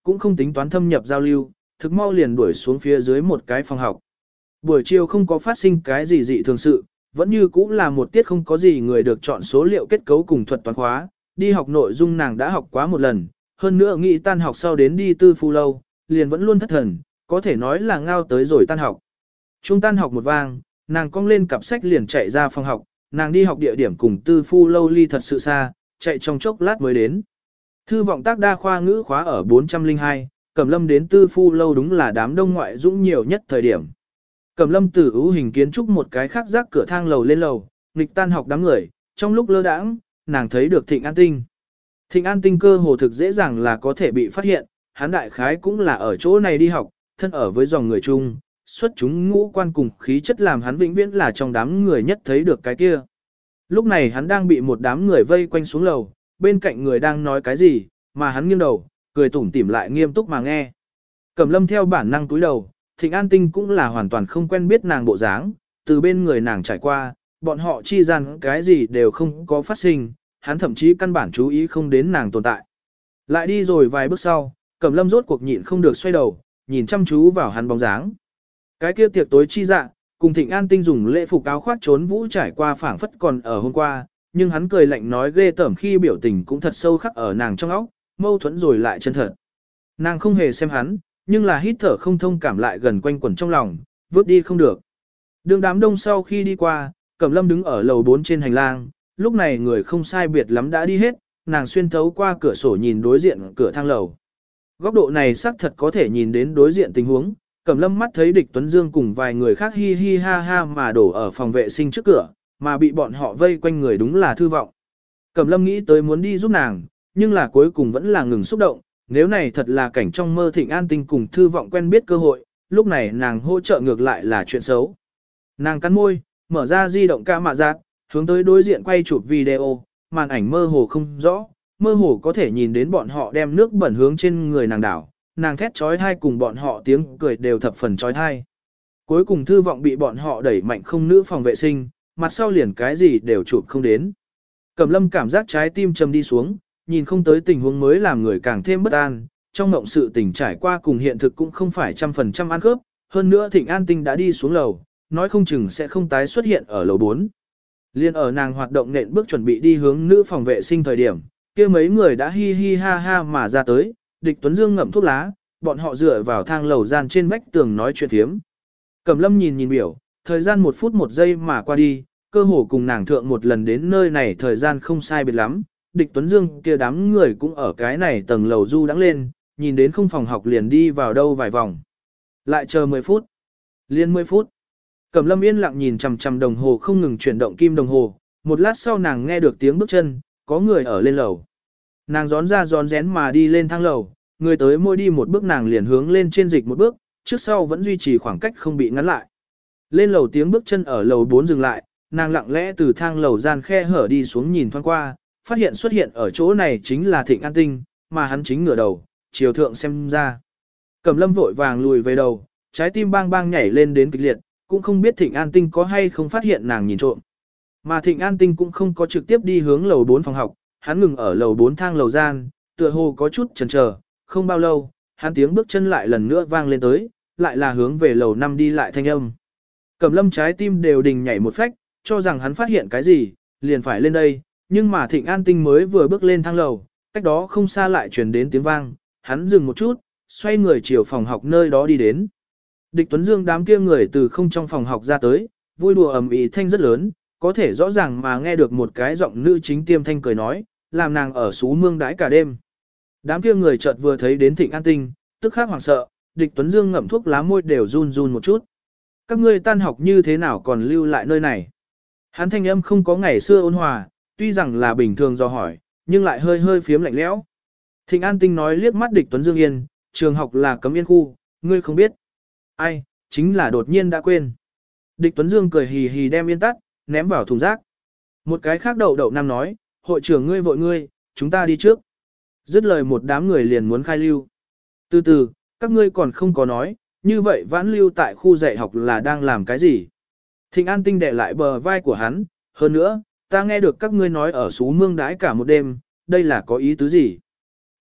cũng không tính toán thâm nhập giao lưu, thực mau liền đuổi xuống phía dưới một cái phòng học. Buổi chiều không có phát sinh cái gì dị thường sự, vẫn như cũng là một tiết không có gì người được chọn số liệu kết cấu cùng thuật toán khóa, đi học nội dung nàng đã học quá một lần, hơn nữa nghĩ tan học sau đến đi tư phu lâu, liền vẫn luôn thất thần, có thể nói là ngao tới rồi tan học. Trung tan học một vang, nàng cong lên cặp sách liền chạy ra phòng học, nàng đi học địa điểm cùng tư phu lâu ly thật sự xa, chạy trong chốc lát mới đến. Thư vọng tác đa khoa ngữ khóa ở 402, Cẩm Lâm đến tư phu lâu đúng là đám đông ngoại dũng nhiều nhất thời điểm. Cẩm Lâm từ ưu hình kiến trúc một cái khác rác cửa thang lầu lên lầu, nghịch tan học đám người, trong lúc lơ đãng, nàng thấy được Thịnh An Tinh. Thịnh An Tinh cơ hồ thực dễ dàng là có thể bị phát hiện, hắn đại khái cũng là ở chỗ này đi học, thân ở với dòng người chung, xuất chúng ngũ quan cùng khí chất làm hắn vĩnh viễn là trong đám người nhất thấy được cái kia. Lúc này hắn đang bị một đám người vây quanh xuống lầu, bên cạnh người đang nói cái gì, mà hắn nghiêng đầu, cười tủm tỉm lại nghiêm túc mà nghe. Cẩm Lâm theo bản năng túi đầu, Thịnh An Tinh cũng là hoàn toàn không quen biết nàng bộ dáng, từ bên người nàng trải qua, bọn họ chi gian cái gì đều không có phát sinh, hắn thậm chí căn bản chú ý không đến nàng tồn tại. Lại đi rồi vài bước sau, Cẩm Lâm rốt cuộc nhịn không được xoay đầu, nhìn chăm chú vào hắn bóng dáng. Cái kia tiệc tối chi dạ, cùng Thịnh An Tinh dùng lễ phục áo khoác trốn vũ trải qua phảng phất còn ở hôm qua, nhưng hắn cười lạnh nói ghê tởm khi biểu tình cũng thật sâu khắc ở nàng trong óc, mâu thuẫn rồi lại chân thật. Nàng không hề xem hắn, nhưng là hít thở không thông cảm lại gần quanh quẩn trong lòng, vứt đi không được. Đường đám đông sau khi đi qua, Cẩm Lâm đứng ở lầu 4 trên hành lang, lúc này người không sai biệt lắm đã đi hết, nàng xuyên thấu qua cửa sổ nhìn đối diện cửa thang lầu. Góc độ này xác thật có thể nhìn đến đối diện tình huống, Cẩm Lâm mắt thấy Địch Tuấn Dương cùng vài người khác hi hi ha ha mà đổ ở phòng vệ sinh trước cửa, mà bị bọn họ vây quanh người đúng là Thư Vọng. Cẩm Lâm nghĩ tới muốn đi giúp nàng, nhưng là cuối cùng vẫn là ngừng xúc động, nếu này thật là cảnh trong mơ Thịnh An Tinh cùng Thư Vọng quen biết cơ hội, lúc này nàng hỗ trợ ngược lại là chuyện xấu. Nàng cắn môi, mở ra di động ca mạ giác, hướng tới đối diện quay chụp video, màn ảnh mơ hồ không rõ, mơ hồ có thể nhìn đến bọn họ đem nước bẩn hướng trên người nàng đảo, nàng thét trói thai cùng bọn họ tiếng cười đều thập phần trói thai. Cuối cùng Thư Vọng bị bọn họ đẩy mạnh không nữ phòng vệ sinh, mặt sau liền cái gì đều chụp không đến. Cẩm Lâm cảm giác trái tim trầm đi xuống, nhìn không tới tình huống mới làm người càng thêm bất an, trong mộng sự tình trải qua cùng hiện thực cũng không phải 100% ăn khớp, hơn nữa Thịnh An Tinh đã đi xuống lầu, nói không chừng sẽ không tái xuất hiện ở lầu 4. Liên ở nàng hoạt động nện bước chuẩn bị đi hướng nữ phòng vệ sinh thời điểm, kia mấy người đã hi hi ha ha mà ra tới, Địch Tuấn Dương ngậm thuốc lá, bọn họ dựa vào thang lầu gian trên vách tường nói chuyện thiếm. Cẩm Lâm nhìn biểu, thời gian 1 phút 1 giây mà qua đi, cơ hồ cùng nàng thượng một lần đến nơi này thời gian không sai biệt lắm, Địch Tuấn Dương kia đám người cũng ở cái này tầng lầu du đắng lên, nhìn đến không phòng học liền đi vào đâu vài vòng. Lại chờ 10 phút. Liên 10 phút. Cẩm Lâm yên lặng nhìn chằm chằm đồng hồ không ngừng chuyển động kim đồng hồ, một lát sau nàng nghe được tiếng bước chân, có người ở lên lầu. Nàng gión ra gión rén mà đi lên thang lầu, người tới mỗi đi một bước nàng liền hướng lên trên dịch một bước, trước sau vẫn duy trì khoảng cách không bị ngắn lại. Lên lầu tiếng bước chân ở lầu 4 dừng lại, nàng lặng lẽ từ thang lầu gian khe hở đi xuống nhìn thoáng qua, phát hiện xuất hiện ở chỗ này chính là Thịnh An Tinh, mà hắn chính ngửa đầu, chiều thượng xem ra. Cẩm Lâm vội vàng lùi về đầu, trái tim bang bang nhảy lên đến kịch liệt, cũng không biết Thịnh An Tinh có hay không phát hiện nàng nhìn trộm. Mà Thịnh An Tinh cũng không có trực tiếp đi hướng lầu 4 phòng học, hắn ngừng ở lầu 4 thang lầu gian, tựa hồ có chút chần chờ, không bao lâu, hắn tiếng bước chân lại lần nữa vang lên tới, lại là hướng về lầu 5 đi lại thanh âm. Cẩm Lâm trái tim đều đình nhảy một phách, cho rằng hắn phát hiện cái gì, liền phải lên đây, nhưng mà Thịnh An Tinh mới vừa bước lên thang lầu, cách đó không xa lại truyền đến tiếng vang, hắn dừng một chút, xoay người chiều phòng học nơi đó đi đến. Địch Tuấn Dương đám kia người từ không trong phòng học ra tới, vui đùa ầm ĩ thanh rất lớn, có thể rõ ràng mà nghe được một cái giọng nữ chính tiêm thanh cười nói, làm nàng ở xú mương đãi cả đêm. Đám kia người chợt vừa thấy đến Thịnh An Tinh, tức khắc hoảng sợ, Địch Tuấn Dương ngậm thuốc lá môi đều run run một chút. Các ngươi tan học như thế nào còn lưu lại nơi này? Hắn thanh âm không có ngày xưa ôn hòa, tuy rằng là bình thường do hỏi, nhưng lại hơi hơi phiếm lạnh lẽo. Thịnh An Tinh nói liếc mắt Địch Tuấn Dương yên, trường học là cấm yên khu, ngươi không biết. Ai, chính là đột nhiên đã quên. Địch Tuấn Dương cười hì hì đem yên tắt, ném vào thùng rác. Một cái khác đậu đậu nam nói, hội trưởng ngươi vội ngươi, chúng ta đi trước. Dứt lời một đám người liền muốn khai lưu. Từ từ, các ngươi còn không có nói, như vậy vãn lưu tại khu dạy học là đang làm cái gì? Thịnh An Tinh đè lại bờ vai của hắn, hơn nữa, ta nghe được các ngươi nói ở xú mương đãi cả một đêm, đây là có ý tứ gì?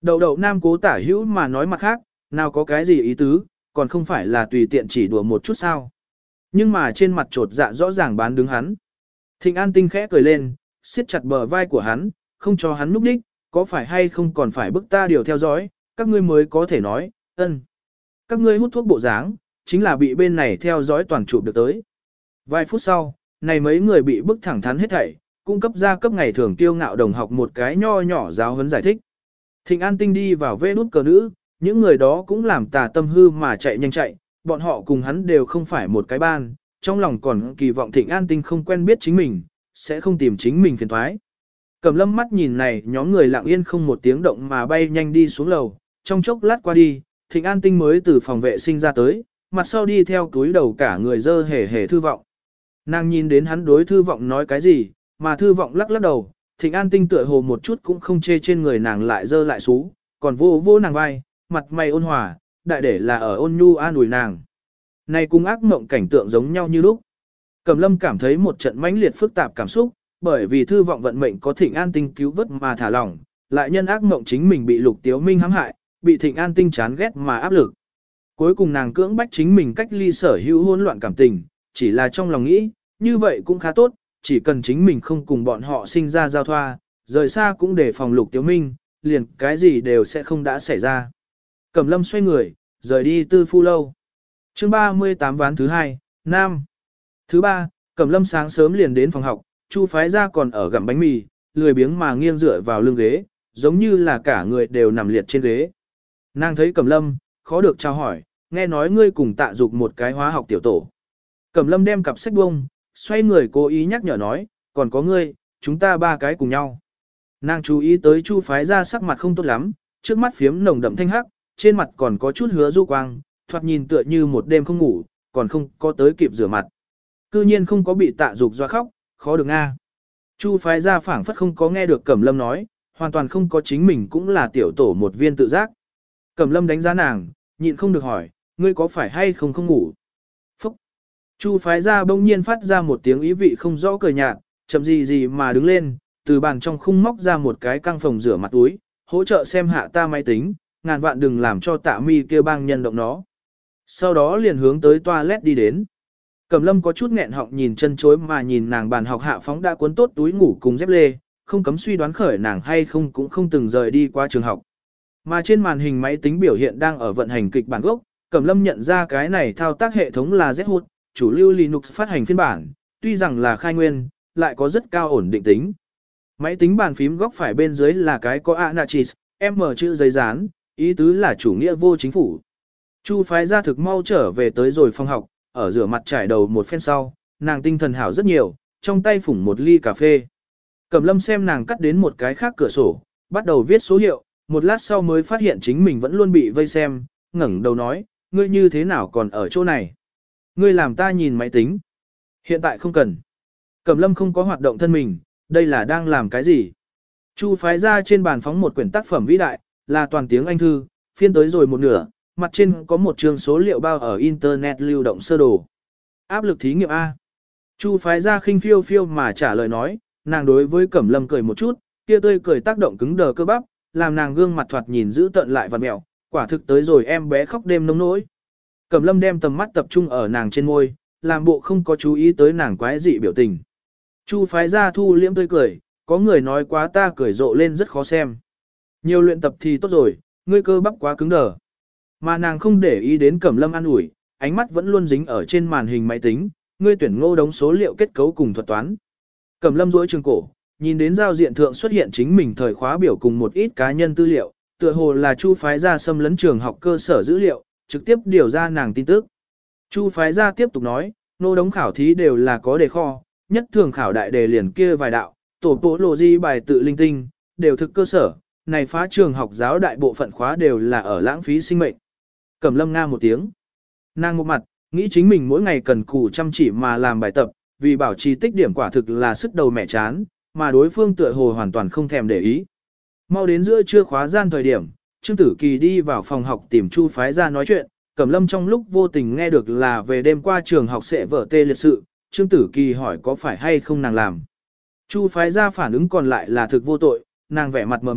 Đậu đậu nam cố tả hữu mà nói mặt khác, nào có cái gì ý tứ, còn không phải là tùy tiện chỉ đùa một chút sao. Nhưng mà trên mặt trột dạ rõ ràng bán đứng hắn. Thịnh An Tinh khẽ cười lên, siết chặt bờ vai của hắn, không cho hắn núp đích, có phải hay không còn phải bức ta điều theo dõi, các ngươi mới có thể nói, ân. Các ngươi hút thuốc bộ dáng, chính là bị bên này theo dõi toàn chụp được tới. Vài phút sau, này mấy người bị bức thẳng thắn hết thảy, cung cấp ra cấp ngày thường tiêu ngạo đồng học một cái nho nhỏ giáo huấn giải thích. Thịnh An Tinh đi vào vê nút cờ nữ, những người đó cũng làm tà tâm hư mà chạy nhanh chạy, bọn họ cùng hắn đều không phải một cái ban, trong lòng còn kỳ vọng Thịnh An Tinh không quen biết chính mình, sẽ không tìm chính mình phiền thoái. Cẩm Lâm mắt nhìn này nhóm người lặng yên không một tiếng động mà bay nhanh đi xuống lầu, trong chốc lát qua đi, Thịnh An Tinh mới từ phòng vệ sinh ra tới, mặt sau đi theo túi đầu cả người dơ hề hề Thư Vọng. Nàng nhìn đến hắn đối Thư Vọng nói cái gì, mà Thư Vọng lắc lắc đầu, Thịnh An Tinh tựa hồ một chút cũng không chê trên người nàng lại dơ lại xú, còn vô vô nàng vai, mặt mày ôn hòa, đại để là ở ôn nhu an ủi nàng. Này cùng ác mộng cảnh tượng giống nhau như lúc. Cẩm Lâm cảm thấy một trận mãnh liệt phức tạp cảm xúc, bởi vì Thư Vọng vận mệnh có Thịnh An Tinh cứu vớt mà thả lỏng, lại nhân ác mộng chính mình bị Lục Tiếu Minh hãm hại, bị Thịnh An Tinh chán ghét mà áp lực. Cuối cùng nàng cưỡng bách chính mình cách ly sở hữu hỗn loạn cảm tình, chỉ là trong lòng nghĩ, như vậy cũng khá tốt, chỉ cần chính mình không cùng bọn họ sinh ra giao thoa, rời xa cũng để phòng Lục Tiếu Minh, liền cái gì đều sẽ không đã xảy ra. Cẩm Lâm xoay người, rời đi Tư Phu lâu. Chương 38 ván thứ 2, Nam. Thứ 3, Cẩm Lâm sáng sớm liền đến phòng học, Chu Phái Gia còn ở gặm bánh mì, lười biếng mà nghiêng dựa vào lưng ghế, giống như là cả người đều nằm liệt trên ghế. Nàng thấy Cẩm Lâm, khó được chào hỏi, nghe nói ngươi cùng Tạ Dục một cái hóa học tiểu tổ. Cẩm Lâm đem cặp sách bông, xoay người cố ý nhắc nhở nói, còn có ngươi, chúng ta ba cái cùng nhau. Nàng chú ý tới Chu Phái Gia sắc mặt không tốt lắm, trước mắt phiếm nồng đậm thanh hắc, trên mặt còn có chút hứa du quang, thoạt nhìn tựa như một đêm không ngủ, còn không có tới kịp rửa mặt. Cư nhiên không có bị Tạ Dục doa khóc, khó được a. Chu Phái Gia phảng phất không có nghe được Cẩm Lâm nói, hoàn toàn không có chính mình cũng là tiểu tổ một viên tự giác. Cẩm Lâm đánh giá nàng, nhịn không được hỏi, ngươi có phải hay không không ngủ? Phúc! Chu Phái Gia bỗng nhiên phát ra một tiếng ý vị không rõ cười nhạt, chậm gì gì mà đứng lên, từ bàn trong khung móc ra một cái căng phòng rửa mặt túi, hỗ trợ xem hạ ta máy tính, ngàn vạn đừng làm cho Tạ Mi kia bang nhân động nó. Sau đó liền hướng tới toilet đi đến. Cẩm Lâm có chút nghẹn họng nhìn chân chối mà nhìn nàng bàn học hạ phóng đã cuốn tốt túi ngủ cùng dép lê, không cấm suy đoán khởi nàng hay không cũng không từng rời đi qua trường học. Mà trên màn hình máy tính biểu hiện đang ở vận hành kịch bản gốc, Cẩm Lâm nhận ra cái này thao tác hệ thống là Z-Hood, chủ lưu Linux phát hành phiên bản, tuy rằng là khai nguyên, lại có rất cao ổn định tính. Máy tính bàn phím góc phải bên dưới là cái có Anachis, M chữ giấy dán, ý tứ là chủ nghĩa vô chính phủ. Chu Phái Gia thực mau trở về tới rồi phòng học, ở rửa mặt trải đầu một phen sau, nàng tinh thần hảo rất nhiều, trong tay phủng một ly cà phê. Cẩm Lâm xem nàng cắt đến một cái khác cửa sổ, bắt đầu viết số hiệu, một lát sau mới phát hiện chính mình vẫn luôn bị vây xem, ngẩng đầu nói, ngươi như thế nào còn ở chỗ này? Ngươi làm ta nhìn máy tính. Hiện tại không cần. Cẩm Lâm không có hoạt động thân mình, đây là đang làm cái gì? Chu Phái Gia trên bàn phóng một quyển tác phẩm vĩ đại, là toàn tiếng Anh thư, phiên tới rồi một nửa, mặt trên có một chương số liệu bao ở Internet lưu động sơ đồ. Áp lực thí nghiệm A. Chu Phái Gia khinh phiêu phiêu mà trả lời nói, nàng đối với Cẩm Lâm cười một chút, kia tươi cười tác động cứng đờ cơ bắp, làm nàng gương mặt thoạt nhìn dữ tợn lại vặn mẹo, quả thực tới rồi em bé khóc đêm nông nỗi. Cẩm Lâm đem tầm mắt tập trung ở nàng trên môi, làm bộ không có chú ý tới nàng quái dị biểu tình. Chu Phái Gia thu liễm tươi cười, có người nói quá ta cười rộ lên rất khó xem. Nhiều luyện tập thì tốt rồi, ngươi cơ bắp quá cứng đờ. Mà nàng không để ý đến Cẩm Lâm an ủi, ánh mắt vẫn luôn dính ở trên màn hình máy tính, ngươi tuyển Ngô đống số liệu kết cấu cùng thuật toán. Cẩm Lâm duỗi trường cổ, nhìn đến giao diện thượng xuất hiện chính mình thời khóa biểu cùng một ít cá nhân tư liệu, tựa hồ là Chu Phái Gia xâm lấn trường học cơ sở dữ liệu, trực tiếp điều ra nàng tin tức. Chu Phái Gia tiếp tục nói, Ngô đống khảo thí đều là có đề kho, nhất thường khảo đại đề liền kia vài đạo, tổ bộ lộ di bài tự linh tinh, đều thực cơ sở, này phá trường học giáo đại bộ phận khóa đều là ở lãng phí sinh mệnh. Cẩm Lâm nga một tiếng. Nàng một mặt, nghĩ chính mình mỗi ngày cần cù chăm chỉ mà làm bài tập, vì bảo trì tích điểm quả thực là sức đầu mẹ chán, mà đối phương tựa hồ hoàn toàn không thèm để ý. Mau đến giữa trưa khóa gian thời điểm, Trương Tử Kỳ đi vào phòng học tìm Chu Phái Gia nói chuyện, Cẩm Lâm trong lúc vô tình nghe được là về đêm qua trường học sẽ vở tê liệt sự, Trương Tử Kỳ hỏi có phải hay không nàng làm. Chu Phái Gia phản ứng còn lại là thực vô tội, nàng vẻ mặt mờ mịt,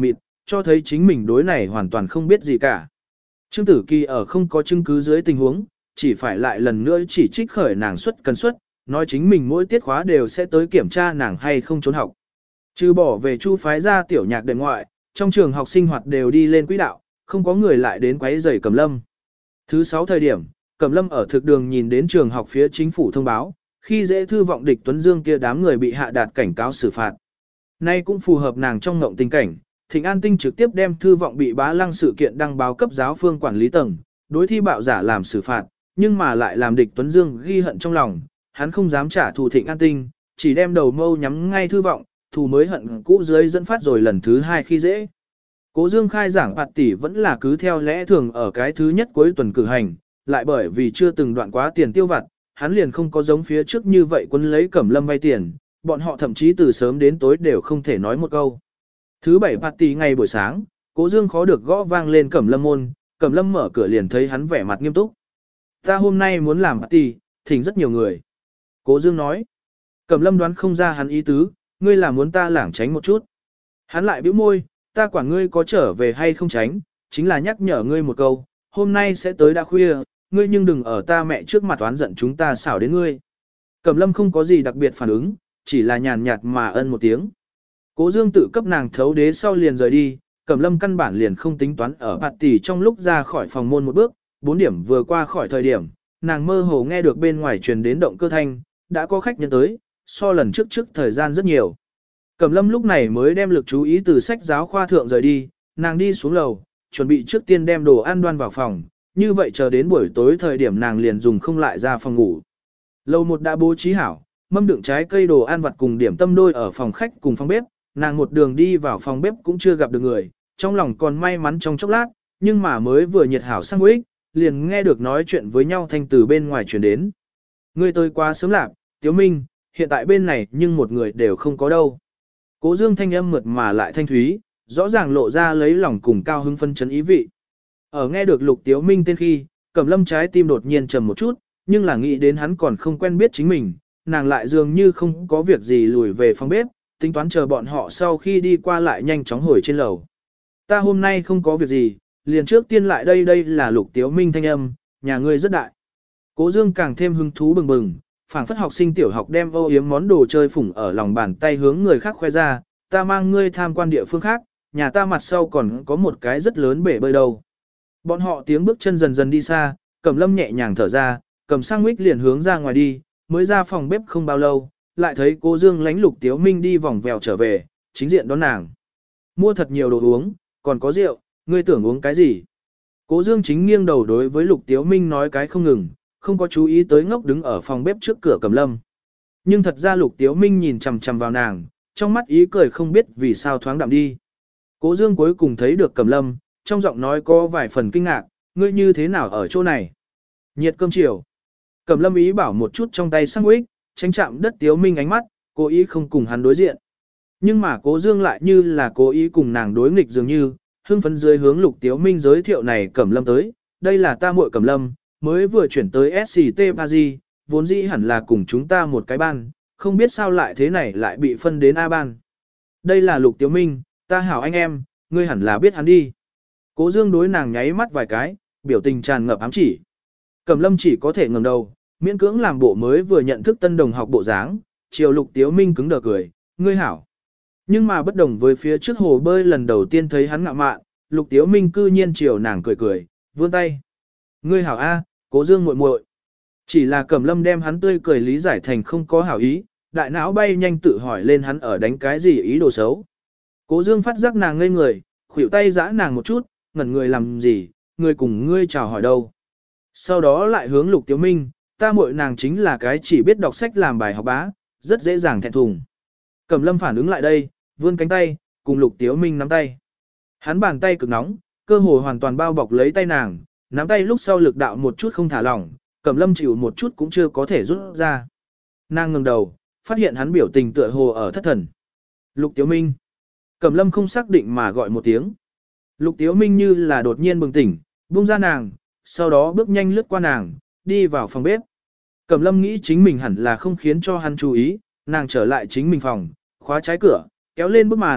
cho thấy chính mình đối này hoàn toàn không biết gì cả. Trương Tử Kỳ ở không có chứng cứ dưới tình huống, chỉ phải lại lần nữa chỉ trích khởi nàng cần suất, nói chính mình mỗi tiết khóa đều sẽ tới kiểm tra nàng hay không trốn học. Trừ bỏ về Chu phái ra tiểu nhạc đệm ngoại, trong trường học sinh hoạt đều đi lên quỹ đạo, không có người lại đến quấy rầy Cẩm Lâm. Thứ 6 thời điểm, Cẩm Lâm ở thực đường nhìn đến trường học phía chính phủ thông báo, khi dễ thư vọng địch Tuấn Dương kia đám người bị hạ đạt cảnh cáo xử phạt. Nay cũng phù hợp nàng trong ngộng tình cảnh, Thịnh An Tinh trực tiếp đem thư vọng bị bá lăng sự kiện đăng báo cấp giáo phương quản lý tầng, đối thi bạo giả làm xử phạt, nhưng mà lại làm địch Tuấn Dương ghi hận trong lòng, hắn không dám trả thù Thịnh An Tinh, chỉ đem đầu mâu nhắm ngay thư vọng, thù mới hận cũ dưới dẫn phát rồi lần thứ 2 khi dễ. Cố Dương khai giảng bạt tỷ vẫn là cứ theo lẽ thường ở cái thứ nhất cuối tuần cử hành, lại bởi vì chưa từng đoạn quá tiền tiêu vặt, hắn liền không có giống phía trước như vậy quân lấy Cẩm Lâm vay tiền, bọn họ thậm chí từ sớm đến tối đều không thể nói một câu. Thứ 7 bạt tỷ ngày buổi sáng, Cố Dương khó được gõ vang lên Cẩm Lâm môn, Cẩm Lâm mở cửa liền thấy hắn vẻ mặt nghiêm túc. Ta hôm nay muốn làm bạt tỷ, thỉnh rất nhiều người. Cố Dương nói. Cẩm Lâm đoán không ra hắn ý tứ, ngươi là muốn ta lảng tránh một chút. Hắn lại bĩu môi, ta quản ngươi có trở về hay không tránh, chính là nhắc nhở ngươi một câu, hôm nay sẽ tới đã khuya, ngươi nhưng đừng ở ta mẹ trước mặt oán giận chúng ta xảo đến ngươi. Cẩm Lâm không có gì đặc biệt phản ứng, chỉ là nhàn nhạt mà ân một tiếng. Cố Dương tự cấp nàng thấu đế sau liền rời đi, Cẩm Lâm căn bản liền không tính toán ở bạt tỷ trong lúc ra khỏi phòng môn một bước, 4 điểm vừa qua khỏi thời điểm, nàng mơ hồ nghe được bên ngoài truyền đến động cơ thanh, đã có khách nhân tới, so lần trước thời gian rất nhiều. Cẩm Lâm lúc này mới đem lực chú ý từ sách giáo khoa thượng rời đi, nàng đi xuống lầu, chuẩn bị trước tiên đem đồ ăn đoan vào phòng, như vậy chờ đến buổi tối thời điểm nàng liền dùng không lại ra phòng ngủ. Lầu 1 đã bố trí hảo, mâm đựng trái cây đồ ăn vặt cùng điểm tâm đôi ở phòng khách cùng phòng bếp, nàng một đường đi vào phòng bếp cũng chưa gặp được người, trong lòng còn may mắn trong chốc lát, nhưng mà mới vừa nhiệt hảo sandwich, liền nghe được nói chuyện với nhau thanh từ bên ngoài truyền đến. Ngươi tới quá sớm lạc, Tiếu Minh, hiện tại bên này nhưng một người đều không có đâu. Cố Dương thanh âm mượt mà lại thanh thúy, rõ ràng lộ ra lấy lòng cùng cao hứng phân chấn ý vị. Ở nghe được Lục Tiếu Minh tên khi, Cẩm Lâm trái tim đột nhiên trầm một chút, nhưng là nghĩ đến hắn còn không quen biết chính mình, nàng lại dường như không có việc gì lùi về phòng bếp, tính toán chờ bọn họ sau khi đi qua lại nhanh chóng hồi trên lầu. Ta hôm nay không có việc gì, liền trước tiên lại đây là Lục Tiếu Minh thanh âm, nhà ngươi rất đại. Cố Dương càng thêm hứng thú bừng bừng, phảng phất học sinh tiểu học đem âu yếm món đồ chơi phủng ở lòng bàn tay hướng người khác khoe ra, ta mang ngươi tham quan địa phương khác, nhà ta mặt sau còn có một cái rất lớn bể bơi đâu. Bọn họ tiếng bước chân dần dần đi xa, Cẩm Lâm nhẹ nhàng thở ra, cầm sandwich liền hướng ra ngoài đi, mới ra phòng bếp không bao lâu, lại thấy Cố Dương lánh Lục Tiếu Minh đi vòng vèo trở về, chính diện đón nàng. Mua thật nhiều đồ uống, còn có rượu, ngươi tưởng uống cái gì? Cố Dương chính nghiêng đầu đối với Lục Tiếu Minh nói cái không ngừng, không có chú ý tới ngốc đứng ở phòng bếp trước cửa Cẩm Lâm. Nhưng thật ra Lục Tiếu Minh nhìn chằm chằm vào nàng, trong mắt ý cười không biết vì sao thoáng đạm đi. Cố Dương cuối cùng thấy được Cẩm Lâm, trong giọng nói có vài phần kinh ngạc, ngươi như thế nào ở chỗ này? Nhiệt cơm chiều. Cẩm Lâm ý bảo một chút trong tay sandwich, tránh chạm đất Tiếu Minh ánh mắt, cố ý không cùng hắn đối diện. Nhưng mà Cố Dương lại như là cố ý cùng nàng đối nghịch dường như, hưng phấn dưới hướng Lục Tiếu Minh giới thiệu này Cẩm Lâm tới, đây là ta muội Cẩm Lâm, mới vừa chuyển tới SCT Paris, vốn dĩ hẳn là cùng chúng ta một cái ban, không biết sao lại thế này lại bị phân đến A ban. Đây là Lục Tiếu Minh, ta hảo anh em, ngươi hẳn là biết hắn đi. Cố Dương đối nàng nháy mắt vài cái, biểu tình tràn ngập ám chỉ. Cẩm Lâm chỉ có thể ngẩng đầu, miễn cưỡng làm bộ mới vừa nhận thức tân đồng học bộ dáng, chiều Lục Tiếu Minh cứng đờ cười, ngươi hảo. Nhưng mà bất đồng với phía trước hồ bơi lần đầu tiên thấy hắn ngạo mạn, Lục Tiếu Minh cư nhiên chiều nàng cười cười, vươn tay. Ngươi hảo A, Cố Dương muội muội. Chỉ là Cẩm Lâm đem hắn tươi cười lý giải thành không có hảo ý, đại não bay nhanh tự hỏi lên hắn ở đánh cái gì ý đồ xấu. Cố Dương phát giác nàng ngây người, khuỷu tay giã nàng một chút, ngẩn người làm gì, người cùng ngươi chào hỏi đâu. Sau đó lại hướng Lục Tiếu Minh, ta muội nàng chính là cái chỉ biết đọc sách làm bài học bá, rất dễ dàng thẹn thùng. Cẩm Lâm phản ứng lại đây, vươn cánh tay, cùng Lục Tiếu Minh nắm tay. Hắn bàn tay cực nóng, cơ hồ hoàn toàn bao bọc lấy tay nàng, nắm tay lúc sau lực đạo một chút không thả lỏng, Cẩm Lâm chịu một chút cũng chưa có thể rút ra. Nàng ngẩng đầu, phát hiện hắn biểu tình tựa hồ ở thất thần. Lục Tiếu Minh. Cẩm Lâm không xác định mà gọi một tiếng. Lục Tiếu Minh như là đột nhiên bừng tỉnh, buông ra nàng, sau đó bước nhanh lướt qua nàng, đi vào phòng bếp. Cẩm Lâm nghĩ chính mình hẳn là không khiến cho hắn chú ý, nàng trở lại chính mình phòng, khóa trái cửa, kéo lên bức màn,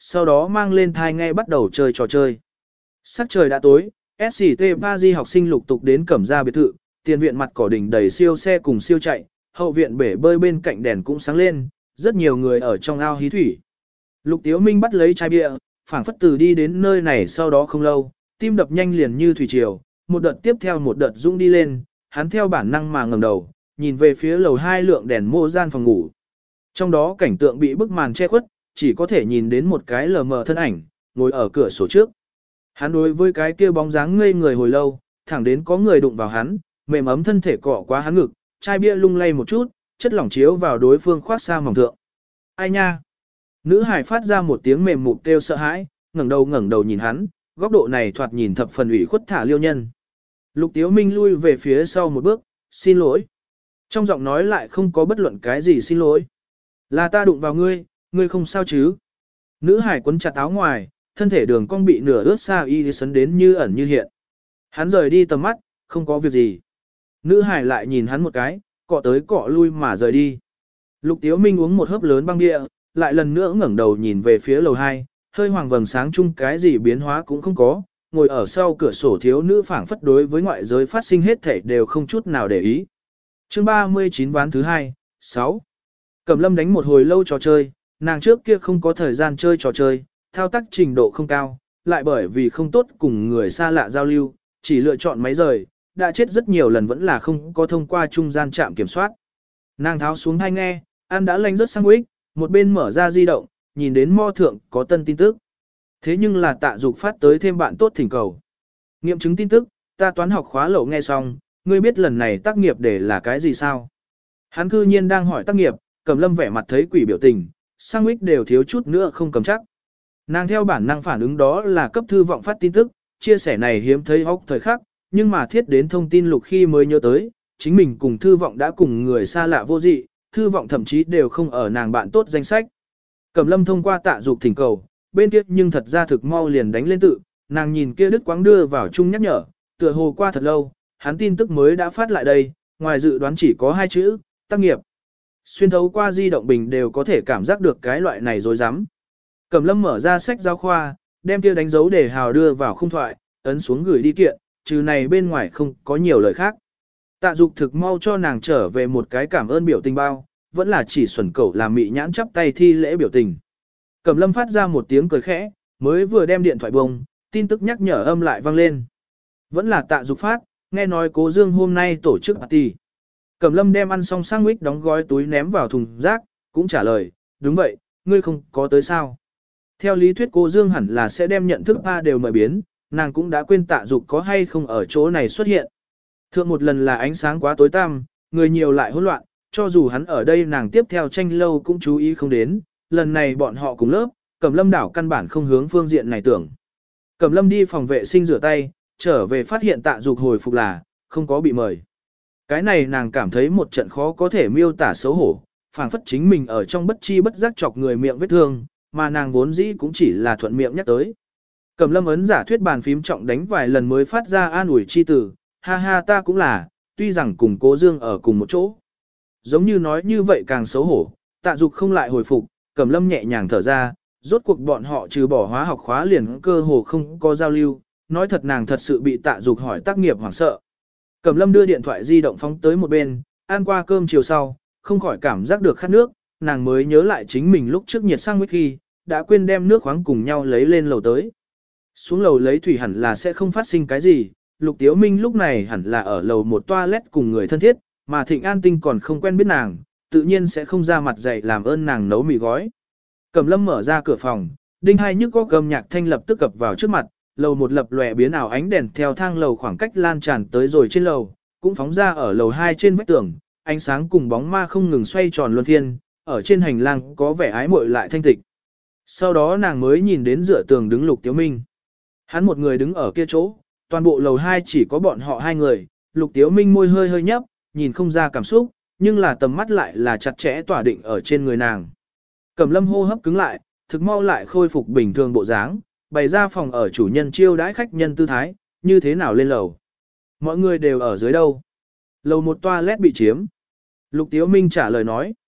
sau đó mang lên thai nghe bắt đầu chơi trò chơi. Sắc trời đã tối, SCT Paris học sinh lục tục đến Cẩm Gia biệt thự, tiền viện mặt cỏ đỉnh đầy siêu xe cùng siêu chạy, hậu viện bể bơi bên cạnh đèn cũng sáng lên, rất nhiều người ở trong ao hí thủy. Lục Tiếu Minh bắt lấy chai bia, phảng phất từ đi đến nơi này sau đó không lâu, tim đập nhanh liền như thủy triều, một đợt tiếp theo một đợt dũng đi lên, hắn theo bản năng mà ngẩng đầu, nhìn về phía lầu 2 lượng đèn mô gian phòng ngủ. Trong đó cảnh tượng bị bức màn che khuất, chỉ có thể nhìn đến một cái lờ mờ thân ảnh, ngồi ở cửa sổ trước. Hắn đối với cái kia bóng dáng ngây người hồi lâu, thẳng đến có người đụng vào hắn, mềm ấm thân thể cọ quá hắn ngực, chai bia lung lay một chút, chất lỏng chiếu vào đối phương khoác xa mỏng thượng. Ai nha? Nữ hải phát ra một tiếng mềm mụt kêu sợ hãi, ngẩng đầu nhìn hắn, góc độ này thoạt nhìn thập phần ủy khuất thả liêu nhân. Lục Tiếu Minh lui về phía sau một bước, xin lỗi. Trong giọng nói lại không có bất luận cái gì xin lỗi. Là ta đụng vào ngươi, ngươi không sao chứ? Nữ hải quấn chặt áo ngoài, thân thể đường cong bị nửa ướt xa y sấn đến như ẩn như hiện. Hắn rời đi tầm mắt, không có việc gì. Nữ hải lại nhìn hắn một cái, cọ tới cọ lui mà rời đi. Lục Tiếu Minh uống một hớp lớn băng bia, lại lần nữa ngẩng đầu nhìn về phía lầu 2, hơi hoàng vầng sáng chung cái gì biến hóa cũng không có, ngồi ở sau cửa sổ thiếu nữ phảng phất đối với ngoại giới phát sinh hết thảy đều không chút nào để ý. Chương 39 ván thứ 2, 6. Cẩm Lâm đánh một hồi lâu trò chơi, nàng trước kia không có thời gian chơi trò chơi, thao tác trình độ không cao, lại bởi vì không tốt cùng người xa lạ giao lưu, chỉ lựa chọn máy rời, đã chết rất nhiều lần vẫn là không có thông qua trung gian trạm kiểm soát. Nàng tháo xuống hai nghe, ăn đã lanh rất sang quýt, một bên mở ra di động, nhìn đến mo thượng có tân tin tức. Thế nhưng là Tạ Dục phát tới thêm bạn tốt thỉnh cầu. Nghiệm chứng tin tức, ta toán học khóa lậu nghe xong, ngươi biết lần này tác nghiệp để là cái gì sao? Hắn cư nhiên đang hỏi tác nghiệp, Cẩm Lâm vẻ mặt thấy quỷ biểu tình, sang quýt đều thiếu chút nữa không cầm chắc. Nàng theo bản năng phản ứng đó là cấp thư vọng phát tin tức, chia sẻ này hiếm thấy hóc thời khắc, nhưng mà thiết đến thông tin lục khi mới nhớ tới, chính mình cùng thư vọng đã cùng người xa lạ vô dị, thư vọng thậm chí đều không ở nàng bạn tốt danh sách. Cẩm Lâm thông qua Tạ Dục thỉnh cầu, bên kia nhưng thật ra thực mau liền đánh lên tự, nàng nhìn kia đứt quãng đưa vào chung nhắc nhở, tựa hồ qua thật lâu, hắn tin tức mới đã phát lại đây, ngoài dự đoán chỉ có 2 chữ, tác nghiệp. Xuyên thấu qua di động bình đều có thể cảm giác được cái loại này dối rắm. Cẩm Lâm mở ra sách giáo khoa, đem kia đánh dấu để hào đưa vào khung thoại, ấn xuống gửi đi kiện, trừ này bên ngoài không có nhiều lời khác. Tạ Dục thực mau cho nàng trở về một cái cảm ơn biểu tình bao, vẫn là chỉ xuẩn cẩu làm mị nhãn chắp tay thi lễ biểu tình. Cẩm Lâm phát ra một tiếng cười khẽ, mới vừa đem điện thoại bông, tin tức nhắc nhở âm lại vang lên. Vẫn là Tạ Dục phát, nghe nói Cố Dương hôm nay tổ chức party. Cẩm Lâm đem ăn xong sandwich đóng gói túi ném vào thùng rác, cũng trả lời, đúng vậy, ngươi không có tới sao. Theo lý thuyết Cố Dương hẳn là sẽ đem nhận thức ba đều mời biến, nàng cũng đã quên Tạ Dục có hay không ở chỗ này xuất hiện. Thượng một lần là ánh sáng quá tối tăm, người nhiều lại hỗn loạn, cho dù hắn ở đây nàng tiếp theo tranh lâu cũng chú ý không đến, lần này bọn họ cùng lớp, Cẩm Lâm đảo căn bản không hướng phương diện này tưởng. Cẩm Lâm đi phòng vệ sinh rửa tay, trở về phát hiện Tạ Dục hồi phục là, không có bị mời. Cái này nàng cảm thấy một trận khó có thể miêu tả xấu hổ, phảng phất chính mình ở trong bất chi bất giác chọc người miệng vết thương, mà nàng vốn dĩ cũng chỉ là thuận miệng nhắc tới. Cẩm Lâm ấn giả thuyết bàn phím trọng đánh vài lần mới phát ra an ủi chi tử, ha ha ta cũng là, tuy rằng cùng Cố Dương ở cùng một chỗ. Giống như nói như vậy càng xấu hổ, Tạ Dục không lại hồi phục, Cẩm Lâm nhẹ nhàng thở ra, rốt cuộc bọn họ trừ bỏ hóa học khóa liền cơ hồ không có giao lưu, nói thật nàng thật sự bị Tạ Dục hỏi tác nghiệp hoảng sợ. Cẩm Lâm đưa điện thoại di động phóng tới một bên, ăn qua cơm chiều sau, không khỏi cảm giác được khát nước, nàng mới nhớ lại chính mình lúc trước nhiệt sang whisky, đã quên đem nước khoáng cùng nhau lấy lên lầu tới. Xuống lầu lấy thủy hẳn là sẽ không phát sinh cái gì, Lục Tiếu Minh lúc này hẳn là ở lầu một toilet cùng người thân thiết, mà Thịnh An Tinh còn không quen biết nàng, tự nhiên sẽ không ra mặt dạy làm ơn nàng nấu mì gói. Cẩm Lâm mở ra cửa phòng, đinh hai nhức có gầm nhạc thanh lập tức cập vào trước mặt, lầu một lập lòe biến ảo ánh đèn theo thang lầu khoảng cách lan tràn tới rồi trên lầu, cũng phóng ra ở lầu 2 trên vách tường, ánh sáng cùng bóng ma không ngừng xoay tròn luân phiên, ở trên hành lang có vẻ ái muội lại thanh tịch. Sau đó nàng mới nhìn đến dựa tường đứng Lục Tiếu Minh. Hắn một người đứng ở kia chỗ, toàn bộ lầu 2 chỉ có bọn họ hai người, Lục Tiếu Minh môi hơi hơi nhấp, nhìn không ra cảm xúc, nhưng là tầm mắt lại là chặt chẽ tỏa định ở trên người nàng. Cẩm Lâm hô hấp cứng lại, thực mau lại khôi phục bình thường bộ dáng, bày ra phòng ở chủ nhân chiêu đãi khách nhân tư thái, như thế nào lên lầu. Mọi người đều ở dưới đâu. Lầu một toilet bị chiếm. Lục Tiếu Minh trả lời nói.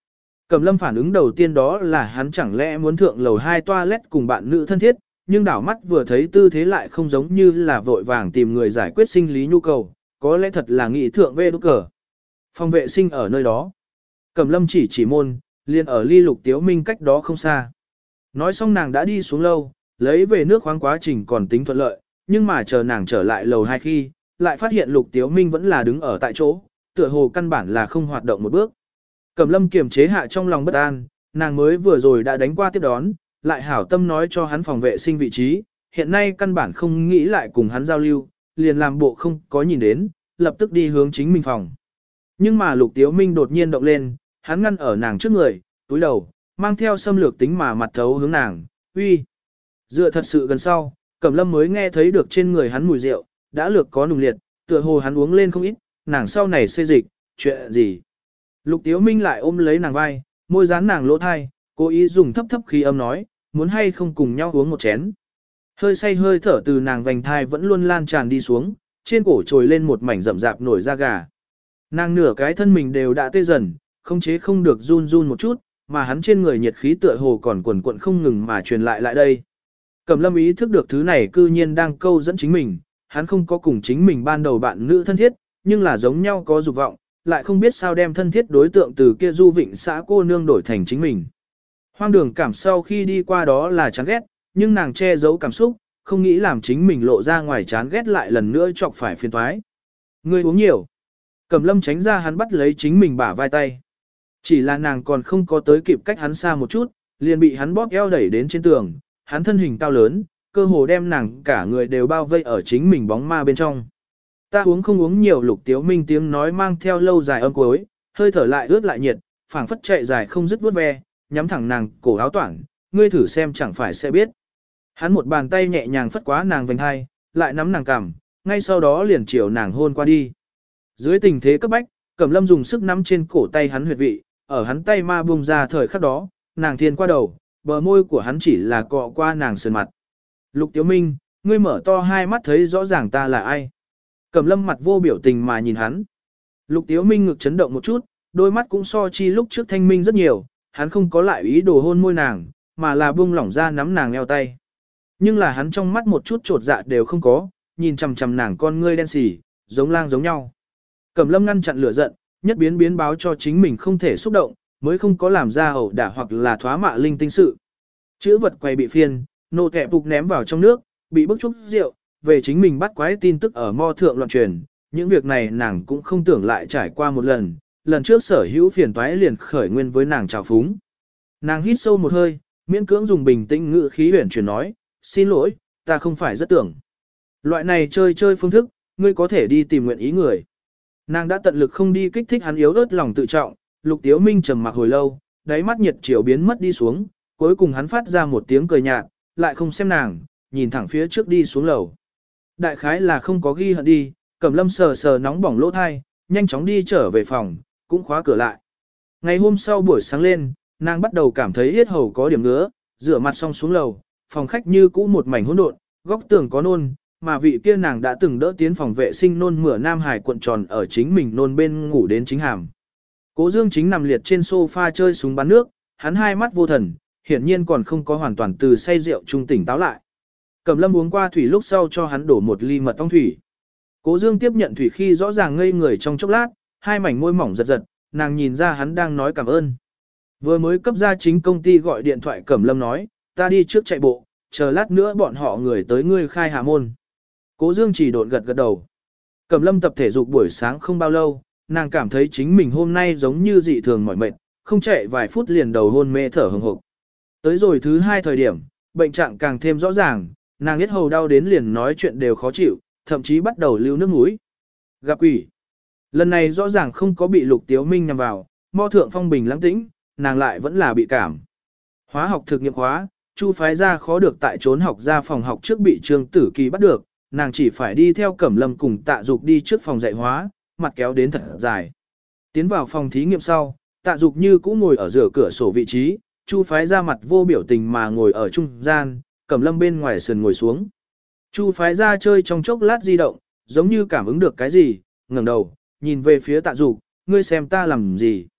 Cẩm Lâm phản ứng đầu tiên đó là hắn chẳng lẽ muốn thượng lầu 2 toilet cùng bạn nữ thân thiết, nhưng đảo mắt vừa thấy tư thế lại không giống như là vội vàng tìm người giải quyết sinh lý nhu cầu, có lẽ thật là nghị thượng về đốt cờ. Phòng vệ sinh ở nơi đó. Cẩm Lâm chỉ môn, liền ở ly Lục Tiếu Minh cách đó không xa. Nói xong nàng đã đi xuống lâu, lấy về nước khoáng quá trình còn tính thuận lợi, nhưng mà chờ nàng trở lại lầu 2 khi, lại phát hiện Lục Tiếu Minh vẫn là đứng ở tại chỗ, tựa hồ căn bản là không hoạt động một bước. Cẩm Lâm kiềm chế hạ trong lòng bất an, nàng mới vừa rồi đã đánh qua tiếp đón, lại hảo tâm nói cho hắn phòng vệ sinh vị trí, hiện nay căn bản không nghĩ lại cùng hắn giao lưu, liền làm bộ không có nhìn đến, lập tức đi hướng chính mình phòng. Nhưng mà Lục Tiếu Minh đột nhiên động lên, hắn ngăn ở nàng trước người, túi đầu, mang theo xâm lược tính mà mặt thấu hướng nàng, uy. Dựa thật sự gần sau, Cẩm Lâm mới nghe thấy được trên người hắn mùi rượu, đã lược có nùng liệt, tựa hồ hắn uống lên không ít, nàng sau này xê dịch, chuyện gì. Lục Tiếu Minh lại ôm lấy nàng vai, môi dán nàng lỗ thai, cố ý dùng thấp thấp khí âm nói, muốn hay không cùng nhau uống một chén. Hơi say hơi thở từ nàng vành thai vẫn luôn lan tràn đi xuống, trên cổ trồi lên một mảnh rậm rạp nổi da gà. Nàng nửa cái thân mình đều đã tê dần, không chế không được run run một chút, mà hắn trên người nhiệt khí tựa hồ còn quần quận không ngừng mà truyền lại đây. Cẩm Lâm ý thức được thứ này cư nhiên đang câu dẫn chính mình, hắn không có cùng chính mình ban đầu bạn nữ thân thiết, nhưng là giống nhau có dục vọng, lại không biết sao đem thân thiết đối tượng từ kia du vịnh xã cô nương đổi thành chính mình. Hoang đường cảm sau khi đi qua đó là chán ghét, nhưng nàng che giấu cảm xúc, không nghĩ làm chính mình lộ ra ngoài chán ghét lại lần nữa chọc phải phiền toái. Ngươi uống nhiều. Cẩm Lâm tránh ra hắn bắt lấy chính mình bả vai tay. Chỉ là nàng còn không có tới kịp cách hắn xa một chút, liền bị hắn bóp eo đẩy đến trên tường, hắn thân hình cao lớn, cơ hồ đem nàng cả người đều bao vây ở chính mình bóng ma bên trong. Ta uống không uống nhiều. Lục Tiếu Minh tiếng nói mang theo lâu dài âm cuối, hơi thở lại ướt lại nhiệt, phảng phất chạy dài không dứt vuốt ve, nhắm thẳng nàng cổ áo toản, ngươi thử xem chẳng phải sẽ biết. Hắn một bàn tay nhẹ nhàng phất quá nàng vành hai, lại nắm nàng cằm, ngay sau đó liền chiều nàng hôn qua đi. Dưới tình thế cấp bách, Cẩm Lâm dùng sức nắm trên cổ tay hắn huyệt vị, ở hắn tay ma bung ra thời khắc đó, nàng thiên qua đầu, bờ môi của hắn chỉ là cọ qua nàng sườn mặt. Lục Tiếu Minh, ngươi mở to hai mắt thấy rõ ràng ta là ai. Cẩm Lâm mặt vô biểu tình mà nhìn hắn. Lục Tiếu Minh ngực chấn động một chút, đôi mắt cũng so chi lúc trước thanh minh rất nhiều, hắn không có lại ý đồ hôn môi nàng, mà là buông lỏng ra nắm nàng eo tay. Nhưng là hắn trong mắt một chút trột dạ đều không có, nhìn chằm chằm nàng con ngươi đen xỉ, giống lang giống nhau. Cẩm Lâm ngăn chặn lửa giận, nhất biến báo cho chính mình không thể xúc động, mới không có làm ra ẩu đả hoặc là thoá mạ linh tinh sự. Chữ vật quay bị phiên, nô kẹp phục ném vào trong nước, bị bức chúc rượu, về chính mình bắt quái tin tức ở mo thượng loạn truyền, những việc này nàng cũng không tưởng lại trải qua một lần trước sở hữu phiền toái liền khởi nguyên với nàng trào phúng. Nàng hít sâu một hơi, miễn cưỡng dùng bình tĩnh ngữ khí huyền chuyển nói, xin lỗi, ta không phải rất tưởng. Loại này chơi phương thức, ngươi có thể đi tìm nguyện ý người. Nàng đã tận lực không đi kích thích hắn yếu ớt lòng tự trọng, Lục Tiếu Minh trầm mặc hồi lâu, đáy mắt nhiệt chiều biến mất đi xuống, cuối cùng hắn phát ra một tiếng cười nhạt, lại không xem nàng, nhìn thẳng phía trước đi xuống lầu. Đại khái là không có ghi hận đi, Cẩm Lâm sờ sờ nóng bỏng lỗ thai, nhanh chóng đi trở về phòng, cũng khóa cửa lại. Ngày hôm sau buổi sáng lên, nàng bắt đầu cảm thấy yết hầu có điểm ngứa, rửa mặt xong xuống lầu, phòng khách như cũ một mảnh hỗn độn, góc tường có nôn, mà vị kia nàng đã từng đỡ tiến phòng vệ sinh nôn mửa Nam Hải cuộn tròn ở chính mình nôn bên ngủ đến chính hàm. Cố Dương chính nằm liệt trên sofa chơi súng bắn nước, hắn hai mắt vô thần, hiển nhiên còn không có hoàn toàn từ say rượu trung tỉnh táo lại. Cẩm Lâm uống qua thủy lúc sau cho hắn đổ một ly mật ong thủy. Cố Dương tiếp nhận thủy khi rõ ràng ngây người trong chốc lát, hai mảnh môi mỏng giật giật, nàng nhìn ra hắn đang nói cảm ơn. Vừa mới cấp ra chính công ty gọi điện thoại Cẩm Lâm nói, ta đi trước chạy bộ, chờ lát nữa bọn họ người tới ngươi khai hạ môn. Cố Dương chỉ độn gật gật đầu. Cẩm Lâm tập thể dục buổi sáng không bao lâu, nàng cảm thấy chính mình hôm nay giống như dị thường mỏi mệt, không chạy vài phút liền đầu hôn mê thở hừng hực. Tới rồi thứ hai thời điểm, bệnh trạng càng thêm rõ ràng, nàng biết hầu đau đến liền nói chuyện đều khó chịu, thậm chí bắt đầu lưu nước mũi. Gặp quỷ. Lần này rõ ràng không có bị Lục Tiếu Minh nhằm vào, mo thượng phong bình lãng tĩnh, nàng lại vẫn là bị cảm. Hóa học thực nghiệm hóa, Chu phái ra khó được tại trốn học ra phòng học trước bị Trương Tử Kỳ bắt được, nàng chỉ phải đi theo Cẩm Lâm cùng Tạ Dục đi trước phòng dạy hóa, mặt kéo đến thật dài. Tiến vào phòng thí nghiệm sau, Tạ Dục như cũ ngồi ở giữa cửa sổ vị trí, Chu phái ra mặt vô biểu tình mà ngồi ở trung gian, Cẩm Lâm bên ngoài sườn ngồi xuống. Chu phái ra chơi trong chốc lát di động, giống như cảm ứng được cái gì, ngẩng đầu, nhìn về phía Tạ Dục, ngươi xem ta làm gì.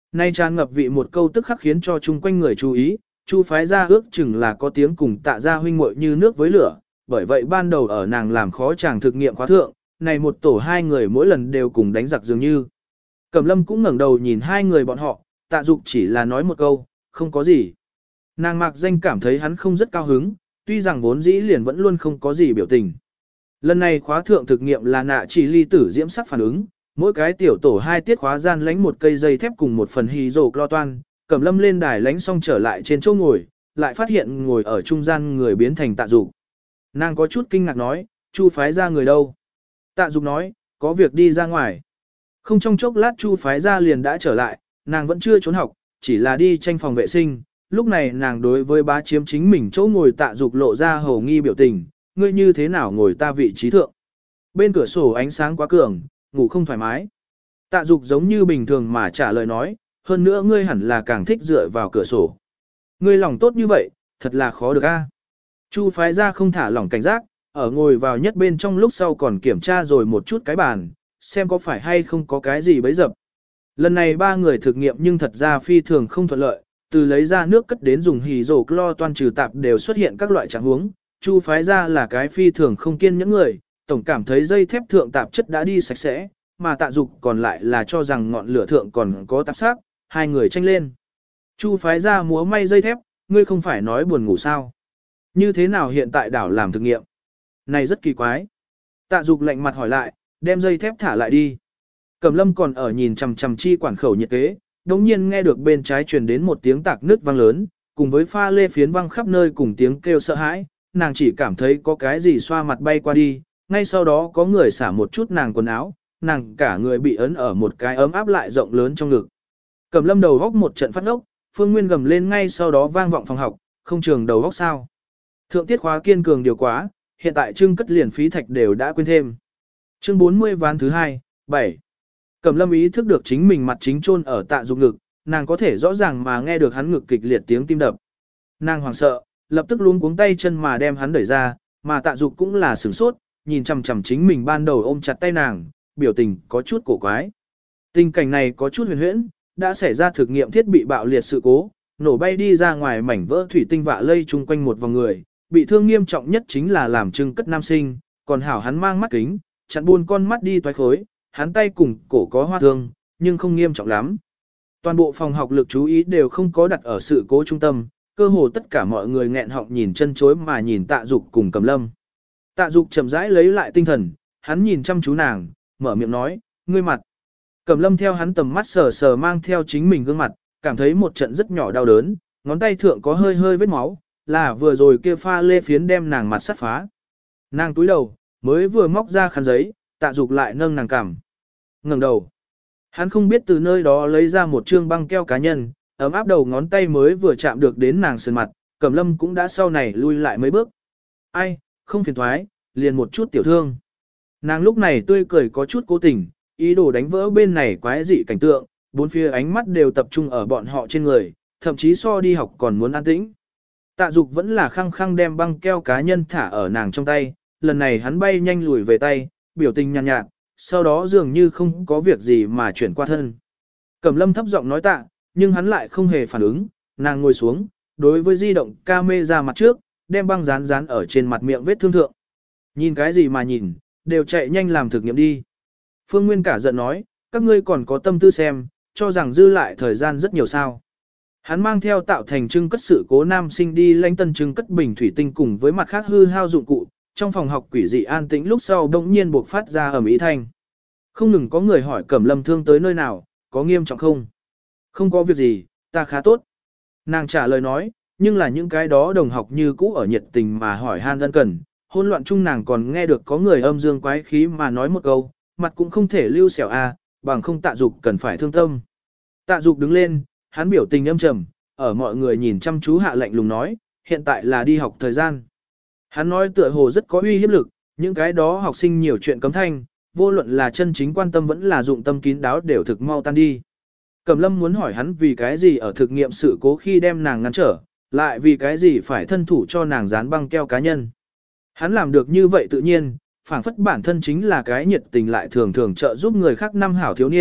Nay tràn ngập vị một câu tức khắc khiến cho chung quanh người chú ý, Chu phái ra ước chừng là có tiếng cùng Tạ gia huynh muội như nước với lửa, bởi vậy ban đầu ở nàng làm khó chàng thực nghiệm khóa thượng, này một tổ hai người mỗi lần đều cùng đánh giặc dường như. Cẩm Lâm cũng ngẩng đầu nhìn hai người bọn họ, Tạ Dục chỉ là nói một câu, không có gì. Nàng mạc danh cảm thấy hắn không rất cao hứng, tuy rằng vốn dĩ liền vẫn luôn không có gì biểu tình. Lần này khóa thượng thực nghiệm là nạ chỉ ly tử diễm sắc phản ứng, mỗi cái tiểu tổ hai tiết khóa gian lánh một cây dây thép cùng một phần hydrochlorotoan, Cẩm Lâm lên đài lánh xong trở lại trên chỗ ngồi, lại phát hiện ngồi ở trung gian người biến thành Tạ Dục. Nàng có chút kinh ngạc nói, Chu phái ra người đâu? Tạ Dục nói, có việc đi ra ngoài. Không trong chốc lát Chu phái ra liền đã trở lại, nàng vẫn chưa trốn học, chỉ là đi tranh phòng vệ sinh. Lúc này nàng đối với bá chiếm chính mình chỗ ngồi Tạ Dục lộ ra hầu nghi biểu tình, ngươi như thế nào ngồi ta vị trí thượng. Bên cửa sổ ánh sáng quá cường, ngủ không thoải mái. Tạ Dục giống như bình thường mà trả lời nói, hơn nữa ngươi hẳn là càng thích dựa vào cửa sổ. Ngươi lòng tốt như vậy, thật là khó được a. Chu phái ra không thả lỏng cảnh giác, ở ngồi vào nhất bên trong lúc sau còn kiểm tra rồi một chút cái bàn, xem có phải hay không có cái gì bấy dập. Lần này ba người thực nghiệm nhưng thật ra phi thường không thuận lợi, từ lấy ra nước cất đến dùng hydrochlorotoan trừ tạp đều xuất hiện các loại trạng huống. Chu phái ra là cái phi thường không kiên nhẫn người, tổng cảm thấy dây thép thượng tạp chất đã đi sạch sẽ, mà Tạ Dục còn lại là cho rằng ngọn lửa thượng còn có tạp xác, hai người tranh lên. Chu phái ra múa may dây thép, ngươi không phải nói buồn ngủ sao? Như thế nào hiện tại đảo làm thực nghiệm? Này rất kỳ quái. Tạ Dục lạnh mặt hỏi lại, đem dây thép thả lại đi. Cẩm Lâm còn ở nhìn chằm chằm chi quản khẩu nhiệt kế, đống nhiên nghe được bên trái truyền đến một tiếng tạc nứt vang lớn, cùng với pha lê phiến văng khắp nơi cùng tiếng kêu sợ hãi, nàng chỉ cảm thấy có cái gì xoa mặt bay qua đi, ngay sau đó có người xả một chút nàng quần áo, nàng cả người bị ấn ở một cái ấm áp lại rộng lớn trong ngực. Cẩm Lâm đầu góc một trận phát ốc, Phương Nguyên gầm lên ngay sau đó vang vọng phòng học, không trường đầu góc sao. Thượng tiết khóa kiên cường điều quá, hiện tại trưng cất liền phí thạch đều đã quên thêm. Chương 40 ván thứ 2, 7. Cẩm Lâm ý thức được chính mình mặt chính chôn ở Tạ Dục ngực, nàng có thể rõ ràng mà nghe được hắn ngực kịch liệt tiếng tim đập. Nàng hoảng sợ, lập tức luống cuống tay chân mà đem hắn đẩy ra, mà Tạ Dục cũng là sửng sốt, nhìn chằm chằm chính mình ban đầu ôm chặt tay nàng, biểu tình có chút cổ quái. Tình cảnh này có chút huyền huyễn, đã xảy ra thực nghiệm thiết bị bạo liệt sự cố, nổ bay đi ra ngoài mảnh vỡ thủy tinh vạ lây chung quanh một vòng người, bị thương nghiêm trọng nhất chính là làm trưng cất nam sinh, còn hảo hắn mang mắt kính, chặn buôn con mắt đi toái khối, hắn tay cùng cổ có hoa thương, nhưng không nghiêm trọng lắm. Toàn bộ phòng học lực chú ý đều không có đặt ở sự cố trung tâm, cơ hồ tất cả mọi người nghẹn họng nhìn chân chối mà nhìn Tạ Dục cùng Cẩm Lâm. Tạ Dục chậm rãi lấy lại tinh thần, hắn nhìn chăm chú nàng, mở miệng nói, ngươi mặt. Cẩm Lâm theo hắn tầm mắt sờ sờ mang theo chính mình gương mặt, cảm thấy một trận rất nhỏ đau đớn, ngón tay thượng có hơi hơi vết máu, là vừa rồi kia pha lê phiến đem nàng mặt sắt phá. Nàng túi đầu, mới vừa móc ra khăn giấy, Tạ Dục lại nâng nàng cằm. Ngẩng đầu. Hắn không biết từ nơi đó lấy ra một trương băng keo cá nhân, ấm áp đầu ngón tay mới vừa chạm được đến nàng sườn mặt, Cẩm Lâm cũng đã sau này lui lại mấy bước. Ai, không phiền thoái, liền một chút tiểu thương. Nàng lúc này tươi cười có chút cố tình, ý đồ đánh vỡ bên này quái dị cảnh tượng, bốn phía ánh mắt đều tập trung ở bọn họ trên người, thậm chí so đi học còn muốn an tĩnh. Tạ Dục vẫn là khăng khăng đem băng keo cá nhân thả ở nàng trong tay, lần này hắn bay nhanh lùi về tay, biểu tình nhàn nhạt, sau đó dường như không có việc gì mà chuyển qua thân. Cẩm Lâm thấp giọng nói tạ, nhưng hắn lại không hề phản ứng, nàng ngồi xuống, đối với di động camera mặt trước, đem băng dán dán ở trên mặt miệng vết thương thượng. Nhìn cái gì mà nhìn, đều chạy nhanh làm thực nghiệm đi. Phương Nguyên cả giận nói, các ngươi còn có tâm tư xem, cho rằng dư lại thời gian rất nhiều sao. Hắn mang theo tạo thành trưng cất sự cố nam sinh đi lãnh tân trưng cất bình thủy tinh cùng với mặt khác hư hao dụng cụ, trong phòng học quỷ dị an tĩnh lúc sau bỗng nhiên buộc phát ra ầm ĩ thanh. Không ngừng có người hỏi Cẩm Lâm thương tới nơi nào, có nghiêm trọng không? Không có việc gì, ta khá tốt. Nàng trả lời nói, nhưng là những cái đó đồng học như cũ ở nhiệt tình mà hỏi han ân cần, hỗn loạn chung nàng còn nghe được có người âm dương quái khí mà nói một câu, mặt cũng không thể lưu xẻo à, bằng không Tạ Dục cần phải thương tâm. Tạ Dục đứng lên, hắn biểu tình âm trầm, ở mọi người nhìn chăm chú hạ lạnh lùng nói, hiện tại là đi học thời gian. Hắn nói tựa hồ rất có uy hiếp lực, những cái đó học sinh nhiều chuyện cấm thanh, vô luận là chân chính quan tâm vẫn là dụng tâm kín đáo đều thực mau tan đi. Cẩm Lâm muốn hỏi hắn vì cái gì ở thực nghiệm sự cố khi đem nàng ngăn trở, lại vì cái gì phải thân thủ cho nàng dán băng keo cá nhân. Hắn làm được như vậy tự nhiên, phảng phất bản thân chính là cái nhiệt tình lại thường thường trợ giúp người khác năm hảo thiếu niên,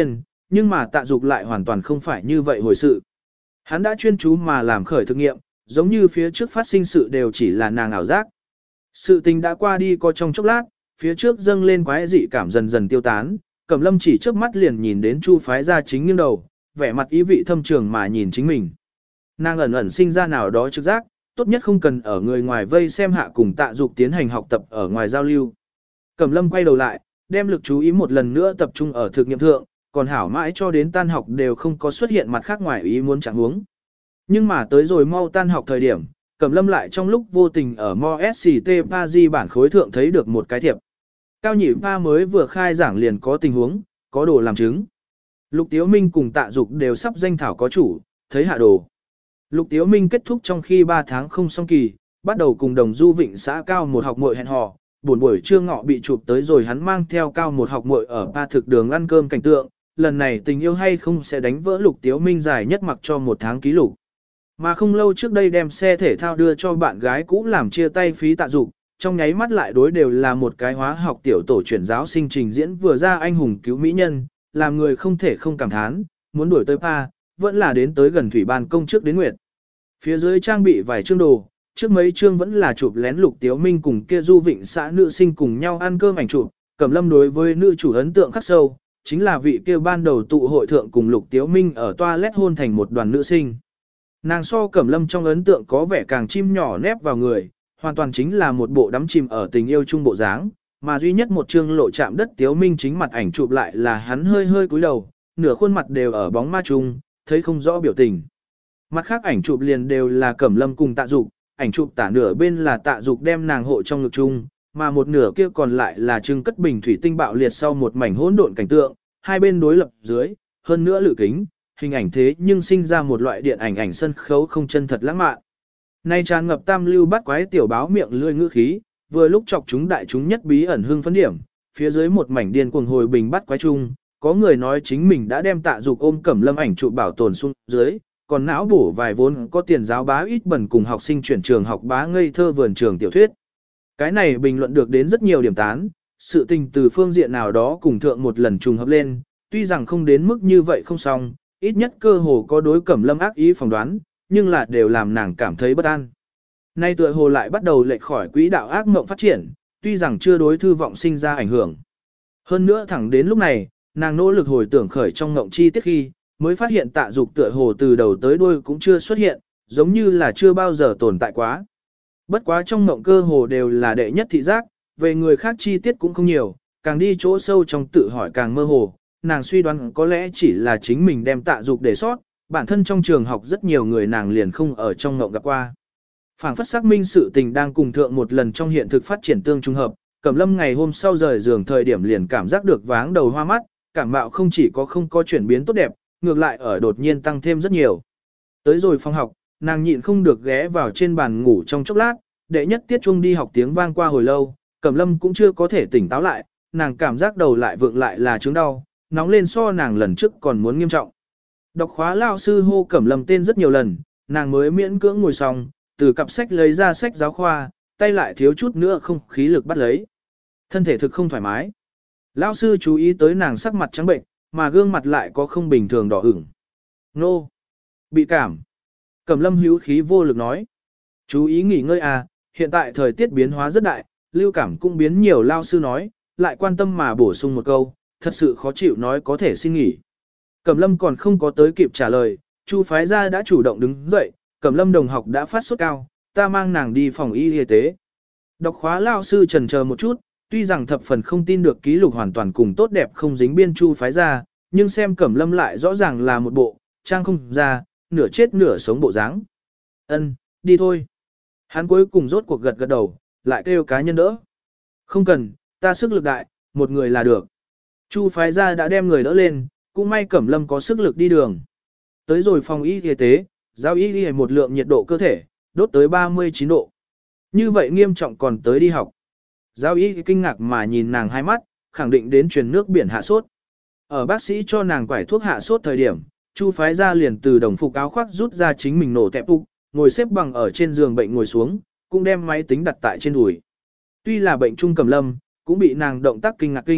nhưng mà Tạ Dục lại hoàn toàn không phải như vậy hồi sự. Hắn đã chuyên chú mà làm khởi thực nghiệm, giống như phía trước phát sinh sự đều chỉ là nàng ảo giác. Sự tình đã qua đi có trong chốc lát, phía trước dâng lên quái dị cảm dần dần tiêu tán, Cẩm Lâm chỉ trước mắt liền nhìn đến Chu Phái Gia chính nghiêng đầu, vẻ mặt ý vị thâm trường mà nhìn chính mình. Nàng ẩn ẩn sinh ra nào đó trực giác, tốt nhất không cần ở người ngoài vây xem hạ cùng Tạ Dục tiến hành học tập ở ngoài giao lưu. Cẩm Lâm quay đầu lại, đem lực chú ý một lần nữa tập trung ở thực nghiệm thượng, còn hảo mãi cho đến tan học đều không có xuất hiện mặt khác ngoài ý muốn chẳng huống. Nhưng mà tới rồi mau tan học thời điểm, Cẩm Lâm lại trong lúc vô tình ở Mo SCT Paris bản khối thượng thấy được một cái thiệp. Cao nhị pa mới vừa khai giảng liền có tình huống, có đồ làm chứng. Lục Tiếu Minh cùng Tạ Dục đều sắp danh thảo có chủ, thấy hạ đồ. Lục Tiếu Minh kết thúc trong khi 3 tháng không xong kỳ, bắt đầu cùng đồng du vịnh xã cao một học muội hẹn hò. Buổi buổi trưa ngọ bị chụp tới rồi hắn mang theo cao một học muội ở ba thực đường ăn cơm cảnh tượng. Lần này tình yêu hay không sẽ đánh vỡ Lục Tiếu Minh dài nhất mặc cho 1 tháng ký lục. Mà không lâu trước đây đem xe thể thao đưa cho bạn gái cũ làm chia tay phí Tạ Dục, trong nháy mắt lại đối đều là một cái hóa học tiểu tổ chuyển giáo sinh trình diễn vừa ra anh hùng cứu mỹ nhân, làm người không thể không cảm thán, muốn đuổi tới pa, vẫn là đến tới gần thủy ban công trước đến nguyệt. Phía dưới trang bị vài chương đồ, trước mấy chương vẫn là chụp lén Lục Tiếu Minh cùng kia du vịnh xã nữ sinh cùng nhau ăn cơm ảnh chụp, Cẩm Lâm đối với nữ chủ ấn tượng khắc sâu, chính là vị kia ban đầu tụ hội thượng cùng Lục Tiếu Minh ở toilet hôn thành một đoàn nữ sinh. Nàng so Cẩm Lâm trong ấn tượng có vẻ càng chim nhỏ nép vào người, hoàn toàn chính là một bộ đắm chìm ở tình yêu chung bộ dáng, mà duy nhất một chương lộ chạm đất Tiếu Minh chính mặt ảnh chụp lại là hắn hơi hơi cúi đầu, nửa khuôn mặt đều ở bóng ma chung, thấy không rõ biểu tình. Mặt khác ảnh chụp liền đều là Cẩm Lâm cùng Tạ Dục, ảnh chụp tả nửa bên là Tạ Dục đem nàng hộ trong ngực chung, mà một nửa kia còn lại là trưng cất bình thủy tinh bạo liệt sau một mảnh hỗn độn cảnh tượng, hai bên đối lập dưới, hơn nữa lự kính, hình ảnh thế nhưng sinh ra một loại điện ảnh sân khấu không chân thật lãng mạn. Nay tràn ngập tam lưu bắt quái tiểu báo miệng lươi ngữ khí, vừa lúc chọc chúng đại chúng nhất bí ẩn hương phấn điểm, phía dưới một mảnh điên cuồng hồi bình bắt quái chung, có người nói chính mình đã đem Tạ Dục ôm Cẩm Lâm ảnh chụp bảo tồn xuống dưới, còn não bổ vài vốn có tiền giáo bá ít bẩn cùng học sinh chuyển trường học bá ngây thơ vườn trường tiểu thuyết. Cái này bình luận được đến rất nhiều điểm tán, sự tình từ phương diện nào đó cùng thượng một lần trùng hợp lên, tuy rằng không đến mức như vậy không xong, ít nhất cơ hồ có đối Cẩm Lâm ác ý phỏng đoán, nhưng là đều làm nàng cảm thấy bất an. Nay tựa hồ lại bắt đầu lệch khỏi quỹ đạo ác mộng phát triển, tuy rằng chưa đối thư vọng sinh ra ảnh hưởng. Hơn nữa thẳng đến lúc này, nàng nỗ lực hồi tưởng khởi trong ngộng chi tiết khi, mới phát hiện Tạ Dục tựa hồ từ đầu tới đuôi cũng chưa xuất hiện, giống như là chưa bao giờ tồn tại quá. Bất quá trong ngộng cơ hồ đều là đệ nhất thị giác, về người khác chi tiết cũng không nhiều, càng đi chỗ sâu trong tự hỏi càng mơ hồ, nàng suy đoán có lẽ chỉ là chính mình đem Tạ Dục để sót, bản thân trong trường học rất nhiều người nàng liền không ở trong ngộng gặp qua. Phảng phất xác minh sự tình đang cùng thượng một lần trong hiện thực phát triển tương trùng hợp, Cẩm Lâm ngày hôm sau rời giường thời điểm liền cảm giác được váng đầu hoa mắt, cảm mạo không chỉ có không có chuyển biến tốt đẹp, ngược lại ở đột nhiên tăng thêm rất nhiều. Tới rồi phòng học, nàng nhịn không được ghé vào trên bàn ngủ trong chốc lát, đệ nhất tiết chuông đi học tiếng vang qua hồi lâu, Cẩm Lâm cũng chưa có thể tỉnh táo lại, nàng cảm giác đầu lại vượng lại là chứng đau, nóng lên so nàng lần trước còn muốn nghiêm trọng. Đọc khóa lao sư hô Cẩm Lâm tên rất nhiều lần, nàng mới miễn cưỡng ngồi xong, từ cặp sách lấy ra sách giáo khoa, tay lại thiếu chút nữa không khí lực bắt lấy. Thân thể thực không thoải mái. Lao sư chú ý tới nàng sắc mặt trắng bệnh, mà gương mặt lại có không bình thường đỏ ửng. Nô! Bị cảm. Cẩm Lâm hữu khí vô lực nói. Chú ý nghỉ ngơi à, hiện tại thời tiết biến hóa rất đại, lưu cảm cũng biến nhiều. Lao sư nói, lại quan tâm mà bổ sung một câu, thật sự khó chịu nói có thể xin nghỉ. Cẩm Lâm còn không có tới kịp trả lời, Chu Phái Gia đã chủ động đứng dậy, Cẩm Lâm đồng học đã phát sốt cao, ta mang nàng đi phòng y tế. Đọc khóa lao sư chần chờ một chút, tuy rằng thập phần không tin được ký lục hoàn toàn cùng tốt đẹp không dính biên Chu Phái Gia, nhưng xem Cẩm Lâm lại rõ ràng là một bộ, trang không ra, nửa chết nửa sống bộ dáng. Ân, đi thôi. Hắn cuối cùng rốt cuộc gật gật đầu, lại kêu cá nhân đỡ. Không cần, ta sức lực đại, một người là được. Chu Phái Gia đã đem người đỡ lên, cũng may Cẩm Lâm có sức lực đi đường. Tới rồi phòng y tế, giáo y một lượng nhiệt độ cơ thể, đốt tới 39 độ. Như vậy nghiêm trọng còn tới đi học. Giáo y kinh ngạc mà nhìn nàng hai mắt, khẳng định đến truyền nước biển hạ sốt. Ở bác sĩ cho nàng quải thuốc hạ sốt thời điểm, Chu Phái Gia liền từ đồng phục áo khoác rút ra chính mình nổ tẹp phục, ngồi xếp bằng ở trên giường bệnh ngồi xuống, cũng đem máy tính đặt tại trên đùi. Tuy là bệnh trung Cẩm Lâm, cũng bị nàng động tác kinh ngạc kinh,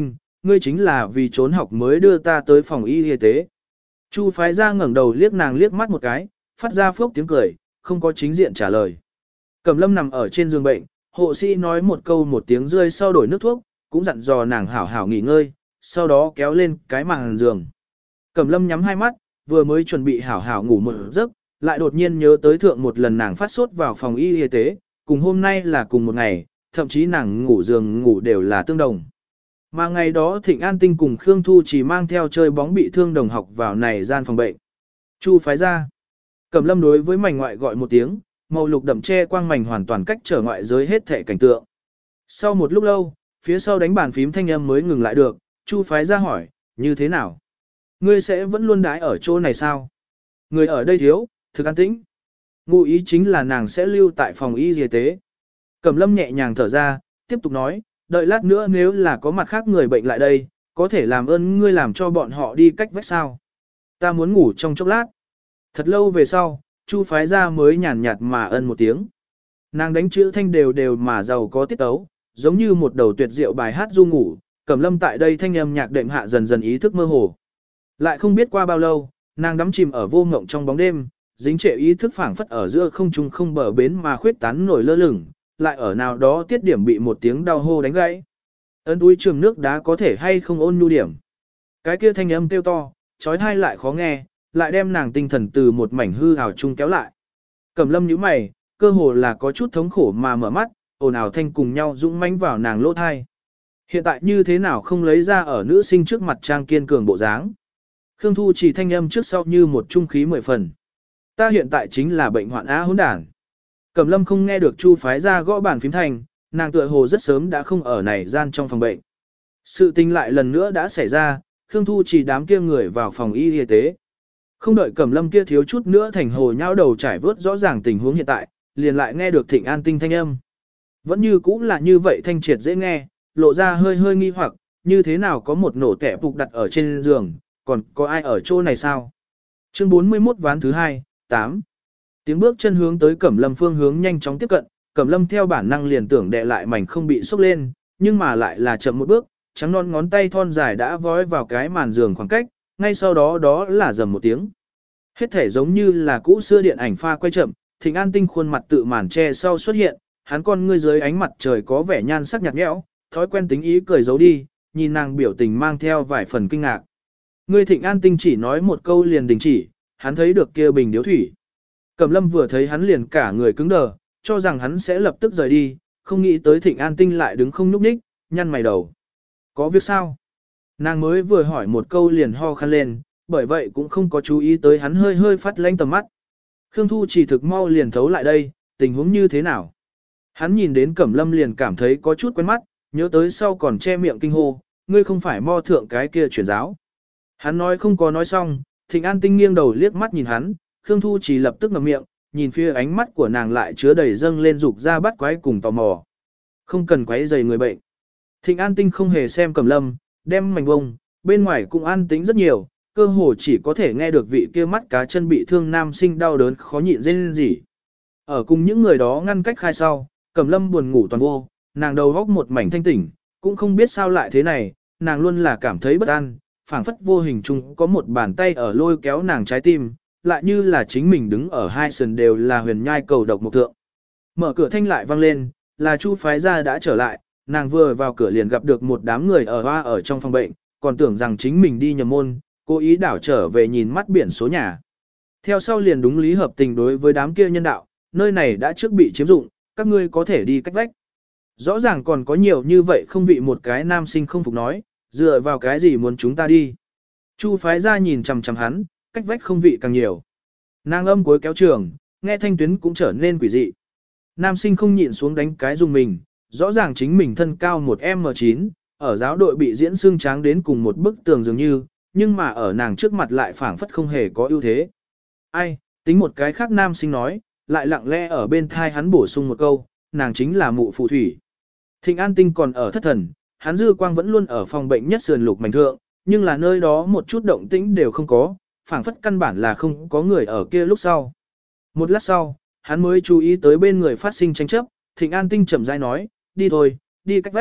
ngươi chính là vì trốn học mới đưa ta tới phòng y tế. Chu phái ra ngẩng đầu liếc nàng liếc mắt một cái, phát ra phốc tiếng cười, không có chính diện trả lời. Cẩm Lâm nằm ở trên giường bệnh, hộ sĩ nói một câu một tiếng rơi sau đổi nước thuốc, cũng dặn dò nàng hảo hảo nghỉ ngơi, sau đó kéo lên cái màn giường. Cẩm Lâm nhắm hai mắt, vừa mới chuẩn bị hảo hảo ngủ một giấc, lại đột nhiên nhớ tới thượng một lần nàng phát sốt vào phòng y tế, cùng hôm nay là cùng một ngày, thậm chí nàng ngủ giường ngủ đều là tương đồng. Mà ngày đó Thịnh An Tinh cùng Khương Thu chỉ mang theo chơi bóng bị thương đồng học vào này gian phòng bệnh. Chu phái ra. Cẩm Lâm đối với mảnh ngoại gọi một tiếng, màu lục đậm che quang mảnh hoàn toàn cách trở ngoại giới hết thể cảnh tượng. Sau một lúc lâu, phía sau đánh bàn phím thanh âm mới ngừng lại được, Chu phái ra hỏi, như thế nào? Ngươi sẽ vẫn luôn đái ở chỗ này sao? Người ở đây thiếu, thực an tĩnh. Ngụ ý chính là nàng sẽ lưu tại phòng y tế. Cẩm Lâm nhẹ nhàng thở ra, tiếp tục nói, đợi lát nữa nếu là có mặt khác người bệnh lại đây, có thể làm ơn ngươi làm cho bọn họ đi cách vách sao. Ta muốn ngủ trong chốc lát. Thật lâu về sau, Chu phái ra mới nhàn nhạt mà ân một tiếng. Nàng đánh chữ thanh đều đều mà giàu có tiết tấu, giống như một đầu tuyệt diệu bài hát du ngủ. Cẩm Lâm tại đây thanh âm nhạc đệm hạ dần dần ý thức mơ hồ. Lại không biết qua bao lâu, nàng đắm chìm ở vô ngộng trong bóng đêm, dính trệ ý thức phảng phất ở giữa không trung không bờ bến mà khuyết tán nổi lơ lửng, lại ở nào đó tiết điểm bị một tiếng đau hô đánh gãy. Ấn túi trường nước đá có thể hay không ôn nhu điểm. Cái kia thanh âm kêu to, trói thai lại khó nghe, lại đem nàng tinh thần từ một mảnh hư ảo chung kéo lại. Cẩm Lâm nhíu mày, cơ hồ là có chút thống khổ mà mở mắt, ồn ào thanh cùng nhau dũng mãnh vào nàng lỗ thai. Hiện tại như thế nào không lấy ra ở nữ sinh trước mặt trang kiên cường bộ dáng. Khương Thu chỉ thanh âm trước sau như một trung khí 10 phần. Ta hiện tại chính là bệnh hoạn á hỗn đản. Cẩm Lâm không nghe được Chu phái ra gõ bàn phím thành, nàng tựa hồ rất sớm đã không ở này gian trong phòng bệnh. Sự tình lại lần nữa đã xảy ra, Khương Thu chỉ đám kia người vào phòng y tế. Không đợi Cẩm Lâm kia thiếu chút nữa thành hồ nhão đầu trải vớt rõ ràng tình huống hiện tại, liền lại nghe được Thịnh An Tinh thanh âm. Vẫn như cũ là như vậy thanh triệt dễ nghe, lộ ra hơi hơi nghi hoặc, như thế nào có một nổ tẻ phục đặt ở trên giường, còn có ai ở chỗ này sao? Chương 41 ván thứ 2, 8. Tiếng bước chân hướng tới Cẩm Lâm phương hướng nhanh chóng tiếp cận, Cẩm Lâm theo bản năng liền tưởng đè lại mảnh không bị sốc lên, nhưng mà lại là chậm một bước, trắng non ngón tay thon dài đã vói vào cái màn giường khoảng cách, ngay sau đó đó là rầm một tiếng. Hết thể giống như là cũ xưa điện ảnh pha quay chậm, Thịnh An Tinh khuôn mặt tự màn che sau xuất hiện, hắn con ngươi dưới ánh mặt trời có vẻ nhan sắc nhạt nhẽo, thói quen tính ý cười giấu đi, nhìn nàng biểu tình mang theo vài phần kinh ngạc. Ngươi Thịnh An Tinh chỉ nói một câu liền đình chỉ, hắn thấy được kia bình điếu thủy. Cẩm Lâm vừa thấy hắn liền cả người cứng đờ, cho rằng hắn sẽ lập tức rời đi, không nghĩ tới Thịnh An Tinh lại đứng không nhúc nhích, nhăn mày đầu. Có việc sao? Nàng mới vừa hỏi một câu liền ho khăn lên, bởi vậy cũng không có chú ý tới hắn hơi hơi phát lanh tầm mắt. Khương Thu chỉ thực mau liền thấu lại đây, tình huống như thế nào? Hắn nhìn đến Cẩm Lâm liền cảm thấy có chút quen mắt, nhớ tới sau còn che miệng kinh hô, ngươi không phải mo thượng cái kia chuyển giáo. Hắn nói không có nói xong, Thịnh An Tinh nghiêng đầu liếc mắt nhìn hắn, Khương Thu chỉ lập tức ngậm miệng, nhìn phía ánh mắt của nàng lại chứa đầy dâng lên dục ra bắt quái cùng tò mò. Không cần quấy rầy người bệnh. Thịnh An Tinh không hề xem Cẩm Lâm, đem mảnh bông, bên ngoài cũng an tĩnh rất nhiều, cơ hồ chỉ có thể nghe được vị kia mắt cá chân bị thương nam sinh đau đớn khó nhịn rên rỉ. Ở cùng những người đó ngăn cách khai sau, Cẩm Lâm buồn ngủ toàn vô, nàng đầu góc một mảnh thanh tỉnh, cũng không biết sao lại thế này, nàng luôn là cảm thấy bất an, phảng phất vô hình chung có một bàn tay ở lôi kéo nàng trái tim, lại như là chính mình đứng ở hai sườn đều là huyền nhai cầu độc một thượng. Mở cửa thanh lại vang lên, là Chu phái gia đã trở lại, nàng vừa vào cửa liền gặp được một đám người ở trong phòng bệnh, còn tưởng rằng chính mình đi nhầm môn, cố ý đảo trở về nhìn mắt biển số nhà. Theo sau liền đúng lý hợp tình đối với đám kia nhân đạo, nơi này đã trước bị chiếm dụng, các ngươi có thể đi cách vách. Rõ ràng còn có nhiều như vậy không vị một cái nam sinh không phục nói, dựa vào cái gì muốn chúng ta đi. Chu phái gia nhìn chằm chằm hắn, cách vách không vị càng nhiều. Nàng âm cuối kéo trường, nghe thanh tuyến cũng trở nên quỷ dị. Nam sinh không nhịn xuống đánh cái dùng mình, rõ ràng chính mình thân cao 1m9, ở giáo đội bị diễn xương tráng đến cùng một bức tường dường như, nhưng mà ở nàng trước mặt lại phảng phất không hề có ưu thế. Ai, tính một cái khác nam sinh nói, lại lặng lẽ ở bên thai hắn bổ sung một câu, nàng chính là mụ phù thủy. Thịnh An Tinh còn ở thất thần, hắn dư quang vẫn luôn ở phòng bệnh nhất sườn lục mảnh thượng, nhưng là nơi đó một chút động tĩnh đều không có, phảng phất căn bản là không có người ở kia lúc sau. Một lát sau, hắn mới chú ý tới bên người phát sinh tranh chấp, Thịnh An Tinh chậm rãi nói, đi thôi, đi cách vách,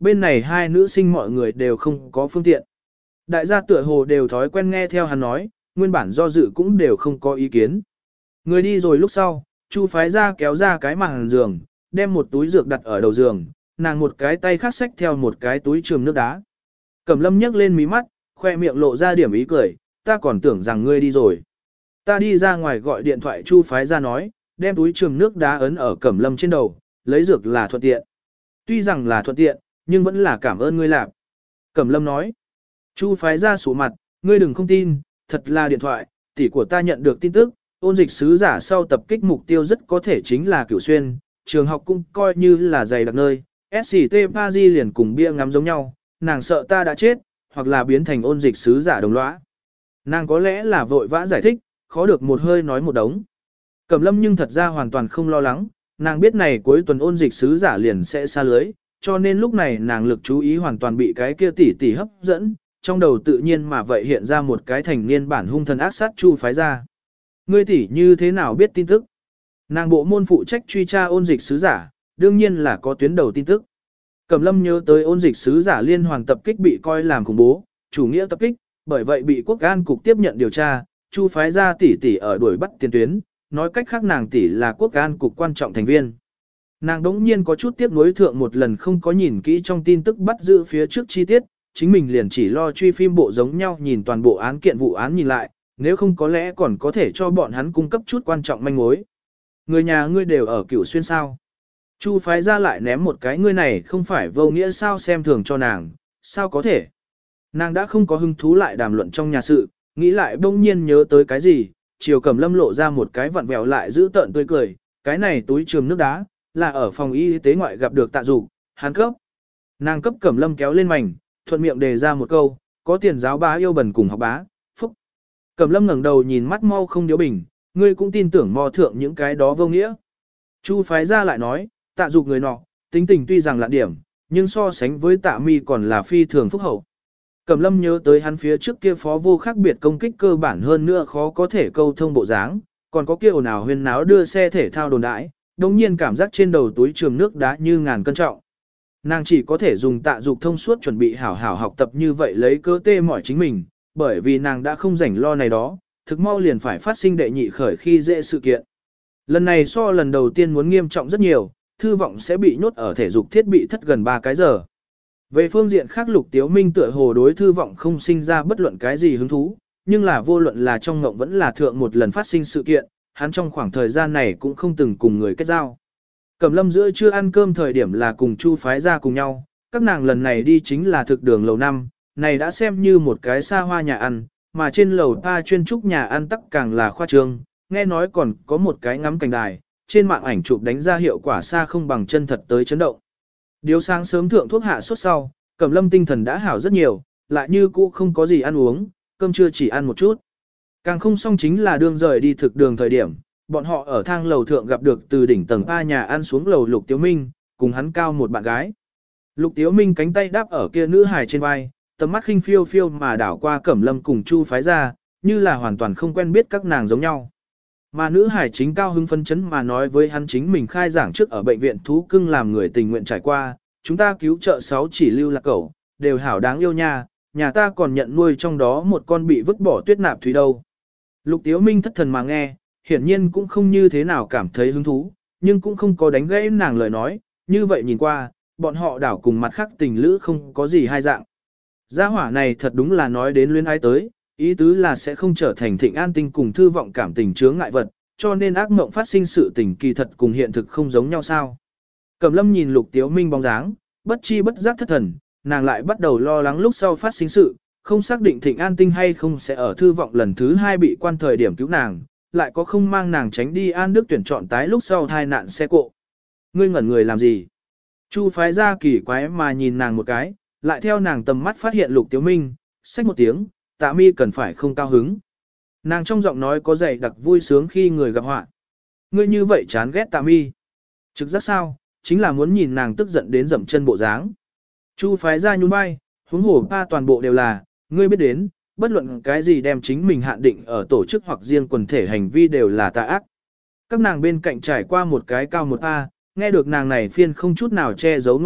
bên này hai nữ sinh mọi người đều không có phương tiện. Đại gia tựa hồ đều thói quen nghe theo hắn nói, nguyên bản do dự cũng đều không có ý kiến. Người đi rồi lúc sau, Chu phái ra kéo ra cái màn giường, đem một túi dược đặt ở đầu giường, nàng một cái tay khác xách theo một cái túi trường nước đá. Cẩm Lâm nhấc lên mí mắt, khoe miệng lộ ra điểm ý cười, ta còn tưởng rằng ngươi đi rồi. Ta đi ra ngoài gọi điện thoại Chu phái ra nói, đem túi trường nước đá ấn ở Cẩm Lâm trên đầu, lấy dược là thuận tiện. Tuy rằng là thuận tiện, nhưng vẫn là cảm ơn ngươi làm. Cẩm Lâm nói, Chu phái ra sủ mặt, ngươi đừng không tin, thật là điện thoại, tỷ của ta nhận được tin tức, ôn dịch sứ giả sau tập kích mục tiêu rất có thể chính là Cửu Xuyên, trường học cũng coi như là dày đặc nơi, SCT Paris liền cùng bia ngắm giống nhau, nàng sợ ta đã chết, hoặc là biến thành ôn dịch sứ giả đồng lõa. Nàng có lẽ là vội vã giải thích, khó được một hơi nói một đống. Cẩm Lâm nhưng thật ra hoàn toàn không lo lắng, nàng biết này cuối tuần ôn dịch sứ giả liền sẽ xa lưới, cho nên lúc này nàng lực chú ý hoàn toàn bị cái kia tỷ hấp dẫn, trong đầu tự nhiên mà vậy hiện ra một cái thành niên bản hung thần ác sát Chu phái ra. Ngươi tỷ như thế nào biết tin tức? Nàng bộ môn phụ trách truy tra ôn dịch sứ giả, đương nhiên là có tuyến đầu tin tức. Cẩm Lâm nhớ tới ôn dịch sứ giả liên hoàn tập kích bị coi làm khủng bố, chủ nghĩa tập kích, bởi vậy bị quốc an cục tiếp nhận điều tra, Chu phái ra tỷ ở đuổi bắt tiền tuyến, nói cách khác nàng tỷ là quốc an cục quan trọng thành viên. Nàng đống nhiên có chút tiếc nuối thượng một lần không có nhìn kỹ trong tin tức bắt giữ phía trước chi tiết, chính mình liền chỉ lo truy phim bộ giống nhau nhìn toàn bộ án kiện vụ án nhìn lại, nếu không có lẽ còn có thể cho bọn hắn cung cấp chút quan trọng manh mối. Người nhà ngươi đều ở Cửu Xuyên sao? Chu phái ra lại ném một cái ngươi này không phải vô nghĩa sao xem thường cho nàng, sao có thể? Nàng đã không có hứng thú lại đàm luận trong nhà sự, nghĩ lại bỗng nhiên nhớ tới cái gì, chiều Cẩm Lâm lộ ra một cái vặn vẹo lại giữ tợn tươi cười, cái này túi trường nước đá, là ở phòng y tế ngoại gặp được Tạ Dục, hắn cấp. Nàng cấp Cẩm Lâm kéo lên mảnh, thuận miệng đề ra một câu, có tiền giáo bá yêu bần cùng học bá, phúc. Cẩm Lâm ngẩng đầu nhìn mắt mau không điếu bình, ngươi cũng tin tưởng mò thượng những cái đó vô nghĩa. Chu phái ra lại nói, Tạ Dục người nọ, tính tình tuy rằng lạ điểm, nhưng so sánh với Tạ Mi còn là phi thường phúc hậu. Cẩm Lâm nhớ tới hắn phía trước kia phó vô khác biệt công kích cơ bản hơn nữa khó có thể câu thông bộ dáng, còn có kia ồn ào huyên náo đưa xe thể thao đồn đãi, đồng nhiên cảm giác trên đầu túi trường nước đá như ngàn cân trọng. Nàng chỉ có thể dùng Tạ Dục thông suốt chuẩn bị hảo hảo học tập như vậy lấy cơ tê mỏi chính mình, bởi vì nàng đã không rảnh lo này đó, thực mau liền phải phát sinh đệ nhị khởi khi dễ sự kiện. Lần này so lần đầu tiên muốn nghiêm trọng rất nhiều, Thư Vọng sẽ bị nhốt ở thể dục thiết bị thất gần 3 cái giờ. Về phương diện khác Lục Tiếu Minh tựa hồ đối Thư Vọng không sinh ra bất luận cái gì hứng thú, nhưng là vô luận là trong ngộng vẫn là thượng một lần phát sinh sự kiện, hắn trong khoảng thời gian này cũng không từng cùng người kết giao. Cẩm Lâm giữa trưa ăn cơm thời điểm là cùng Chu phái ra cùng nhau, các nàng lần này đi chính là thực đường lầu 5, này đã xem như một cái xa hoa nhà ăn, mà trên lầu ta chuyên trúc nhà ăn tắc càng là khoa trương, nghe nói còn có một cái ngắm cảnh đài, trên mạng ảnh chụp đánh ra hiệu quả xa không bằng chân thật tới chấn động. Điếu sáng sớm thượng thuốc hạ sốt sau, Cẩm Lâm tinh thần đã hảo rất nhiều, lại như cũ không có gì ăn uống, cơm trưa chỉ ăn một chút. Càng không xong chính là đường rời đi thực đường thời điểm, bọn họ ở thang lầu thượng gặp được từ đỉnh tầng A nhà ăn xuống lầu Lục Tiếu Minh, cùng hắn cao một bạn gái. Lục Tiếu Minh cánh tay đáp ở kia nữ hài trên vai, tầm mắt khinh phiêu phiêu mà đảo qua Cẩm Lâm cùng Chu phái ra, như là hoàn toàn không quen biết các nàng giống nhau. Mà nữ hải chính cao hứng phấn chấn mà nói với hắn chính mình khai giảng trước ở bệnh viện thú cưng làm người tình nguyện trải qua, chúng ta cứu trợ 6 chỉ lưu lạc cẩu, đều hảo đáng yêu nha, nhà ta còn nhận nuôi trong đó một con bị vứt bỏ tuyết nạp thủy đâu. Lục Tiếu Minh thất thần mà nghe, hiển nhiên cũng không như thế nào cảm thấy hứng thú, nhưng cũng không có đánh gãy nàng lời nói, như vậy nhìn qua, bọn họ đảo cùng mặt khác tình lữ không có gì hai dạng. Gia hỏa này thật đúng là nói đến luyến ái tới, ý tứ là sẽ không trở thành Thịnh An Tinh cùng Thư Vọng cảm tình chướng ngại vật, cho nên ác mộng phát sinh sự tình kỳ thật cùng hiện thực không giống nhau sao. Cẩm Lâm nhìn Lục Tiếu Minh bóng dáng, bất chi bất giác thất thần, nàng lại bắt đầu lo lắng lúc sau phát sinh sự, không xác định Thịnh An Tinh hay không sẽ ở Thư Vọng lần thứ 2 bị quan thời điểm cứu nàng, lại có không mang nàng tránh đi An Đức tuyển chọn tái lúc sau thai nạn xe cộ. Ngươi ngẩn người làm gì? Chu phái ra kỳ quái mà nhìn nàng một cái, lại theo nàng tầm mắt phát hiện Lục Tiếu Minh, xách một tiếng, Tạ Mi cần phải không cao hứng. Nàng trong giọng nói có dày đặc vui sướng khi người gặp họa. Ngươi như vậy chán ghét Tạ Mi. Trực giác sao, chính là muốn nhìn nàng tức giận đến dậm chân bộ dáng. Chu phái ra nhún vai, huống hồ pa toàn bộ đều là, ngươi biết đến, bất luận cái gì đem chính mình hạn định ở tổ chức hoặc riêng quần thể hành vi đều là tà ác. Các nàng bên cạnh trải qua một cái cao một pa, nghe được nàng này phiên không chút nào che giấu ngôn luận,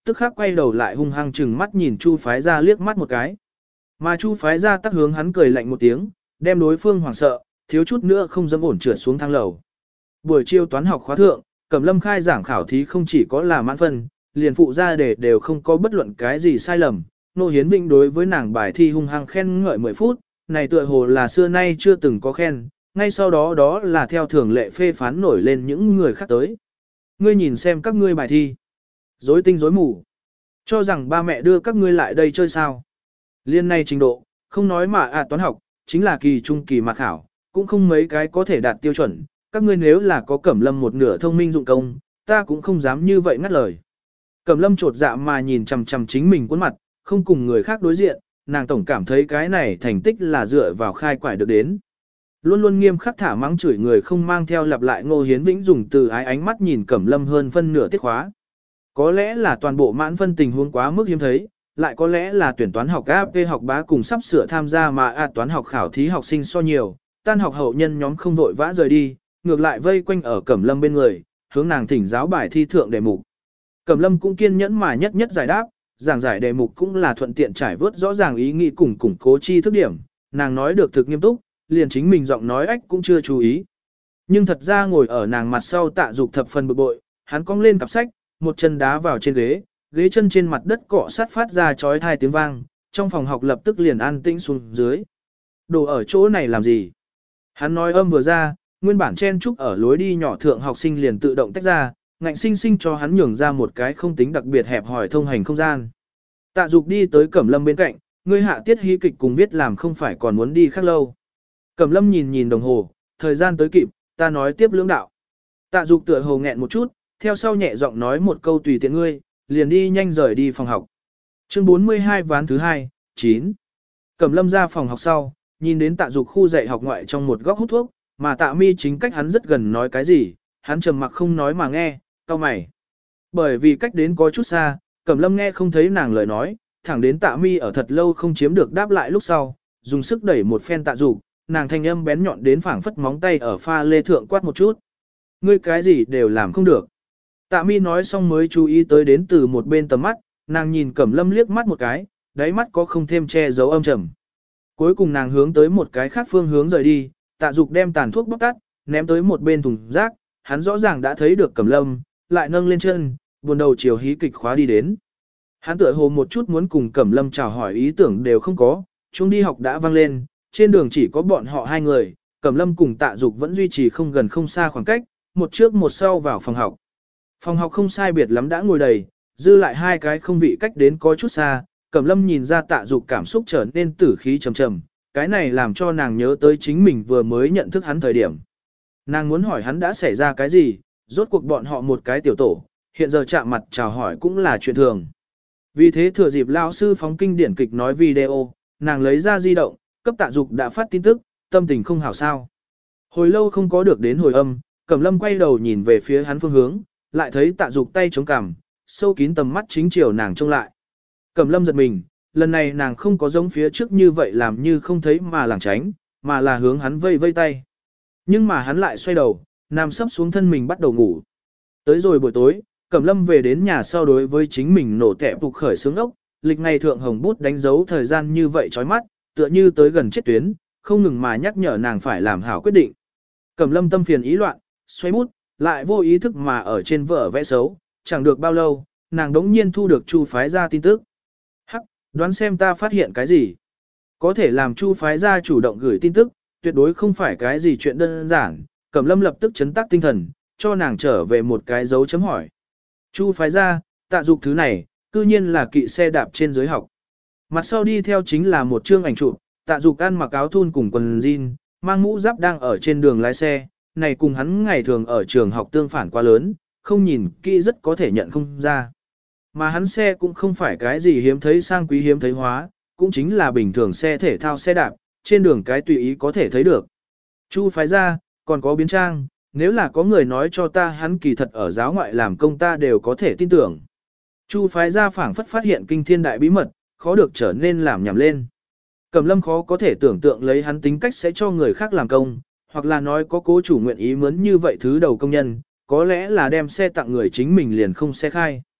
tức khắc quay đầu lại hung hăng chừng mắt nhìn Chu Phái Gia liếc mắt một cái. Mà Chu Phái Gia tắc hướng hắn cười lạnh một tiếng, đem đối phương hoảng sợ, thiếu chút nữa không dám ổn trượt xuống thang lầu. Buổi chiều toán học khóa thượng, Cẩm Lâm khai giảng khảo thí không chỉ có là mãn phân, liền phụ ra đề đều không có bất luận cái gì sai lầm. Nô Hiến Vĩnh đối với nàng bài thi hung hăng khen ngợi 10 phút, này tựa hồ là xưa nay chưa từng có khen, ngay sau đó đó là theo thường lệ phê phán nổi lên những người khác tới. Ngươi nhìn xem các ngươi bài thi. Rối tinh rối mù. Cho rằng ba mẹ đưa các ngươi lại đây chơi sao. Liên này trình độ, không nói mà toán học, chính là kỳ trung kỳ mạc khảo, cũng không mấy cái có thể đạt tiêu chuẩn. Các ngươi nếu là có Cẩm Lâm một nửa thông minh dụng công, ta cũng không dám như vậy ngắt lời. Cẩm Lâm trột dạ mà nhìn chằm chằm chính mình khuôn mặt, không cùng người khác đối diện, nàng tổng cảm thấy cái này thành tích là dựa vào khai quải được đến. Luôn luôn nghiêm khắc thả mắng chửi người không mang theo lặp lại Ngô Hiến Vĩnh dùng từ ái ánh mắt nhìn Cẩm Lâm hơn phân nửa tiết khóa. Có lẽ là toàn bộ mãn phân tình huống quá mức hiếm thấy, lại có lẽ là tuyển toán học AP học bá cùng sắp sửa tham gia mà toán học khảo thí học sinh so nhiều, tan học hậu nhân nhóm không vội vã rời đi, ngược lại vây quanh ở Cẩm Lâm bên người, hướng nàng thỉnh giáo bài thi thượng đề mục. Cẩm Lâm cũng kiên nhẫn mà nhất nhất giải đáp, giảng giải đề mục cũng là thuận tiện trải vớt rõ ràng ý nghĩ cùng củng cố chi thức điểm, nàng nói được thực nghiêm túc, liền chính mình giọng nói ách cũng chưa chú ý. Nhưng thật ra ngồi ở nàng mặt sau Tạ Dục thập phần bực bội, hắn cong lên cặp sách, một chân đá vào trên ghế, ghế chân trên mặt đất cọ sát phát ra chói tai tiếng vang, trong phòng học lập tức liền an tĩnh xuống dưới. Đồ ở chỗ này làm gì? Hắn nói âm vừa ra, nguyên bản chen chúc ở lối đi nhỏ thượng học sinh liền tự động tách ra, ngạnh sinh sinh cho hắn nhường ra một cái không tính đặc biệt hẹp hòi thông hành không gian. Tạ Dục đi tới Cẩm Lâm bên cạnh, ngươi hạ tiết hí kịch cùng viết làm không phải còn muốn đi khác lâu. Cẩm Lâm nhìn nhìn đồng hồ, thời gian tới kịp, ta nói tiếp lưỡng đạo. Tạ Dục tựa hồ nghẹn một chút, theo sau nhẹ giọng nói một câu tùy tiện ngươi, liền đi nhanh rời đi phòng học. Chương 42 ván thứ 2, 9. Cẩm Lâm ra phòng học sau, nhìn đến Tạ Dục khu dạy học ngoại trong một góc hút thuốc, mà Tạ Mi chính cách hắn rất gần nói cái gì, hắn trầm mặc không nói mà nghe, cau mày. Bởi vì cách đến có chút xa, Cẩm Lâm nghe không thấy nàng lời nói, thẳng đến Tạ Mi ở thật lâu không chiếm được đáp lại lúc sau, dùng sức đẩy một phen Tạ Dục, nàng thanh âm bén nhọn đến phảng phất móng tay ở pha lê thượng quát một chút. Ngươi cái gì đều làm không được. Tạ Mi nói xong mới chú ý tới đến từ một bên tầm mắt, nàng nhìn Cẩm Lâm liếc mắt một cái, đáy mắt có không thêm che giấu âm trầm. Cuối cùng nàng hướng tới một cái khác phương hướng rời đi, Tạ Dục đem tàn thuốc bóc tắt, ném tới một bên thùng rác, hắn rõ ràng đã thấy được Cẩm Lâm, lại nâng lên chân, buồn đầu chiều hí kịch khóa đi đến. Hắn tựa hồ một chút muốn cùng Cẩm Lâm chào hỏi ý tưởng đều không có, chúng đi học đã vang lên, trên đường chỉ có bọn họ hai người, Cẩm Lâm cùng Tạ Dục vẫn duy trì không gần không xa khoảng cách, một trước một sau vào phòng học. Phòng học không sai biệt lắm đã ngồi đầy, dư lại hai cái không vị cách đến có chút xa, Cẩm Lâm nhìn ra Tạ Dục cảm xúc trở nên tử khí trầm trầm, cái này làm cho nàng nhớ tới chính mình vừa mới nhận thức hắn thời điểm. Nàng muốn hỏi hắn đã xảy ra cái gì, rốt cuộc bọn họ một cái tiểu tổ, hiện giờ chạm mặt chào hỏi cũng là chuyện thường. Vì thế thừa dịp lão sư phóng kinh điển kịch nói video, nàng lấy ra di động, cấp Tạ Dục đã phát tin tức, tâm tình không hảo sao. Hồi lâu không có được đến hồi âm, Cẩm Lâm quay đầu nhìn về phía hắn phương hướng, lại thấy Tạ Dục tay chống cằm, sâu kín tầm mắt chính chiều nàng trông lại. Cẩm Lâm giật mình, lần này nàng không có giống phía trước như vậy làm như không thấy mà lảng tránh, mà là hướng hắn vây vây tay. Nhưng mà hắn lại xoay đầu, nằm sấp xuống thân mình bắt đầu ngủ. Tới rồi buổi tối, Cẩm Lâm về đến nhà sau đối với chính mình nổ tẻ phục khởi sướng ốc, lịch ngày thượng hồng bút đánh dấu thời gian như vậy chói mắt, tựa như tới gần chết tuyến, không ngừng mà nhắc nhở nàng phải làm hảo quyết định. Cẩm Lâm tâm phiền ý loạn, xoay bút, lại vô ý thức mà ở trên vở vẽ xấu, chẳng được bao lâu, nàng đống nhiên thu được Chu Phái Gia tin tức. Hắc, đoán xem ta phát hiện cái gì. Có thể làm Chu Phái Gia chủ động gửi tin tức, tuyệt đối không phải cái gì chuyện đơn giản. Cẩm Lâm lập tức chấn tác tinh thần, cho nàng trở về một cái dấu chấm hỏi. Chu Phái Gia, Tạ Dục thứ này, cư nhiên là kỵ xe đạp trên giới học. Mặt sau đi theo chính là một chương ảnh chụp, Tạ Dục ăn mặc áo thun cùng quần jean, mang mũ giáp đang ở trên đường lái xe, này cùng hắn ngày thường ở trường học tương phản quá lớn, không nhìn kỹ rất có thể nhận không ra. Mà hắn xe cũng không phải cái gì hiếm thấy sang quý hiếm thấy hóa, cũng chính là bình thường xe thể thao xe đạp, trên đường cái tùy ý có thể thấy được. Chu Phái Gia, còn có biến trang, nếu là có người nói cho ta hắn kỳ thật ở giáo ngoại làm công ta đều có thể tin tưởng. Chu Phái Gia phảng phất phát hiện kinh thiên đại bí mật, khó được trở nên làm nhảm lên. Cẩm Lâm khó có thể tưởng tượng lấy hắn tính cách sẽ cho người khác làm công, hoặc là nói có cố chủ nguyện ý mướn như vậy thứ đầu công nhân, có lẽ là đem xe tặng người chính mình liền không xe khai.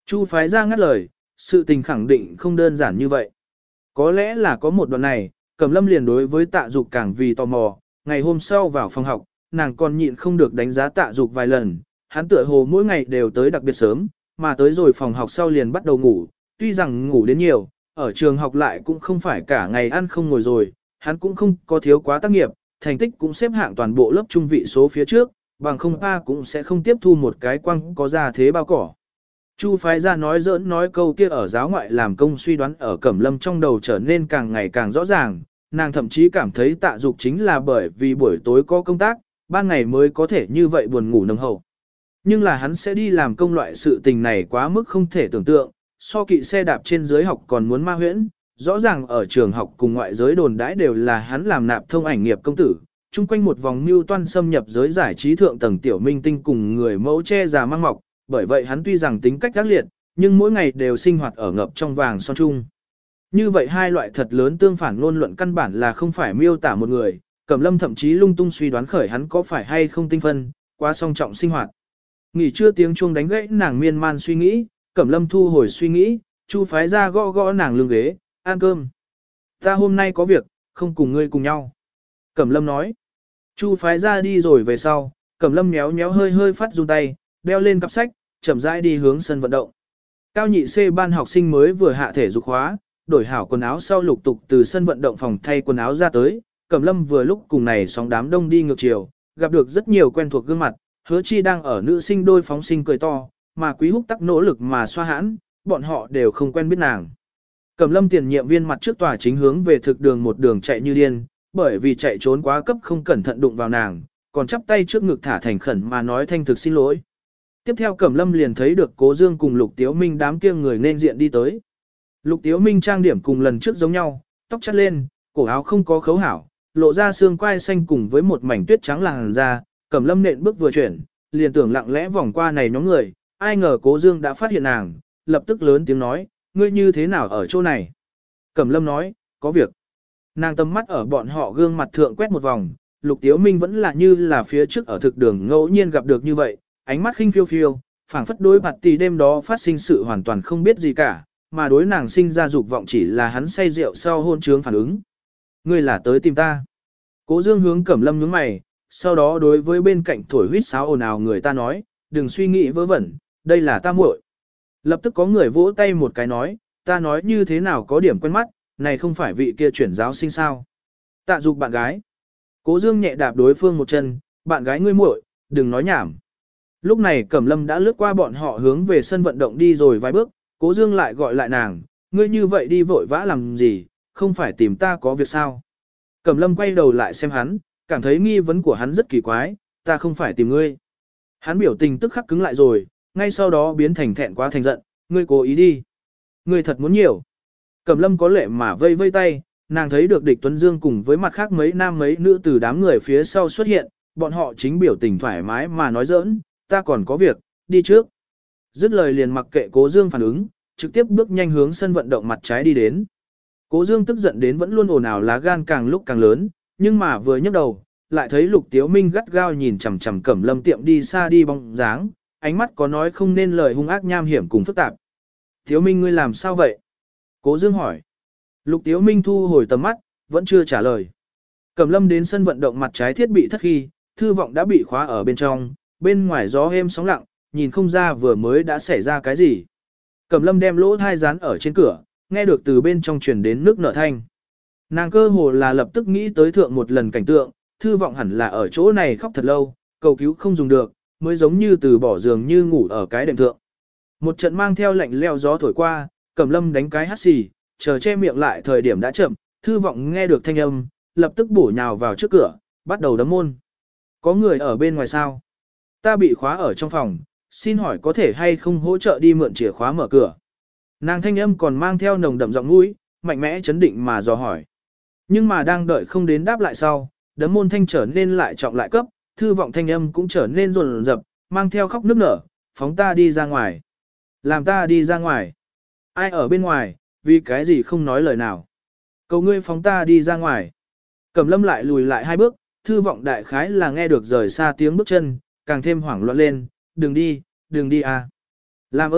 Chu phái ra ngắt lời, sự tình khẳng định không đơn giản như vậy. Có lẽ là có một đoạn này, Cẩm Lâm liền đối với Tạ Dục càng vì tò mò, ngày hôm sau vào phòng học, nàng còn nhịn không được đánh giá Tạ Dục vài lần, hắn tựa hồ mỗi ngày đều tới đặc biệt sớm, mà tới rồi phòng học sau liền bắt đầu ngủ, tuy rằng ngủ đến nhiều, ở trường học lại cũng không phải cả ngày ăn không ngồi rồi, hắn cũng không có thiếu quá tác nghiệp, thành tích cũng xếp hạng toàn bộ lớp trung vị số phía trước, bằng không pa cũng sẽ không tiếp thu một cái quăng có ra thế bao cỏ. Chu phái ra nói giỡn nói câu kia ở giáo ngoại làm công suy đoán ở Cẩm Lâm trong đầu trở nên càng ngày càng rõ ràng, nàng thậm chí cảm thấy Tạ Dục chính là bởi vì buổi tối có công tác, ban ngày mới có thể như vậy buồn ngủ nồng hậu. Nhưng là hắn sẽ đi làm công loại sự tình này quá mức không thể tưởng tượng, so kỵ xe đạp trên giới học còn muốn ma huyễn, rõ ràng ở trường học cùng ngoại giới đồn đãi đều là hắn làm nạp thông ảnh nghiệp công tử, chung quanh một vòng mưu toan xâm nhập giới giải trí thượng tầng tiểu minh tinh cùng người mẫu che già mang mọc, bởi vậy hắn tuy rằng tính cách ác liệt, nhưng mỗi ngày đều sinh hoạt ở ngập trong vàng son chung. Như vậy hai loại thật lớn tương phản ngôn luận căn bản là không phải miêu tả một người, Cẩm Lâm thậm chí lung tung suy đoán khởi hắn có phải hay không tinh phân, quá song trọng sinh hoạt. Nghỉ trưa tiếng chuông đánh gãy nàng miên man suy nghĩ, Cẩm Lâm thu hồi suy nghĩ, Chu phái ra gõ gõ nàng lưng ghế, ăn cơm. Ta hôm nay có việc, không cùng ngươi cùng nhau. Cẩm Lâm nói. Chu phái ra đi rồi về sau, Cẩm Lâm méo méo hơi hơi phát run tay, đeo lên cặp sách, chậm rãi đi hướng sân vận động. Cao nhị C ban học sinh mới vừa hạ thể dục khóa, đổi hảo quần áo sau lục tục từ sân vận động phòng thay quần áo ra tới, Cẩm Lâm vừa lúc cùng này sóng đám đông đi ngược chiều, gặp được rất nhiều quen thuộc gương mặt, Hứa Chi đang ở nữ sinh đôi phóng sinh cười to, mà Quý Húc tắc nỗ lực mà xoa hãn, bọn họ đều không quen biết nàng. Cẩm Lâm tiền nhiệm viên mặt trước tòa chính hướng về thực đường một đường chạy như điên, bởi vì chạy trốn quá cấp không cẩn thận đụng vào nàng, còn chắp tay trước ngực thả thành khẩn mà nói thanh thực xin lỗi. Tiếp theo Cẩm Lâm liền thấy được Cố Dương cùng Lục Tiếu Minh đám kia người nên diện đi tới. Lục Tiếu Minh trang điểm cùng lần trước giống nhau, tóc chắt lên, cổ áo không có khấu hảo, lộ ra xương quai xanh cùng với một mảnh tuyết trắng làn da. Cẩm Lâm nện bước vừa chuyển, liền tưởng lặng lẽ vòng qua này nhóm người, ai ngờ Cố Dương đã phát hiện nàng, lập tức lớn tiếng nói, ngươi như thế nào ở chỗ này? Cẩm Lâm nói, có việc. Nàng tầm mắt ở bọn họ gương mặt thượng quét một vòng, Lục Tiếu Minh vẫn là như là phía trước ở thực đường ngẫu nhiên gặp được như vậy, ánh mắt khinh phiêu phiêu, phảng phất đối mặt tỷ đêm đó phát sinh sự hoàn toàn không biết gì cả, mà đối nàng sinh ra dục vọng chỉ là hắn say rượu sau hôn trướng phản ứng. Ngươi là tới tìm ta. Cố Dương hướng Cẩm Lâm nhướng mày, sau đó đối với bên cạnh thổi huýt sáo ồn ào người ta nói, đừng suy nghĩ vớ vẩn, đây là ta muội. Lập tức có người vỗ tay một cái nói, ta nói như thế nào có điểm quen mắt, này không phải vị kia chuyển giáo sinh sao. Tạ Dục bạn gái. Cố Dương nhẹ đạp đối phương một chân, bạn gái ngươi muội, đừng nói nhảm. Lúc này Cẩm Lâm đã lướt qua bọn họ hướng về sân vận động đi rồi vài bước, Cố Dương lại gọi lại nàng, ngươi như vậy đi vội vã làm gì, không phải tìm ta có việc sao. Cẩm Lâm quay đầu lại xem hắn, cảm thấy nghi vấn của hắn rất kỳ quái, ta không phải tìm ngươi. Hắn biểu tình tức khắc cứng lại rồi, ngay sau đó biến thành thẹn quá thành giận, ngươi cố ý đi. Ngươi thật muốn nhiều. Cẩm Lâm có lệ mà vây vây tay, nàng thấy được Địch Tuấn Dương cùng với mặt khác mấy nam mấy nữ từ đám người phía sau xuất hiện, bọn họ chính biểu tình thoải mái mà nói giỡn, ta còn có việc, đi trước. Dứt lời liền mặc kệ Cố Dương phản ứng, trực tiếp bước nhanh hướng sân vận động mặt trái đi đến. Cố Dương tức giận đến vẫn luôn ồn ào lá gan càng lúc càng lớn, nhưng mà vừa nhấc đầu, lại thấy Lục Tiếu Minh gắt gao nhìn chằm chằm Cẩm Lâm tiệm đi xa đi bóng dáng, ánh mắt có nói không nên lời hung ác nham hiểm cùng phức tạp. Tiếu Minh ngươi làm sao vậy? Cố Dương hỏi. Lục Tiếu Minh thu hồi tầm mắt, vẫn chưa trả lời. Cẩm Lâm đến sân vận động mặt trái thiết bị thất khi, thư vọng đã bị khóa ở bên trong, bên ngoài gió êm sóng lặng, nhìn không ra vừa mới đã xảy ra cái gì. Cẩm Lâm đem lỗ thai dán ở trên cửa, nghe được từ bên trong truyền đến nước nở thanh. Nàng cơ hồ là lập tức nghĩ tới thượng một lần cảnh tượng, thư vọng hẳn là ở chỗ này khóc thật lâu, cầu cứu không dùng được, mới giống như từ bỏ giường như ngủ ở cái đệm thượng. Một trận mang theo lạnh leo gió thổi qua, Cẩm Lâm đánh cái hắt xì, chờ che miệng lại thời điểm đã chậm, thư vọng nghe được thanh âm, lập tức bổ nhào vào trước cửa, bắt đầu đấm môn. Có người ở bên ngoài sao? Ta bị khóa ở trong phòng, xin hỏi có thể hay không hỗ trợ đi mượn chìa khóa mở cửa. Nàng thanh âm còn mang theo nồng đậm giọng mũi, mạnh mẽ chấn định mà dò hỏi. Nhưng mà đang đợi không đến đáp lại sau, đấm môn thanh trở nên lại trọng lại cấp, thư vọng thanh âm cũng trở nên rồn rập, mang theo khóc nức nở, phóng ta đi ra ngoài. Làm ta đi ra ngoài. Ai ở bên ngoài, vì cái gì không nói lời nào. Cầu ngươi phóng ta đi ra ngoài. Cẩm Lâm lại lùi lại hai bước, thư vọng đại khái là nghe được rời xa tiếng bước chân, càng thêm hoảng loạn lên, đừng đi à. Làm ơn,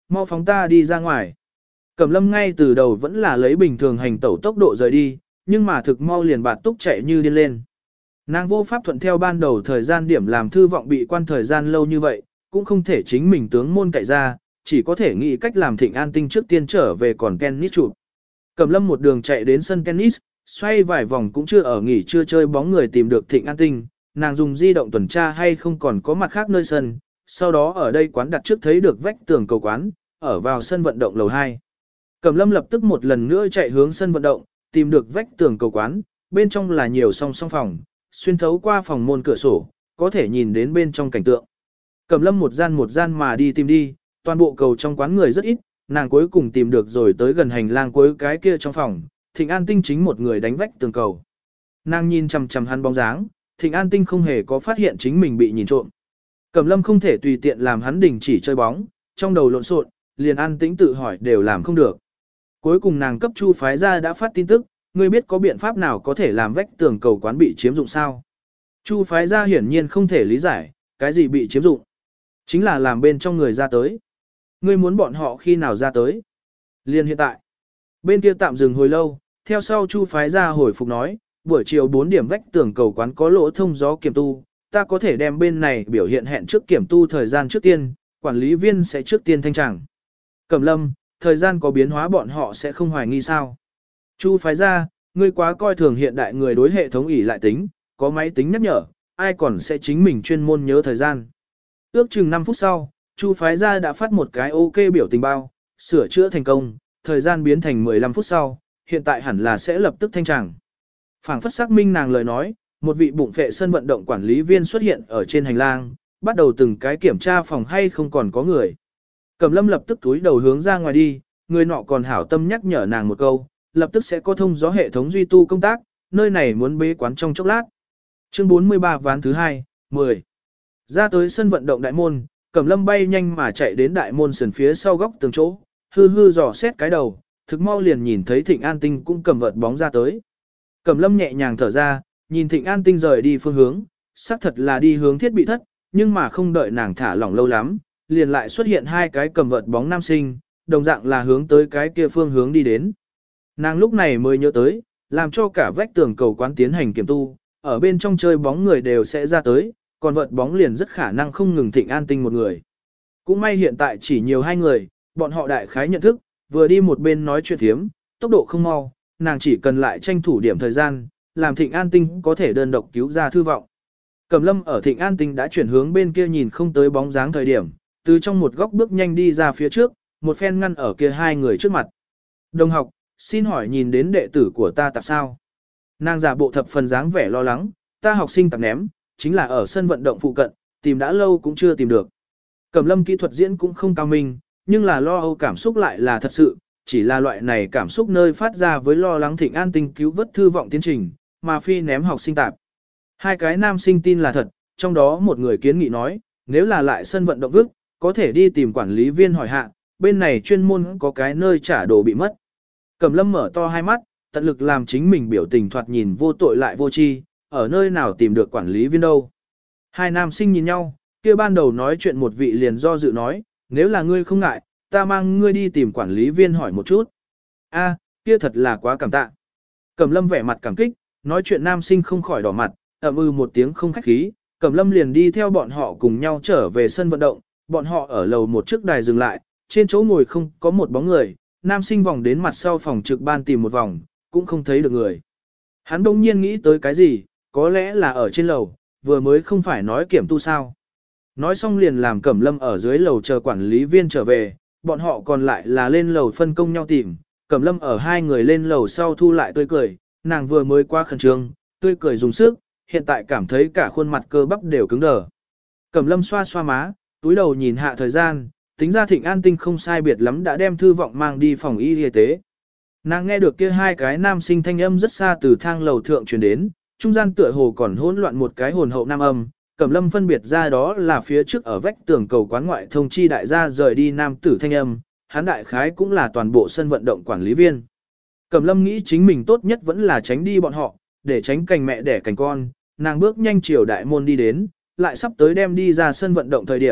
mau phóng ta đi ra ngoài. Cẩm lâm ngay từ đầu vẫn là lấy bình thường hành tẩu tốc độ rời đi, nhưng mà thực mau liền bạt túc chạy như điên lên. Nàng vô pháp thuận theo ban đầu thời gian điểm làm thư vọng bị quan thời gian lâu như vậy, cũng không thể chính mình tướng môn cậy ra, chỉ có thể nghĩ cách làm Thịnh An Tinh trước tiên trở về còn tennis chụp. Cẩm lâm một đường chạy đến sân tennis, xoay vài vòng cũng chưa ở nghỉ chưa chơi bóng người tìm được Thịnh An Tinh, nàng dùng di động tuần tra hay không còn có mặt khác nơi sân, sau đó ở đây quán đặt trước thấy được vách tường cầu quán, ở vào sân vận động lầu 2. Cẩm lâm lập tức một lần nữa chạy hướng sân vận động, tìm được vách tường cầu quán, bên trong là nhiều song song phòng, xuyên thấu qua phòng môn cửa sổ, có thể nhìn đến bên trong cảnh tượng. Cẩm lâm một gian mà đi tìm đi, toàn bộ cầu trong quán người rất ít, nàng cuối cùng tìm được rồi tới gần hành lang cuối cái kia trong phòng, Thịnh An Tinh chính một người đánh vách tường cầu. Nàng nhìn chằm chằm hắn bóng dáng, Thịnh An Tinh không hề có phát hiện chính mình bị nhìn trộm. Cẩm lâm không thể tùy tiện làm hắn đình chỉ chơi bóng, trong đầu lộn xộn, liền an tĩnh tự hỏi đều làm không được. Cuối cùng nàng cấp Chu phái ra đã phát tin tức, ngươi biết có biện pháp nào có thể làm vách tường cầu quán bị chiếm dụng sao? Chu phái ra hiển nhiên không thể lý giải, cái gì bị chiếm dụng? Chính là làm bên trong người ra tới. Ngươi muốn bọn họ khi nào ra tới? Liên hiện tại. Bên kia tạm dừng hồi lâu, theo sau Chu phái ra hồi phục nói, buổi chiều 4 điểm vách tường cầu quán có lỗ thông gió kiểm tu, ta có thể đem bên này biểu hiện hẹn trước kiểm tu thời gian trước tiên, quản lý viên sẽ trước tiên thanh tràng. Cẩm lâm, thời gian có biến hóa bọn họ sẽ không hoài nghi sao? Chu phái ra, ngươi quá coi thường hiện đại người đối hệ thống ỷ lại tính, có máy tính nhắc nhở, ai còn sẽ chính mình chuyên môn nhớ thời gian. Ước chừng 5 phút sau, Chu phái ra đã phát một cái ok biểu tình bao, sửa chữa thành công, thời gian biến thành 15 phút sau, hiện tại hẳn là sẽ lập tức thanh tràng. Phảng phất xác minh nàng lời nói, một vị bụng phệ sân vận động quản lý viên xuất hiện ở trên hành lang, bắt đầu từng cái kiểm tra phòng hay không còn có người. Cẩm lâm lập tức túi đầu hướng ra ngoài đi, người nọ còn hảo tâm nhắc nhở nàng một câu, lập tức sẽ có thông gió hệ thống duy tu công tác, nơi này muốn bế quán trong chốc lát. Chương 43 ván thứ 2, 10. Ra tới sân vận động đại môn, Cẩm lâm bay nhanh mà chạy đến đại môn sườn phía sau góc tường chỗ, hư hư dò xét cái đầu, thực mau liền nhìn thấy Thịnh An Tinh cũng cầm vợt bóng ra tới. Cẩm lâm nhẹ nhàng thở ra, nhìn Thịnh An Tinh rời đi phương hướng, xác thật là đi hướng thiết bị thất, nhưng mà không đợi nàng thả lỏng lâu lắm, liền lại xuất hiện hai cái cầm vợt bóng nam sinh, đồng dạng là hướng tới cái kia phương hướng đi đến. Nàng lúc này mới nhớ tới, làm cho cả vách tường cầu quán tiến hành kiểm tu, ở bên trong chơi bóng người đều sẽ ra tới, còn vợt bóng liền rất khả năng không ngừng Thịnh An Tinh một người. Cũng may hiện tại chỉ nhiều hai người, bọn họ đại khái nhận thức, vừa đi một bên nói chuyện thiếm, tốc độ không mau, nàng chỉ cần lại tranh thủ điểm thời gian, làm Thịnh An Tinh có thể đơn độc cứu ra thư vọng. Cẩm lâm ở Thịnh An Tinh đã chuyển hướng bên kia nhìn không tới bóng dáng thời điểm, từ trong một góc bước nhanh đi ra phía trước, một phen ngăn ở kia hai người trước mặt. Đồng học, xin hỏi nhìn đến đệ tử của ta tạp sao? Nàng giả bộ thập phần dáng vẻ lo lắng, ta học sinh tạp ném, chính là ở sân vận động phụ cận, tìm đã lâu cũng chưa tìm được. Cẩm lâm kỹ thuật diễn cũng không cao minh, nhưng là lo âu cảm xúc lại là thật sự, chỉ là loại này cảm xúc nơi phát ra với lo lắng Thịnh An Tinh cứu vớt thư vọng tiến trình, mà phi ném học sinh tạp. Hai cái nam sinh tin là thật, trong đó một người kiến nghị nói, nếu là lại sân vận động vứt, có thể đi tìm quản lý viên hỏi hạ, bên này chuyên môn có cái nơi trả đồ bị mất. Cẩm lâm mở to hai mắt, tận lực làm chính mình biểu tình thoạt nhìn vô tội lại vô tri, ở nơi nào tìm được quản lý viên đâu. Hai nam sinh nhìn nhau, kia ban đầu nói chuyện một vị liền do dự nói, nếu là ngươi không ngại, ta mang ngươi đi tìm quản lý viên hỏi một chút. A, kia thật là quá cảm tạ. Cẩm lâm vẻ mặt cảm kích, nói chuyện nam sinh không khỏi đỏ mặt, một tiếng không khách khí, Cẩm lâm liền đi theo bọn họ cùng nhau trở về sân vận động, bọn họ ở lầu một chiếc đài dừng lại, trên chỗ ngồi không có một bóng người, nam sinh vòng đến mặt sau phòng trực ban tìm một vòng, cũng không thấy được người. Hắn đông nhiên nghĩ tới cái gì, có lẽ là ở trên lầu, vừa mới không phải nói kiểm tu sao. Nói xong liền làm Cẩm lâm ở dưới lầu chờ quản lý viên trở về, bọn họ còn lại là lên lầu phân công nhau tìm, Cẩm lâm ở hai người lên lầu sau thu lại tươi cười, nàng vừa mới qua khẩn trương, tươi cười dùng sức, hiện tại cảm thấy cả khuôn mặt cơ bắp đều cứng đờ. Cẩm lâm xoa xoa má, túi đầu nhìn hạ thời gian, tính ra Thịnh An Tinh không sai biệt lắm đã đem thư vọng mang đi phòng y tế. Nàng nghe được kia hai cái nam sinh thanh âm rất xa từ thang lầu thượng truyền đến, trung gian tựa hồ còn hỗn loạn một cái hồn hậu nam âm, Cẩm lâm phân biệt ra đó là phía trước ở vách tường cầu quán ngoại thông chi đại gia rời đi nam tử thanh âm, hắn đại khái cũng là toàn bộ sân vận động quản lý viên. Cẩm lâm nghĩ chính mình tốt nhất vẫn là tránh đi bọn họ, để tránh cành mẹ đẻ cành con, nàng bước nhanh chiều đại môn đi đến, lại sắp tới đem đi ra sân vận động thời điểm,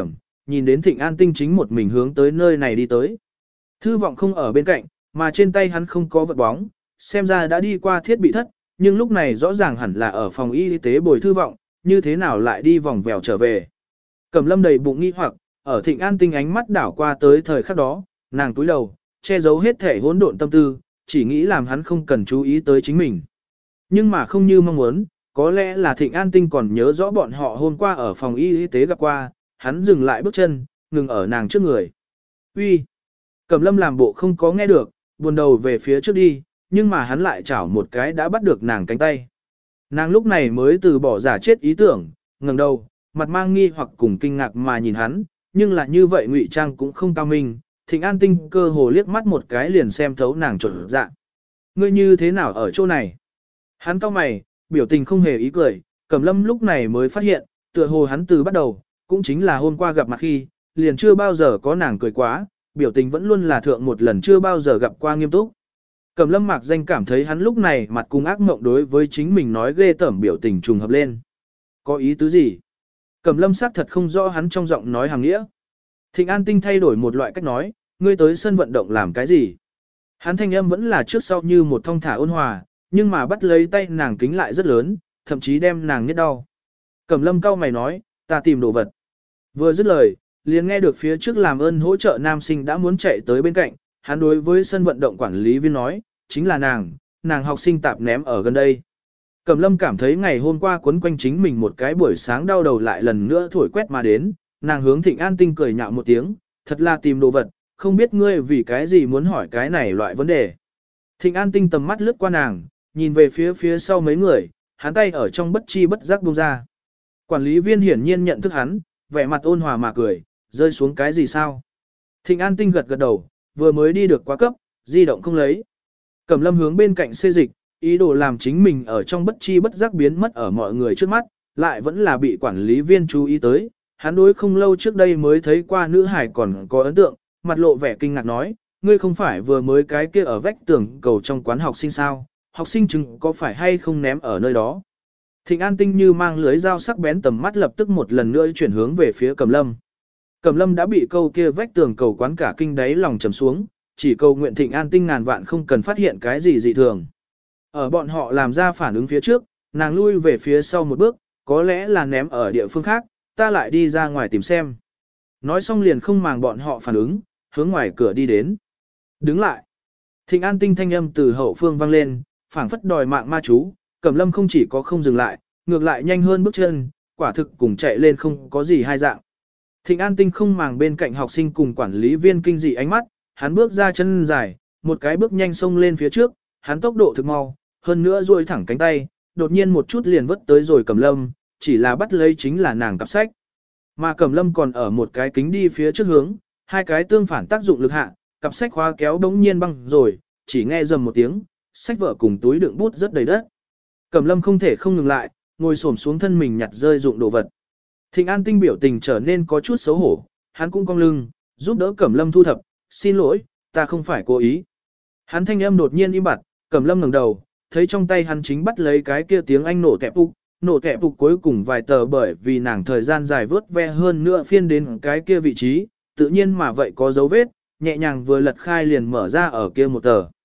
nhìn đến Thịnh An Tinh chính một mình hướng tới nơi này đi tới. Thư vọng không ở bên cạnh, mà trên tay hắn không có vật bóng, xem ra đã đi qua thiết bị thất, nhưng lúc này rõ ràng hẳn là ở phòng y tế bồi thư vọng, như thế nào lại đi vòng vèo trở về. Cẩm Lâm đầy bụng nghi hoặc, ở Thịnh An Tinh ánh mắt đảo qua tới thời khắc đó, nàng túi đầu, che giấu hết thể hỗn độn tâm tư, chỉ nghĩ làm hắn không cần chú ý tới chính mình. Nhưng mà không như mong muốn, có lẽ là Thịnh An Tinh còn nhớ rõ bọn họ hôm qua ở phòng y tế gặp qua, hắn dừng lại bước chân, ngừng ở nàng trước người. Uy. Cẩm Lâm làm bộ không có nghe được, buồn đầu về phía trước đi, nhưng mà hắn lại chảo một cái đã bắt được nàng cánh tay. Nàng lúc này mới từ bỏ giả chết ý tưởng, ngẩng đầu, mặt mang nghi hoặc cùng kinh ngạc mà nhìn hắn, nhưng là như vậy ngụy trang cũng không cao minh. Thịnh An Tinh cơ hồ liếc mắt một cái liền xem thấu nàng trộn dạ. Ngươi như thế nào ở chỗ này? Hắn cau mày, biểu tình không hề ý cười, Cẩm Lâm lúc này mới phát hiện, tựa hồ hắn từ bắt đầu, cũng chính là hôm qua gặp mặt khi, liền chưa bao giờ có nàng cười quá, biểu tình vẫn luôn là thượng một lần chưa bao giờ gặp qua nghiêm túc. Cẩm Lâm mạc danh cảm thấy hắn lúc này mặt cung ác mộng đối với chính mình nói ghê tởm biểu tình trùng hợp lên. Có ý tứ gì? Cẩm Lâm xác thật không rõ hắn trong giọng nói hàng nghĩa. Thịnh An Tinh thay đổi một loại cách nói, ngươi tới sân vận động làm cái gì? Hắn thanh âm vẫn là trước sau như một thong thả ôn hòa, nhưng mà bắt lấy tay nàng kính lại rất lớn, thậm chí đem nàng nhức đau. Cẩm Lâm cau mày nói, ta tìm đồ vật. Vừa dứt lời, liền nghe được phía trước làm ơn hỗ trợ nam sinh đã muốn chạy tới bên cạnh, hắn đối với sân vận động quản lý viên nói, chính là nàng học sinh tạp ném ở gần đây. Cẩm Lâm cảm thấy ngày hôm qua quấn quanh chính mình một cái buổi sáng đau đầu lại lần nữa thổi quét mà đến, nàng hướng Thịnh An Tinh cười nhạo một tiếng, thật là tìm đồ vật, không biết ngươi vì cái gì muốn hỏi cái này loại vấn đề. Thịnh An Tinh tầm mắt lướt qua nàng, nhìn về phía sau mấy người, hắn tay ở trong bất chi bất giác buông ra. Quản lý viên hiển nhiên nhận thức hắn, vẻ mặt ôn hòa mà cười, rơi xuống cái gì sao? Thịnh An Tinh gật gật đầu, vừa mới đi được quá cấp, di động không lấy. Cẩm Lâm hướng bên cạnh xê dịch, ý đồ làm chính mình ở trong bất chi bất giác biến mất ở mọi người trước mắt, lại vẫn là bị quản lý viên chú ý tới. Hắn đối không lâu trước đây mới thấy qua nữ hải còn có ấn tượng, mặt lộ vẻ kinh ngạc nói, ngươi không phải vừa mới cái kia ở vách tường cầu trong quán học sinh sao, học sinh chứng có phải hay không ném ở nơi đó. Thịnh An Tinh như mang lưới dao sắc bén tầm mắt lập tức một lần nữa chuyển hướng về phía Cẩm Lâm. Cẩm Lâm đã bị câu kia vách tường cầu quán cả kinh đáy lòng trầm xuống, chỉ cầu nguyện Thịnh An Tinh ngàn vạn không cần phát hiện cái gì dị thường. Ở bọn họ làm ra phản ứng phía trước, nàng lui về phía sau một bước, có lẽ là ném ở địa phương khác, ta lại đi ra ngoài tìm xem. Nói xong liền không màng bọn họ phản ứng, hướng ngoài cửa đi đến. Đứng lại. Thịnh An Tinh thanh âm từ hậu phương vang lên, phảng phất đòi mạng ma chú, Cẩm Lâm không chỉ có không dừng lại, ngược lại nhanh hơn bước chân, quả thực cùng chạy lên không có gì hai dạng. Thịnh An Tinh không màng bên cạnh học sinh cùng quản lý viên kinh dị ánh mắt, hắn bước ra chân dài, một cái bước nhanh xông lên phía trước, hắn tốc độ thực mau, hơn nữa duỗi thẳng cánh tay, đột nhiên một chút liền vứt tới rồi Cẩm Lâm, chỉ là bắt lấy chính là nàng cặp sách. Mà Cẩm Lâm còn ở một cái kính đi phía trước hướng, hai cái tương phản tác dụng lực hạ, cặp sách khóa kéo đống nhiên băng rồi, chỉ nghe rầm một tiếng, sách vở cùng túi đựng bút rất đầy đất. Cẩm Lâm không thể không ngừng lại, ngồi xổm xuống thân mình nhặt rơi dụng đồ vật. Thịnh An Tinh biểu tình trở nên có chút xấu hổ, hắn cũng cong lưng, giúp đỡ Cẩm Lâm thu thập, xin lỗi, ta không phải cố ý. Hắn thanh âm đột nhiên im bặt, Cẩm Lâm ngẩng đầu, thấy trong tay hắn chính bắt lấy cái kia tiếng Anh nổ tẹp phục cuối cùng vài tờ bởi vì nàng thời gian dài vớt ve hơn nữa phiên đến cái kia vị trí, tự nhiên mà vậy có dấu vết, nhẹ nhàng vừa lật khai liền mở ra ở kia một tờ.